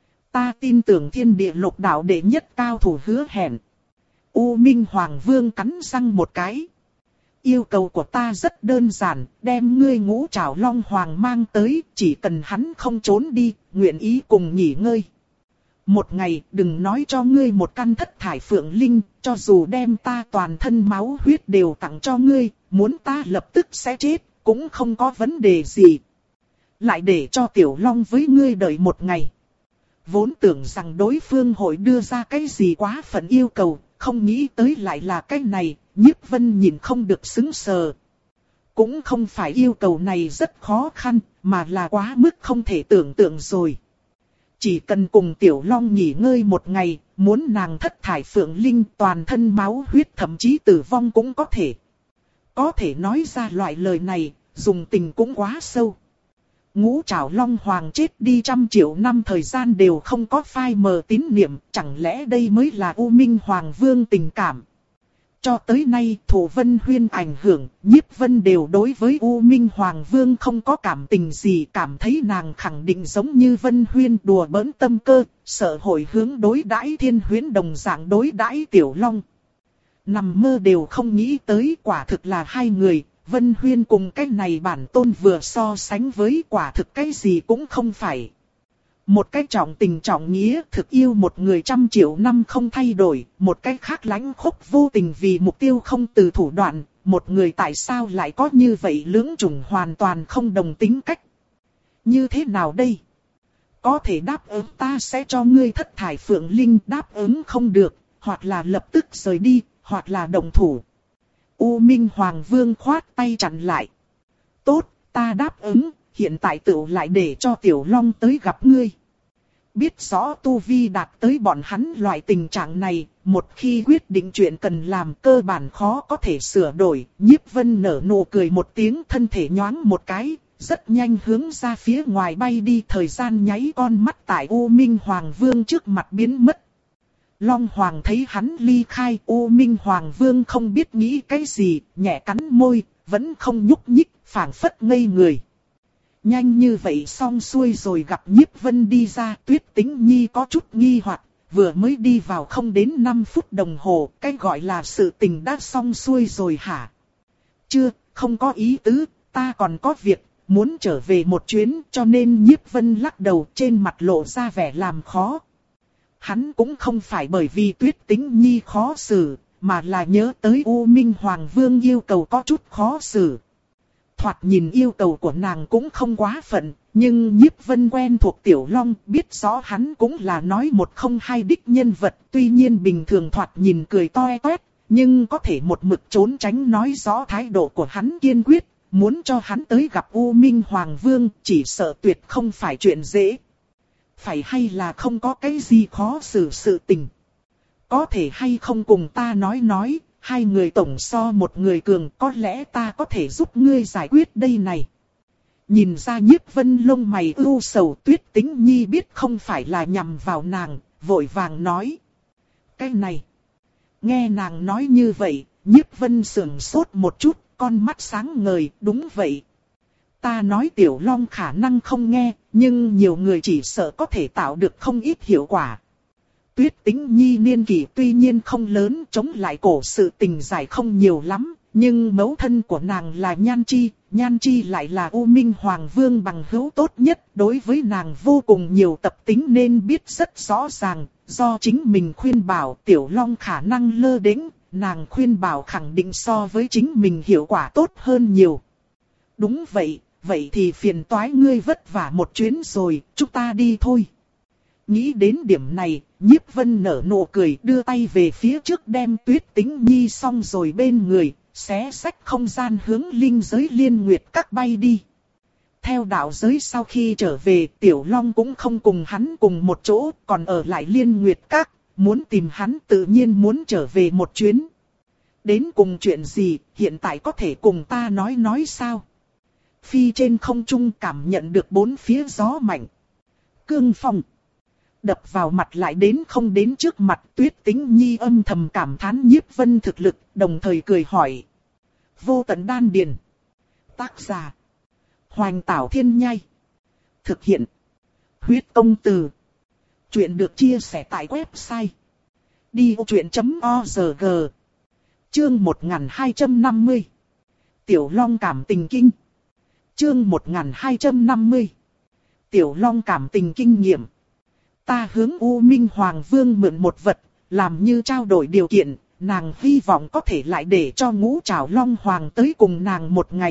[SPEAKER 1] Ta tin tưởng thiên địa lục đạo đệ nhất cao thủ hứa hẹn. U Minh Hoàng Vương cắn răng một cái. Yêu cầu của ta rất đơn giản, đem ngươi Ngũ Trảo Long Hoàng mang tới, chỉ cần hắn không trốn đi, nguyện ý cùng nghỉ ngơi. Một ngày đừng nói cho ngươi một căn thất thải phượng linh, cho dù đem ta toàn thân máu huyết đều tặng cho ngươi, muốn ta lập tức sẽ chết, cũng không có vấn đề gì. Lại để cho Tiểu Long với ngươi đợi một ngày. Vốn tưởng rằng đối phương hội đưa ra cái gì quá phận yêu cầu, không nghĩ tới lại là cái này, Nhiếp Vân nhìn không được sững sờ. Cũng không phải yêu cầu này rất khó khăn, mà là quá mức không thể tưởng tượng rồi. Chỉ cần cùng Tiểu Long nghỉ ngơi một ngày, muốn nàng thất thải phượng linh toàn thân máu huyết thậm chí tử vong cũng có thể. Có thể nói ra loại lời này, dùng tình cũng quá sâu. Ngũ Trảo Long Hoàng chết đi trăm triệu năm thời gian đều không có phai mờ tín niệm, chẳng lẽ đây mới là U Minh Hoàng Vương tình cảm. Cho tới nay, Thủ Vân Huyên ảnh hưởng, Nhiếp Vân đều đối với U Minh Hoàng Vương không có cảm tình gì, cảm thấy nàng khẳng định giống như Vân Huyên đùa bỡn tâm cơ, sợ hội hướng đối đãi Thiên Huyễn đồng dạng đối đãi Tiểu Long. Nằm mơ đều không nghĩ tới, quả thực là hai người, Vân Huyên cùng cái này bản tôn vừa so sánh với, quả thực cái gì cũng không phải. Một cái trọng tình trọng nghĩa thực yêu một người trăm triệu năm không thay đổi, một cái khác lãnh khốc vô tình vì mục tiêu không từ thủ đoạn, một người tại sao lại có như vậy lưỡng chủng hoàn toàn không đồng tính cách. Như thế nào đây? Có thể đáp ứng ta sẽ cho ngươi thất thải phượng linh, đáp ứng không được, hoặc là lập tức rời đi, hoặc là động thủ. U Minh Hoàng Vương khoát tay chặn lại. Tốt, ta đáp ứng. Hiện tại tựu lại để cho Tiểu Long tới gặp ngươi. Biết rõ tu vi đạt tới bọn hắn loại tình trạng này, một khi quyết định chuyện cần làm cơ bản khó có thể sửa đổi. Nhiếp Vân nở nụ cười một tiếng, thân thể nhoáng một cái, rất nhanh hướng ra phía ngoài bay đi, thời gian nháy con mắt tại U Minh Hoàng Vương trước mặt biến mất. Long Hoàng thấy hắn ly khai, U Minh Hoàng Vương không biết nghĩ cái gì, nhẹ cắn môi, vẫn không nhúc nhích, phảng phất ngây người. Nhanh như vậy xong xuôi rồi, gặp Nhiếp Vân đi ra, Tuyết Tĩnh Nhi có chút nghi hoặc, vừa mới đi vào không đến năm phút đồng hồ, cái gọi là sự tình đã xong xuôi rồi hả? Chưa, không có ý tứ, ta còn có việc, muốn trở về một chuyến, cho nên Nhiếp Vân lắc đầu, trên mặt lộ ra vẻ làm khó. Hắn cũng không phải bởi vì Tuyết Tĩnh Nhi khó xử, mà là nhớ tới U Minh Hoàng Vương yêu cầu có chút khó xử. Thoạt nhìn yêu cầu của nàng cũng không quá phận, nhưng Nhiếp Vân quen thuộc Tiểu Long, biết rõ hắn cũng là nói một không hai đích nhân vật, tuy nhiên bình thường thoạt nhìn cười toe toét, nhưng có thể một mực trốn tránh nói rõ thái độ của hắn kiên quyết, muốn cho hắn tới gặp U Minh Hoàng Vương, chỉ sợ tuyệt không phải chuyện dễ. Phải hay là không có cái gì khó xử sự tình. Có thể hay không cùng ta nói nói. Hai người tổng so một người cường, có lẽ ta có thể giúp ngươi giải quyết đây này. Nhìn ra Nhiếp Vân lông mày ưu sầu, Tuyết Tĩnh Nhi biết không phải là nhằm vào nàng, vội vàng nói. Cái này. Nghe nàng nói như vậy, Nhiếp Vân sững sốt một chút, con mắt sáng ngời, đúng vậy. Ta nói Tiểu Long khả năng không nghe, nhưng nhiều người chỉ sợ có thể tạo được không ít hiệu quả. Tuyết Tĩnh Nhi niên kỷ tuy nhiên không lớn, chống lại cổ sự tình giải không nhiều lắm, nhưng mẫu thân của nàng là Nhan Chi, Nhan Chi lại là U Minh Hoàng Vương bằng hữu tốt nhất, đối với nàng vô cùng nhiều tập tính nên biết rất rõ ràng, do chính mình khuyên bảo Tiểu Long khả năng lơ đễnh, nàng khuyên bảo khẳng định so với chính mình hiệu quả tốt hơn nhiều. Đúng vậy, vậy thì phiền toái ngươi vất vả một chuyến rồi, chúng ta đi thôi. Nghĩ đến điểm này, Nhiếp Vân nở nụ cười, đưa tay về phía trước đem Tuyết Tĩnh Nhi xong rồi bên người, xé xách không gian hướng linh giới Liên Nguyệt Các bay đi. Theo đạo giới sau khi trở về, Tiểu Long cũng không cùng hắn cùng một chỗ, còn ở lại Liên Nguyệt Các, muốn tìm hắn tự nhiên muốn trở về một chuyến. Đến cùng chuyện gì, hiện tại có thể cùng ta nói nói sao? Phi trên không trung cảm nhận được bốn phía gió mạnh. Cương phong. Đập vào mặt lại đến không đến trước mặt, Tuyết Tĩnh Nhi âm thầm cảm thán Nhiếp Vân thực lực, đồng thời cười hỏi. Vô tận đan điền. Tác giả. Hoành Tảo Thiên Nhai. Thực hiện. Huyết Công Từ. Chuyện được chia sẻ tại website đi vô chuyện chấm org. Chương một nghìn hai trăm năm mươi. Tiểu Long cảm tình kinh. Chương một nghìn hai trăm năm mươi. Tiểu Long cảm tình kinh nghiệm. Ta hướng U Minh Hoàng Vương mượn một vật, làm như trao đổi điều kiện, nàng hy vọng có thể lại để cho Ngũ Trảo Long Hoàng tới cùng nàng một ngày.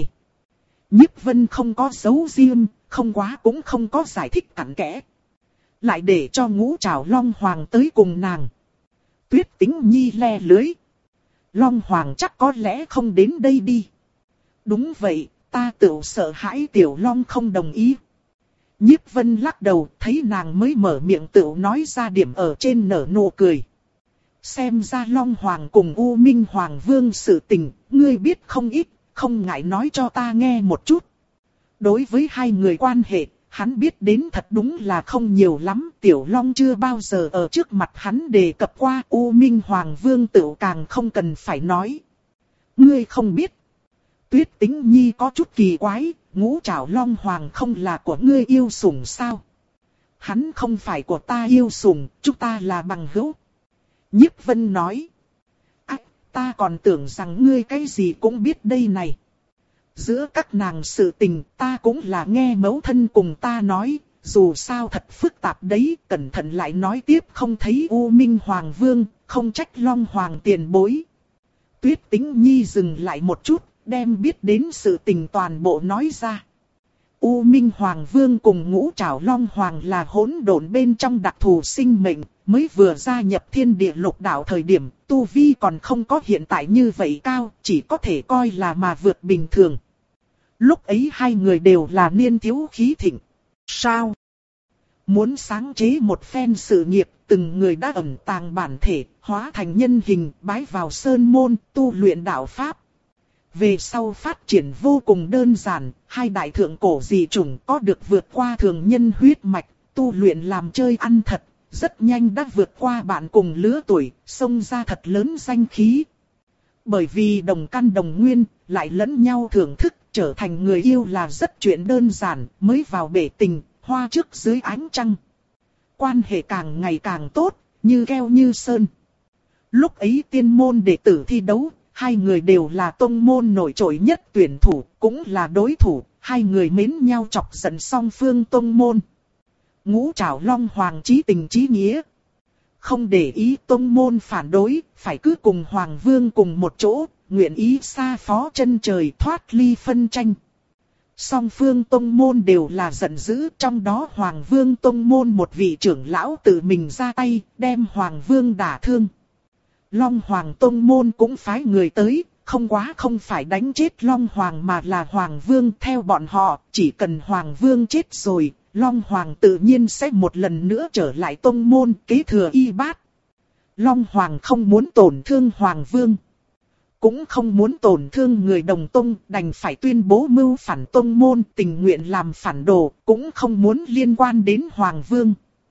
[SPEAKER 1] Nhiếp Vân không có giấu riêng, không quá cũng không có giải thích cặn kẽ. Lại để cho Ngũ Trảo Long Hoàng tới cùng nàng. Tuyết Tĩnh Nhi le lưới. Long Hoàng chắc có lẽ không đến đây đi. Đúng vậy, ta tự sợ hãi Tiểu Long không đồng ý. Nhiếp Vân lắc đầu, thấy nàng mới mở miệng tự nói ra điểm ở trên nở nụ cười. Xem ra Long Hoàng cùng U Minh Hoàng Vương sự tình, ngươi biết không ít, không ngại nói cho ta nghe một chút. Đối với hai người quan hệ, hắn biết đến thật đúng là không nhiều lắm. Tiểu Long chưa bao giờ ở trước mặt hắn đề cập qua, U Minh Hoàng Vương tự càng không cần phải nói. Ngươi không biết. Tuyết Tĩnh Nhi có chút kỳ quái, Ngũ Trảo Long Hoàng không là của ngươi yêu sủng sao? Hắn không phải của ta yêu sủng, chúng ta là bằng hữu. Nhiếp Vân nói. À, ta còn tưởng rằng ngươi cái gì cũng biết đây này. Giữa các nàng sự tình ta cũng là nghe mẫu thân cùng ta nói, dù sao thật phức tạp đấy, cẩn thận lại nói tiếp không thấy U Minh Hoàng Vương, không trách Long Hoàng tiền bối. Tuyết Tĩnh Nhi dừng lại một chút, đem biết đến sự tình toàn bộ nói ra. U Minh Hoàng Vương cùng Ngũ Trảo Long Hoàng là hỗn độn bên trong đặc thù sinh mệnh, mới vừa gia nhập thiên địa lục đạo thời điểm, tu vi còn không có hiện tại như vậy cao, chỉ có thể coi là mà vượt bình thường. Lúc ấy hai người đều là niên thiếu khí thịnh. Sao? Muốn sáng chế một phen sự nghiệp, từng người đã ẩn tàng bản thể, hóa thành nhân hình, bái vào sơn môn, tu luyện đạo pháp. Về sau phát triển vô cùng đơn giản, hai đại thượng cổ dị chủng có được vượt qua thường nhân huyết mạch, tu luyện làm chơi ăn thật, rất nhanh đã vượt qua bạn cùng lứa tuổi, xông ra thật lớn danh khí. Bởi vì đồng căn đồng nguyên, lại lẫn nhau thưởng thức, trở thành người yêu là rất chuyện đơn giản, mới vào bể tình, hoa trước dưới ánh trăng. Quan hệ càng ngày càng tốt, như keo như sơn. Lúc ấy tiên môn đệ tử thi đấu, hai người đều là tông môn nổi trội nhất tuyển thủ, cũng là đối thủ, hai người mến nhau chọc giận song phương tông môn. Ngũ Trảo Long Hoàng chí tình chí nghĩa. Không để ý tông môn phản đối, phải cứ cùng Hoàng Vương cùng một chỗ, nguyện ý xa phó chân trời thoát ly phân tranh. Song phương tông môn đều là giận dữ, trong đó Hoàng Vương tông môn một vị trưởng lão tự mình ra tay, đem Hoàng Vương đả thương. Long Hoàng tông môn cũng phái người tới, không quá không phải đánh chết Long Hoàng mà là Hoàng Vương. Theo bọn họ, chỉ cần Hoàng Vương chết rồi, Long Hoàng tự nhiên sẽ một lần nữa trở lại tông môn kế thừa y bát. Long Hoàng không muốn tổn thương Hoàng Vương, cũng không muốn tổn thương người đồng tông, đành phải tuyên bố mưu phản tông môn, tình nguyện làm phản đồ, cũng không muốn liên quan đến Hoàng Vương.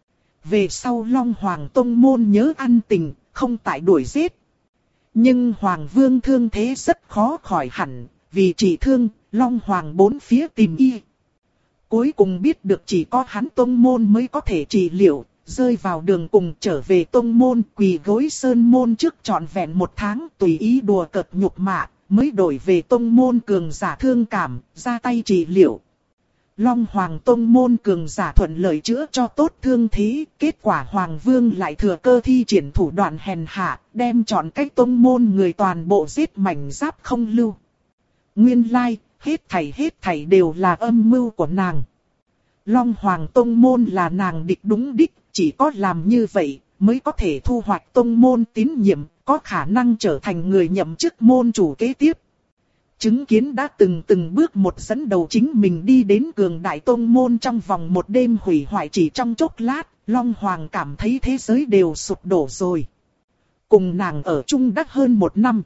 [SPEAKER 1] Về sau Long Hoàng tông môn nhớ ăn tình, không tại đuổi giết. Nhưng Hoàng Vương thương thế rất khó khỏi hẳn, vì trị thương, Long Hoàng bốn phía tìm y. Cuối cùng biết được chỉ có hắn tông môn mới có thể trị liệu, rơi vào đường cùng trở về tông môn, quỳ gối sơn môn trước trọn vẹn một tháng, tùy ý đùa cợt nhục mạ, mới đổi về tông môn cường giả thương cảm, ra tay trị liệu. Long Hoàng tông môn cường giả thuận lợi chữa cho tốt thương thế, kết quả Hoàng Vương lại thừa cơ thi triển thủ đoạn hèn hạ, đem chọn cách tông môn người toàn bộ giết mảnh giáp không lưu. Nguyên lai, hết thảy hết thảy đều là âm mưu của nàng. Long Hoàng tông môn là nàng địch đúng đích, chỉ có làm như vậy mới có thể thu hoạch tông môn tín nhiệm, có khả năng trở thành người nhậm chức môn chủ kế tiếp. Chứng kiến đã từng từng bước một dẫn đầu chính mình đi đến cường đại tông môn trong vòng một đêm hủy hoại chỉ trong chốc lát, Long Hoàng cảm thấy thế giới đều sụp đổ rồi. Cùng nàng ở chung đắt hơn một năm.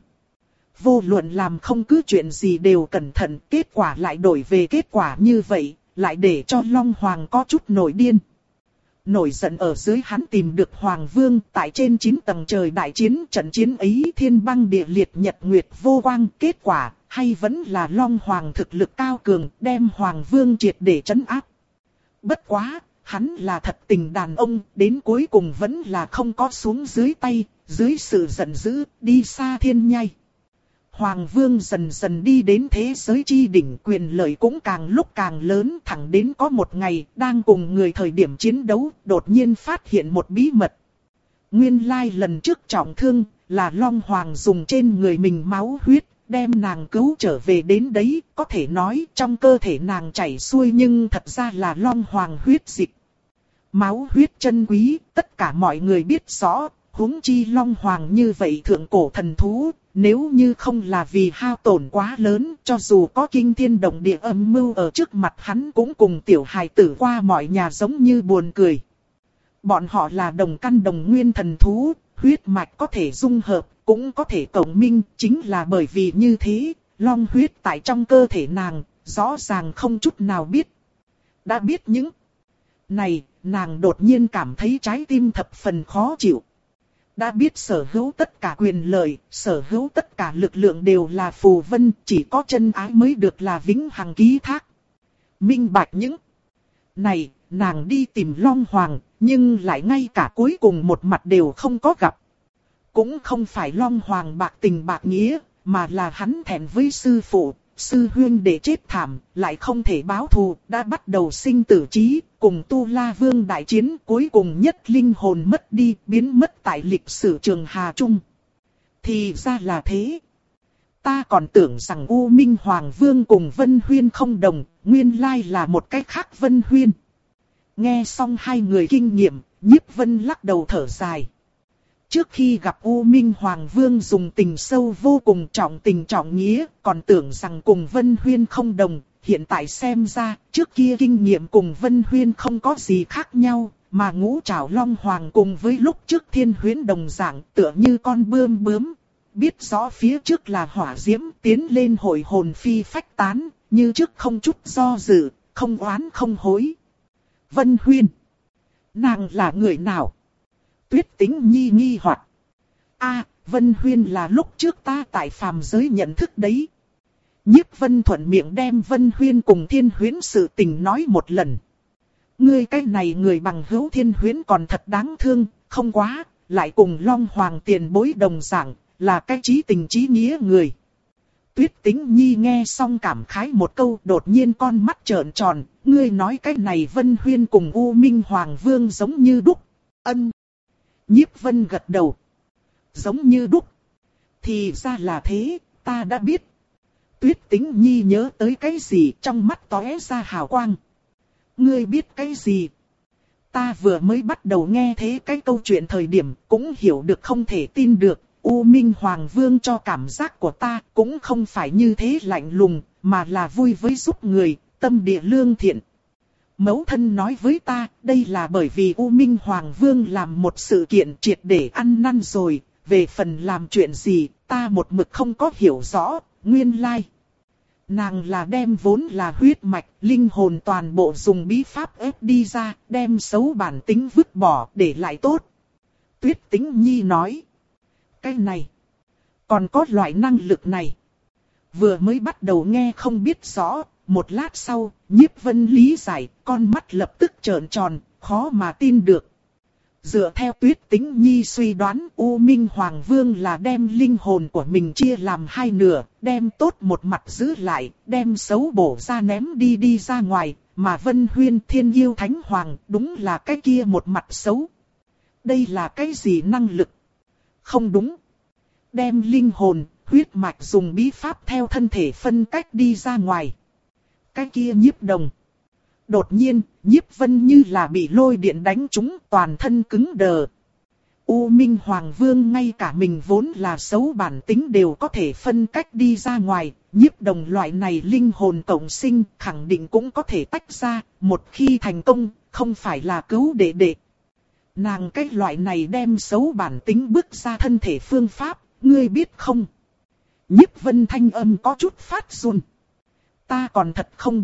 [SPEAKER 1] Vô luận làm không cứ chuyện gì đều cẩn thận, kết quả lại đổi về kết quả như vậy, lại để cho Long Hoàng có chút nổi điên. nổi giận ở dưới hắn tìm được Hoàng Vương tại trên chín tầng trời đại chiến. Trận chiến ấy thiên băng địa liệt, nhật nguyệt vô quang, kết quả hay vẫn là Long Hoàng thực lực cao cường đem Hoàng Vương triệt để trấn áp. Bất quá, hắn là thật tình đàn ông, đến cuối cùng vẫn là không có xuống dưới tay, dưới sự giận dữ, đi xa thiên nhai. Hoàng Vương dần dần đi đến thế giới chi đỉnh, quyền lợi cũng càng lúc càng lớn, thẳng đến có một ngày, đang cùng người thời điểm chiến đấu, đột nhiên phát hiện một bí mật. Nguyên lai lần trước trọng thương, là Long Hoàng dùng trên người mình máu huyết, đem nàng cứu trở về đến đấy, có thể nói trong cơ thể nàng chảy xuôi nhưng thật ra là Long Hoàng huyết dịch. Máu huyết chân quý, tất cả mọi người biết rõ, huống chi Long Hoàng như vậy thượng cổ thần thú, nếu như không là vì hao tổn quá lớn, cho dù có kinh thiên động địa âm mưu ở trước mặt hắn cũng cùng tiểu hài tử qua mọi nhà giống như buồn cười. Bọn họ là đồng căn đồng nguyên thần thú, huyết mạch có thể dung hợp, cũng có thể cộng minh, chính là bởi vì như thế, long huyết tại trong cơ thể nàng, rõ ràng không chút nào biết. Đã biết những này, nàng đột nhiên cảm thấy trái tim thập phần khó chịu. Đã biết sở hữu tất cả quyền lợi, sở hữu tất cả lực lượng đều là phù vân, chỉ có chân ái mới được là vĩnh hằng ký thác. Minh bạch những này, nàng đi tìm Long Hoàng, nhưng lại ngay cả cuối cùng một mặt đều không có gặp. Cũng không phải Long Hoàng bạc tình bạc nghĩa, mà là hắn thẹn với sư phụ, sư huynh để chết thảm, lại không thể báo thù, đã bắt đầu sinh tử chí, cùng Tu La Vương đại chiến, cuối cùng nhất linh hồn mất đi, biến mất tại lịch sử trường Hà Trung. Thì ra là thế. Ta còn tưởng rằng U Minh Hoàng Vương cùng Vân Huyên không đồng, nguyên lai là một cách khác Vân Huyên. Nghe xong hai người kinh nghiệm, Nhiếp Vân lắc đầu thở dài. Trước khi gặp U Minh Hoàng Vương dùng tình sâu vô cùng, trọng tình trọng nghĩa, còn tưởng rằng cùng Vân Huyên không đồng, hiện tại xem ra, trước kia kinh nghiệm cùng Vân Huyên không có gì khác nhau, mà Ngũ Trảo Long Hoàng cùng với lúc trước Thiên Huyễn đồng dạng, tựa như con bươm bướm, biết rõ phía trước là hỏa diễm, tiến lên hội hồn phi phách tán, như trước không chút do dự, không oán không hối. Vân Huyên, nàng là người nào? Tuyết Tĩnh Nhi nghi hoặc. A, Vân Huyên là lúc trước ta tại phàm giới nhận thức đấy. Nhiếp Vân thuận miệng đem Vân Huyên cùng Thiên Huyễn sự tình nói một lần. Ngươi cái này người bằng hữu Thiên Huyễn còn thật đáng thương, không quá, lại cùng Long Hoàng tiền bối đồng dạng, là cái chí tình chí nghĩa người. Tuyết Tĩnh Nhi nghe xong cảm khái một câu, đột nhiên con mắt trợn tròn, ngươi nói cái này Vân Huyên cùng U Minh Hoàng Vương giống như đúc. Ân. Nhiếp Vân gật đầu. Giống như đúc. Thì ra là thế, ta đã biết. Tuyết Tĩnh Nhi nhớ tới cái gì, trong mắt tóe ra hào quang. Ngươi biết cái gì? Ta vừa mới bắt đầu nghe thế cái câu chuyện thời điểm, cũng hiểu được không thể tin được. U Minh Hoàng Vương cho cảm giác của ta cũng không phải như thế lạnh lùng, mà là vui với giúp người, tâm địa lương thiện. Mẫu thân nói với ta, đây là bởi vì U Minh Hoàng Vương làm một sự kiện triệt để ăn năn rồi, về phần làm chuyện gì, ta một mực không có hiểu rõ, nguyên lai. Nàng là đem vốn là huyết mạch, linh hồn toàn bộ dùng bí pháp ép đi ra, đem xấu bản tính vứt bỏ, để lại tốt. Tuyết Tĩnh Nhi nói, cái này, còn có loại năng lực này. Vừa mới bắt đầu nghe không biết rõ. Một lát sau, Nhiếp Vân lý giải, con mắt lập tức trợn tròn, khó mà tin được. Dựa theo Tuyết Tĩnh Nhi suy đoán, U Minh Hoàng Vương là đem linh hồn của mình chia làm hai nửa, đem tốt một mặt giữ lại, đem xấu bổ ra ném đi đi ra ngoài, mà Vân Huyên Thiên Yêu Thánh Hoàng đúng là cái kia một mặt xấu. Đây là cái gì năng lực? Không đúng. Đem linh hồn, huyết mạch dùng bí pháp theo thân thể phân cách đi ra ngoài. Cái kia Nhiếp Đồng. Đột nhiên, Nhiếp Vân như là bị lôi điện đánh trúng, toàn thân cứng đờ. U Minh Hoàng Vương ngay cả mình vốn là xấu bản tính đều có thể phân cách đi ra ngoài. Nhiếp Đồng loại này linh hồn cộng sinh khẳng định cũng có thể tách ra, một khi thành công, không phải là cứu đệ đệ. Nàng cái loại này đem xấu bản tính bước ra thân thể phương pháp, ngươi biết không? Nhiếp Vân thanh âm có chút phát run. Ta còn thật không biết,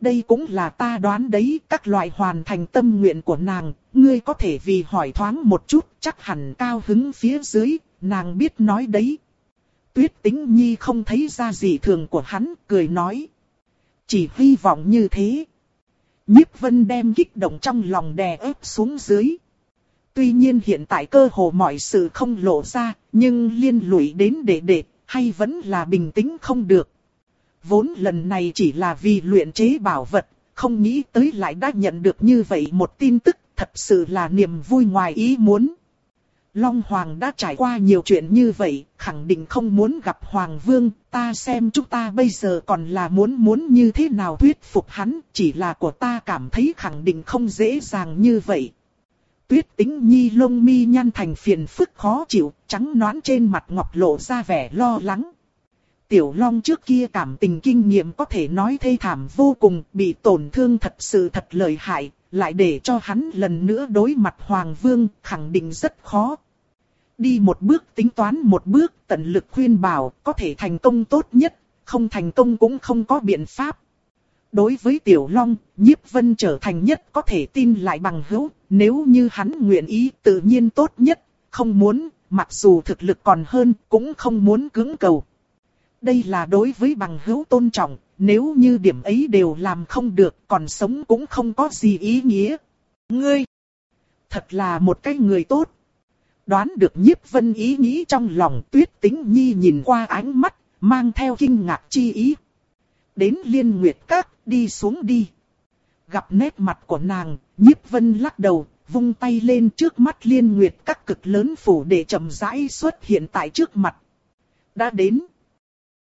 [SPEAKER 1] Đây cũng là ta đoán đấy, các loại hoàn thành tâm nguyện của nàng, ngươi có thể vì hỏi thoáng một chút, chắc hẳn cao hứng phía dưới, nàng biết nói đấy. Tuyết Tĩnh Nhi không thấy ra gì thường của hắn, cười nói. Chỉ hy vọng như thế. Nhiếp Vân đem kích động trong lòng đè ép xuống dưới. Tuy nhiên hiện tại cơ hồ mọi sự không lộ ra, nhưng liên lụy đến đệ đệ, hay vẫn là bình tĩnh không được. Vốn lần này chỉ là vì luyện chế bảo vật, không nghĩ tới lại đã nhận được như vậy một tin tức, thật sự là niềm vui ngoài ý muốn. Long Hoàng đã trải qua nhiều chuyện như vậy, khẳng định không muốn gặp Hoàng Vương, ta xem chúng ta bây giờ còn là muốn muốn như thế nào thuyết phục hắn, chỉ là của ta cảm thấy khẳng định không dễ dàng như vậy. Tuyết Tĩnh Nhi lông mi nhăn thành phiền phức khó chịu, trắng nõn trên mặt ngọc lộ ra vẻ lo lắng. Tiểu Long trước kia cảm tình kinh nghiệm có thể nói thê thảm vô cùng, bị tổn thương thật sự thật lợi hại, lại để cho hắn lần nữa đối mặt Hoàng Vương, khẳng định rất khó. Đi một bước tính toán một bước, tận lực khuyên bảo, có thể thành công tốt nhất, không thành công cũng không có biện pháp. Đối với Tiểu Long, Nhiếp Vân trở thành nhất có thể tin lại bằng hữu, nếu như hắn nguyện ý tự nhiên tốt nhất, không muốn, mặc dù thực lực còn hơn, cũng không muốn cưỡng cầu. Đây là đối với bằng hữu tôn trọng, nếu như điểm ấy đều làm không được, còn sống cũng không có gì ý nghĩa. Ngươi, thật là một cái người tốt. Đoán được Nhiếp Vân ý nghĩ trong lòng, Tuyết Tĩnh Nhi nhìn qua ánh mắt, mang theo kinh ngạc chi ý. Đến Liên Nguyệt Các, đi xuống đi. Gặp nét mặt của nàng, Nhiếp Vân lắc đầu, vung tay lên, trước mắt Liên Nguyệt Các cực lớn phủ để chậm rãi xuất hiện tại trước mặt. Đã đến.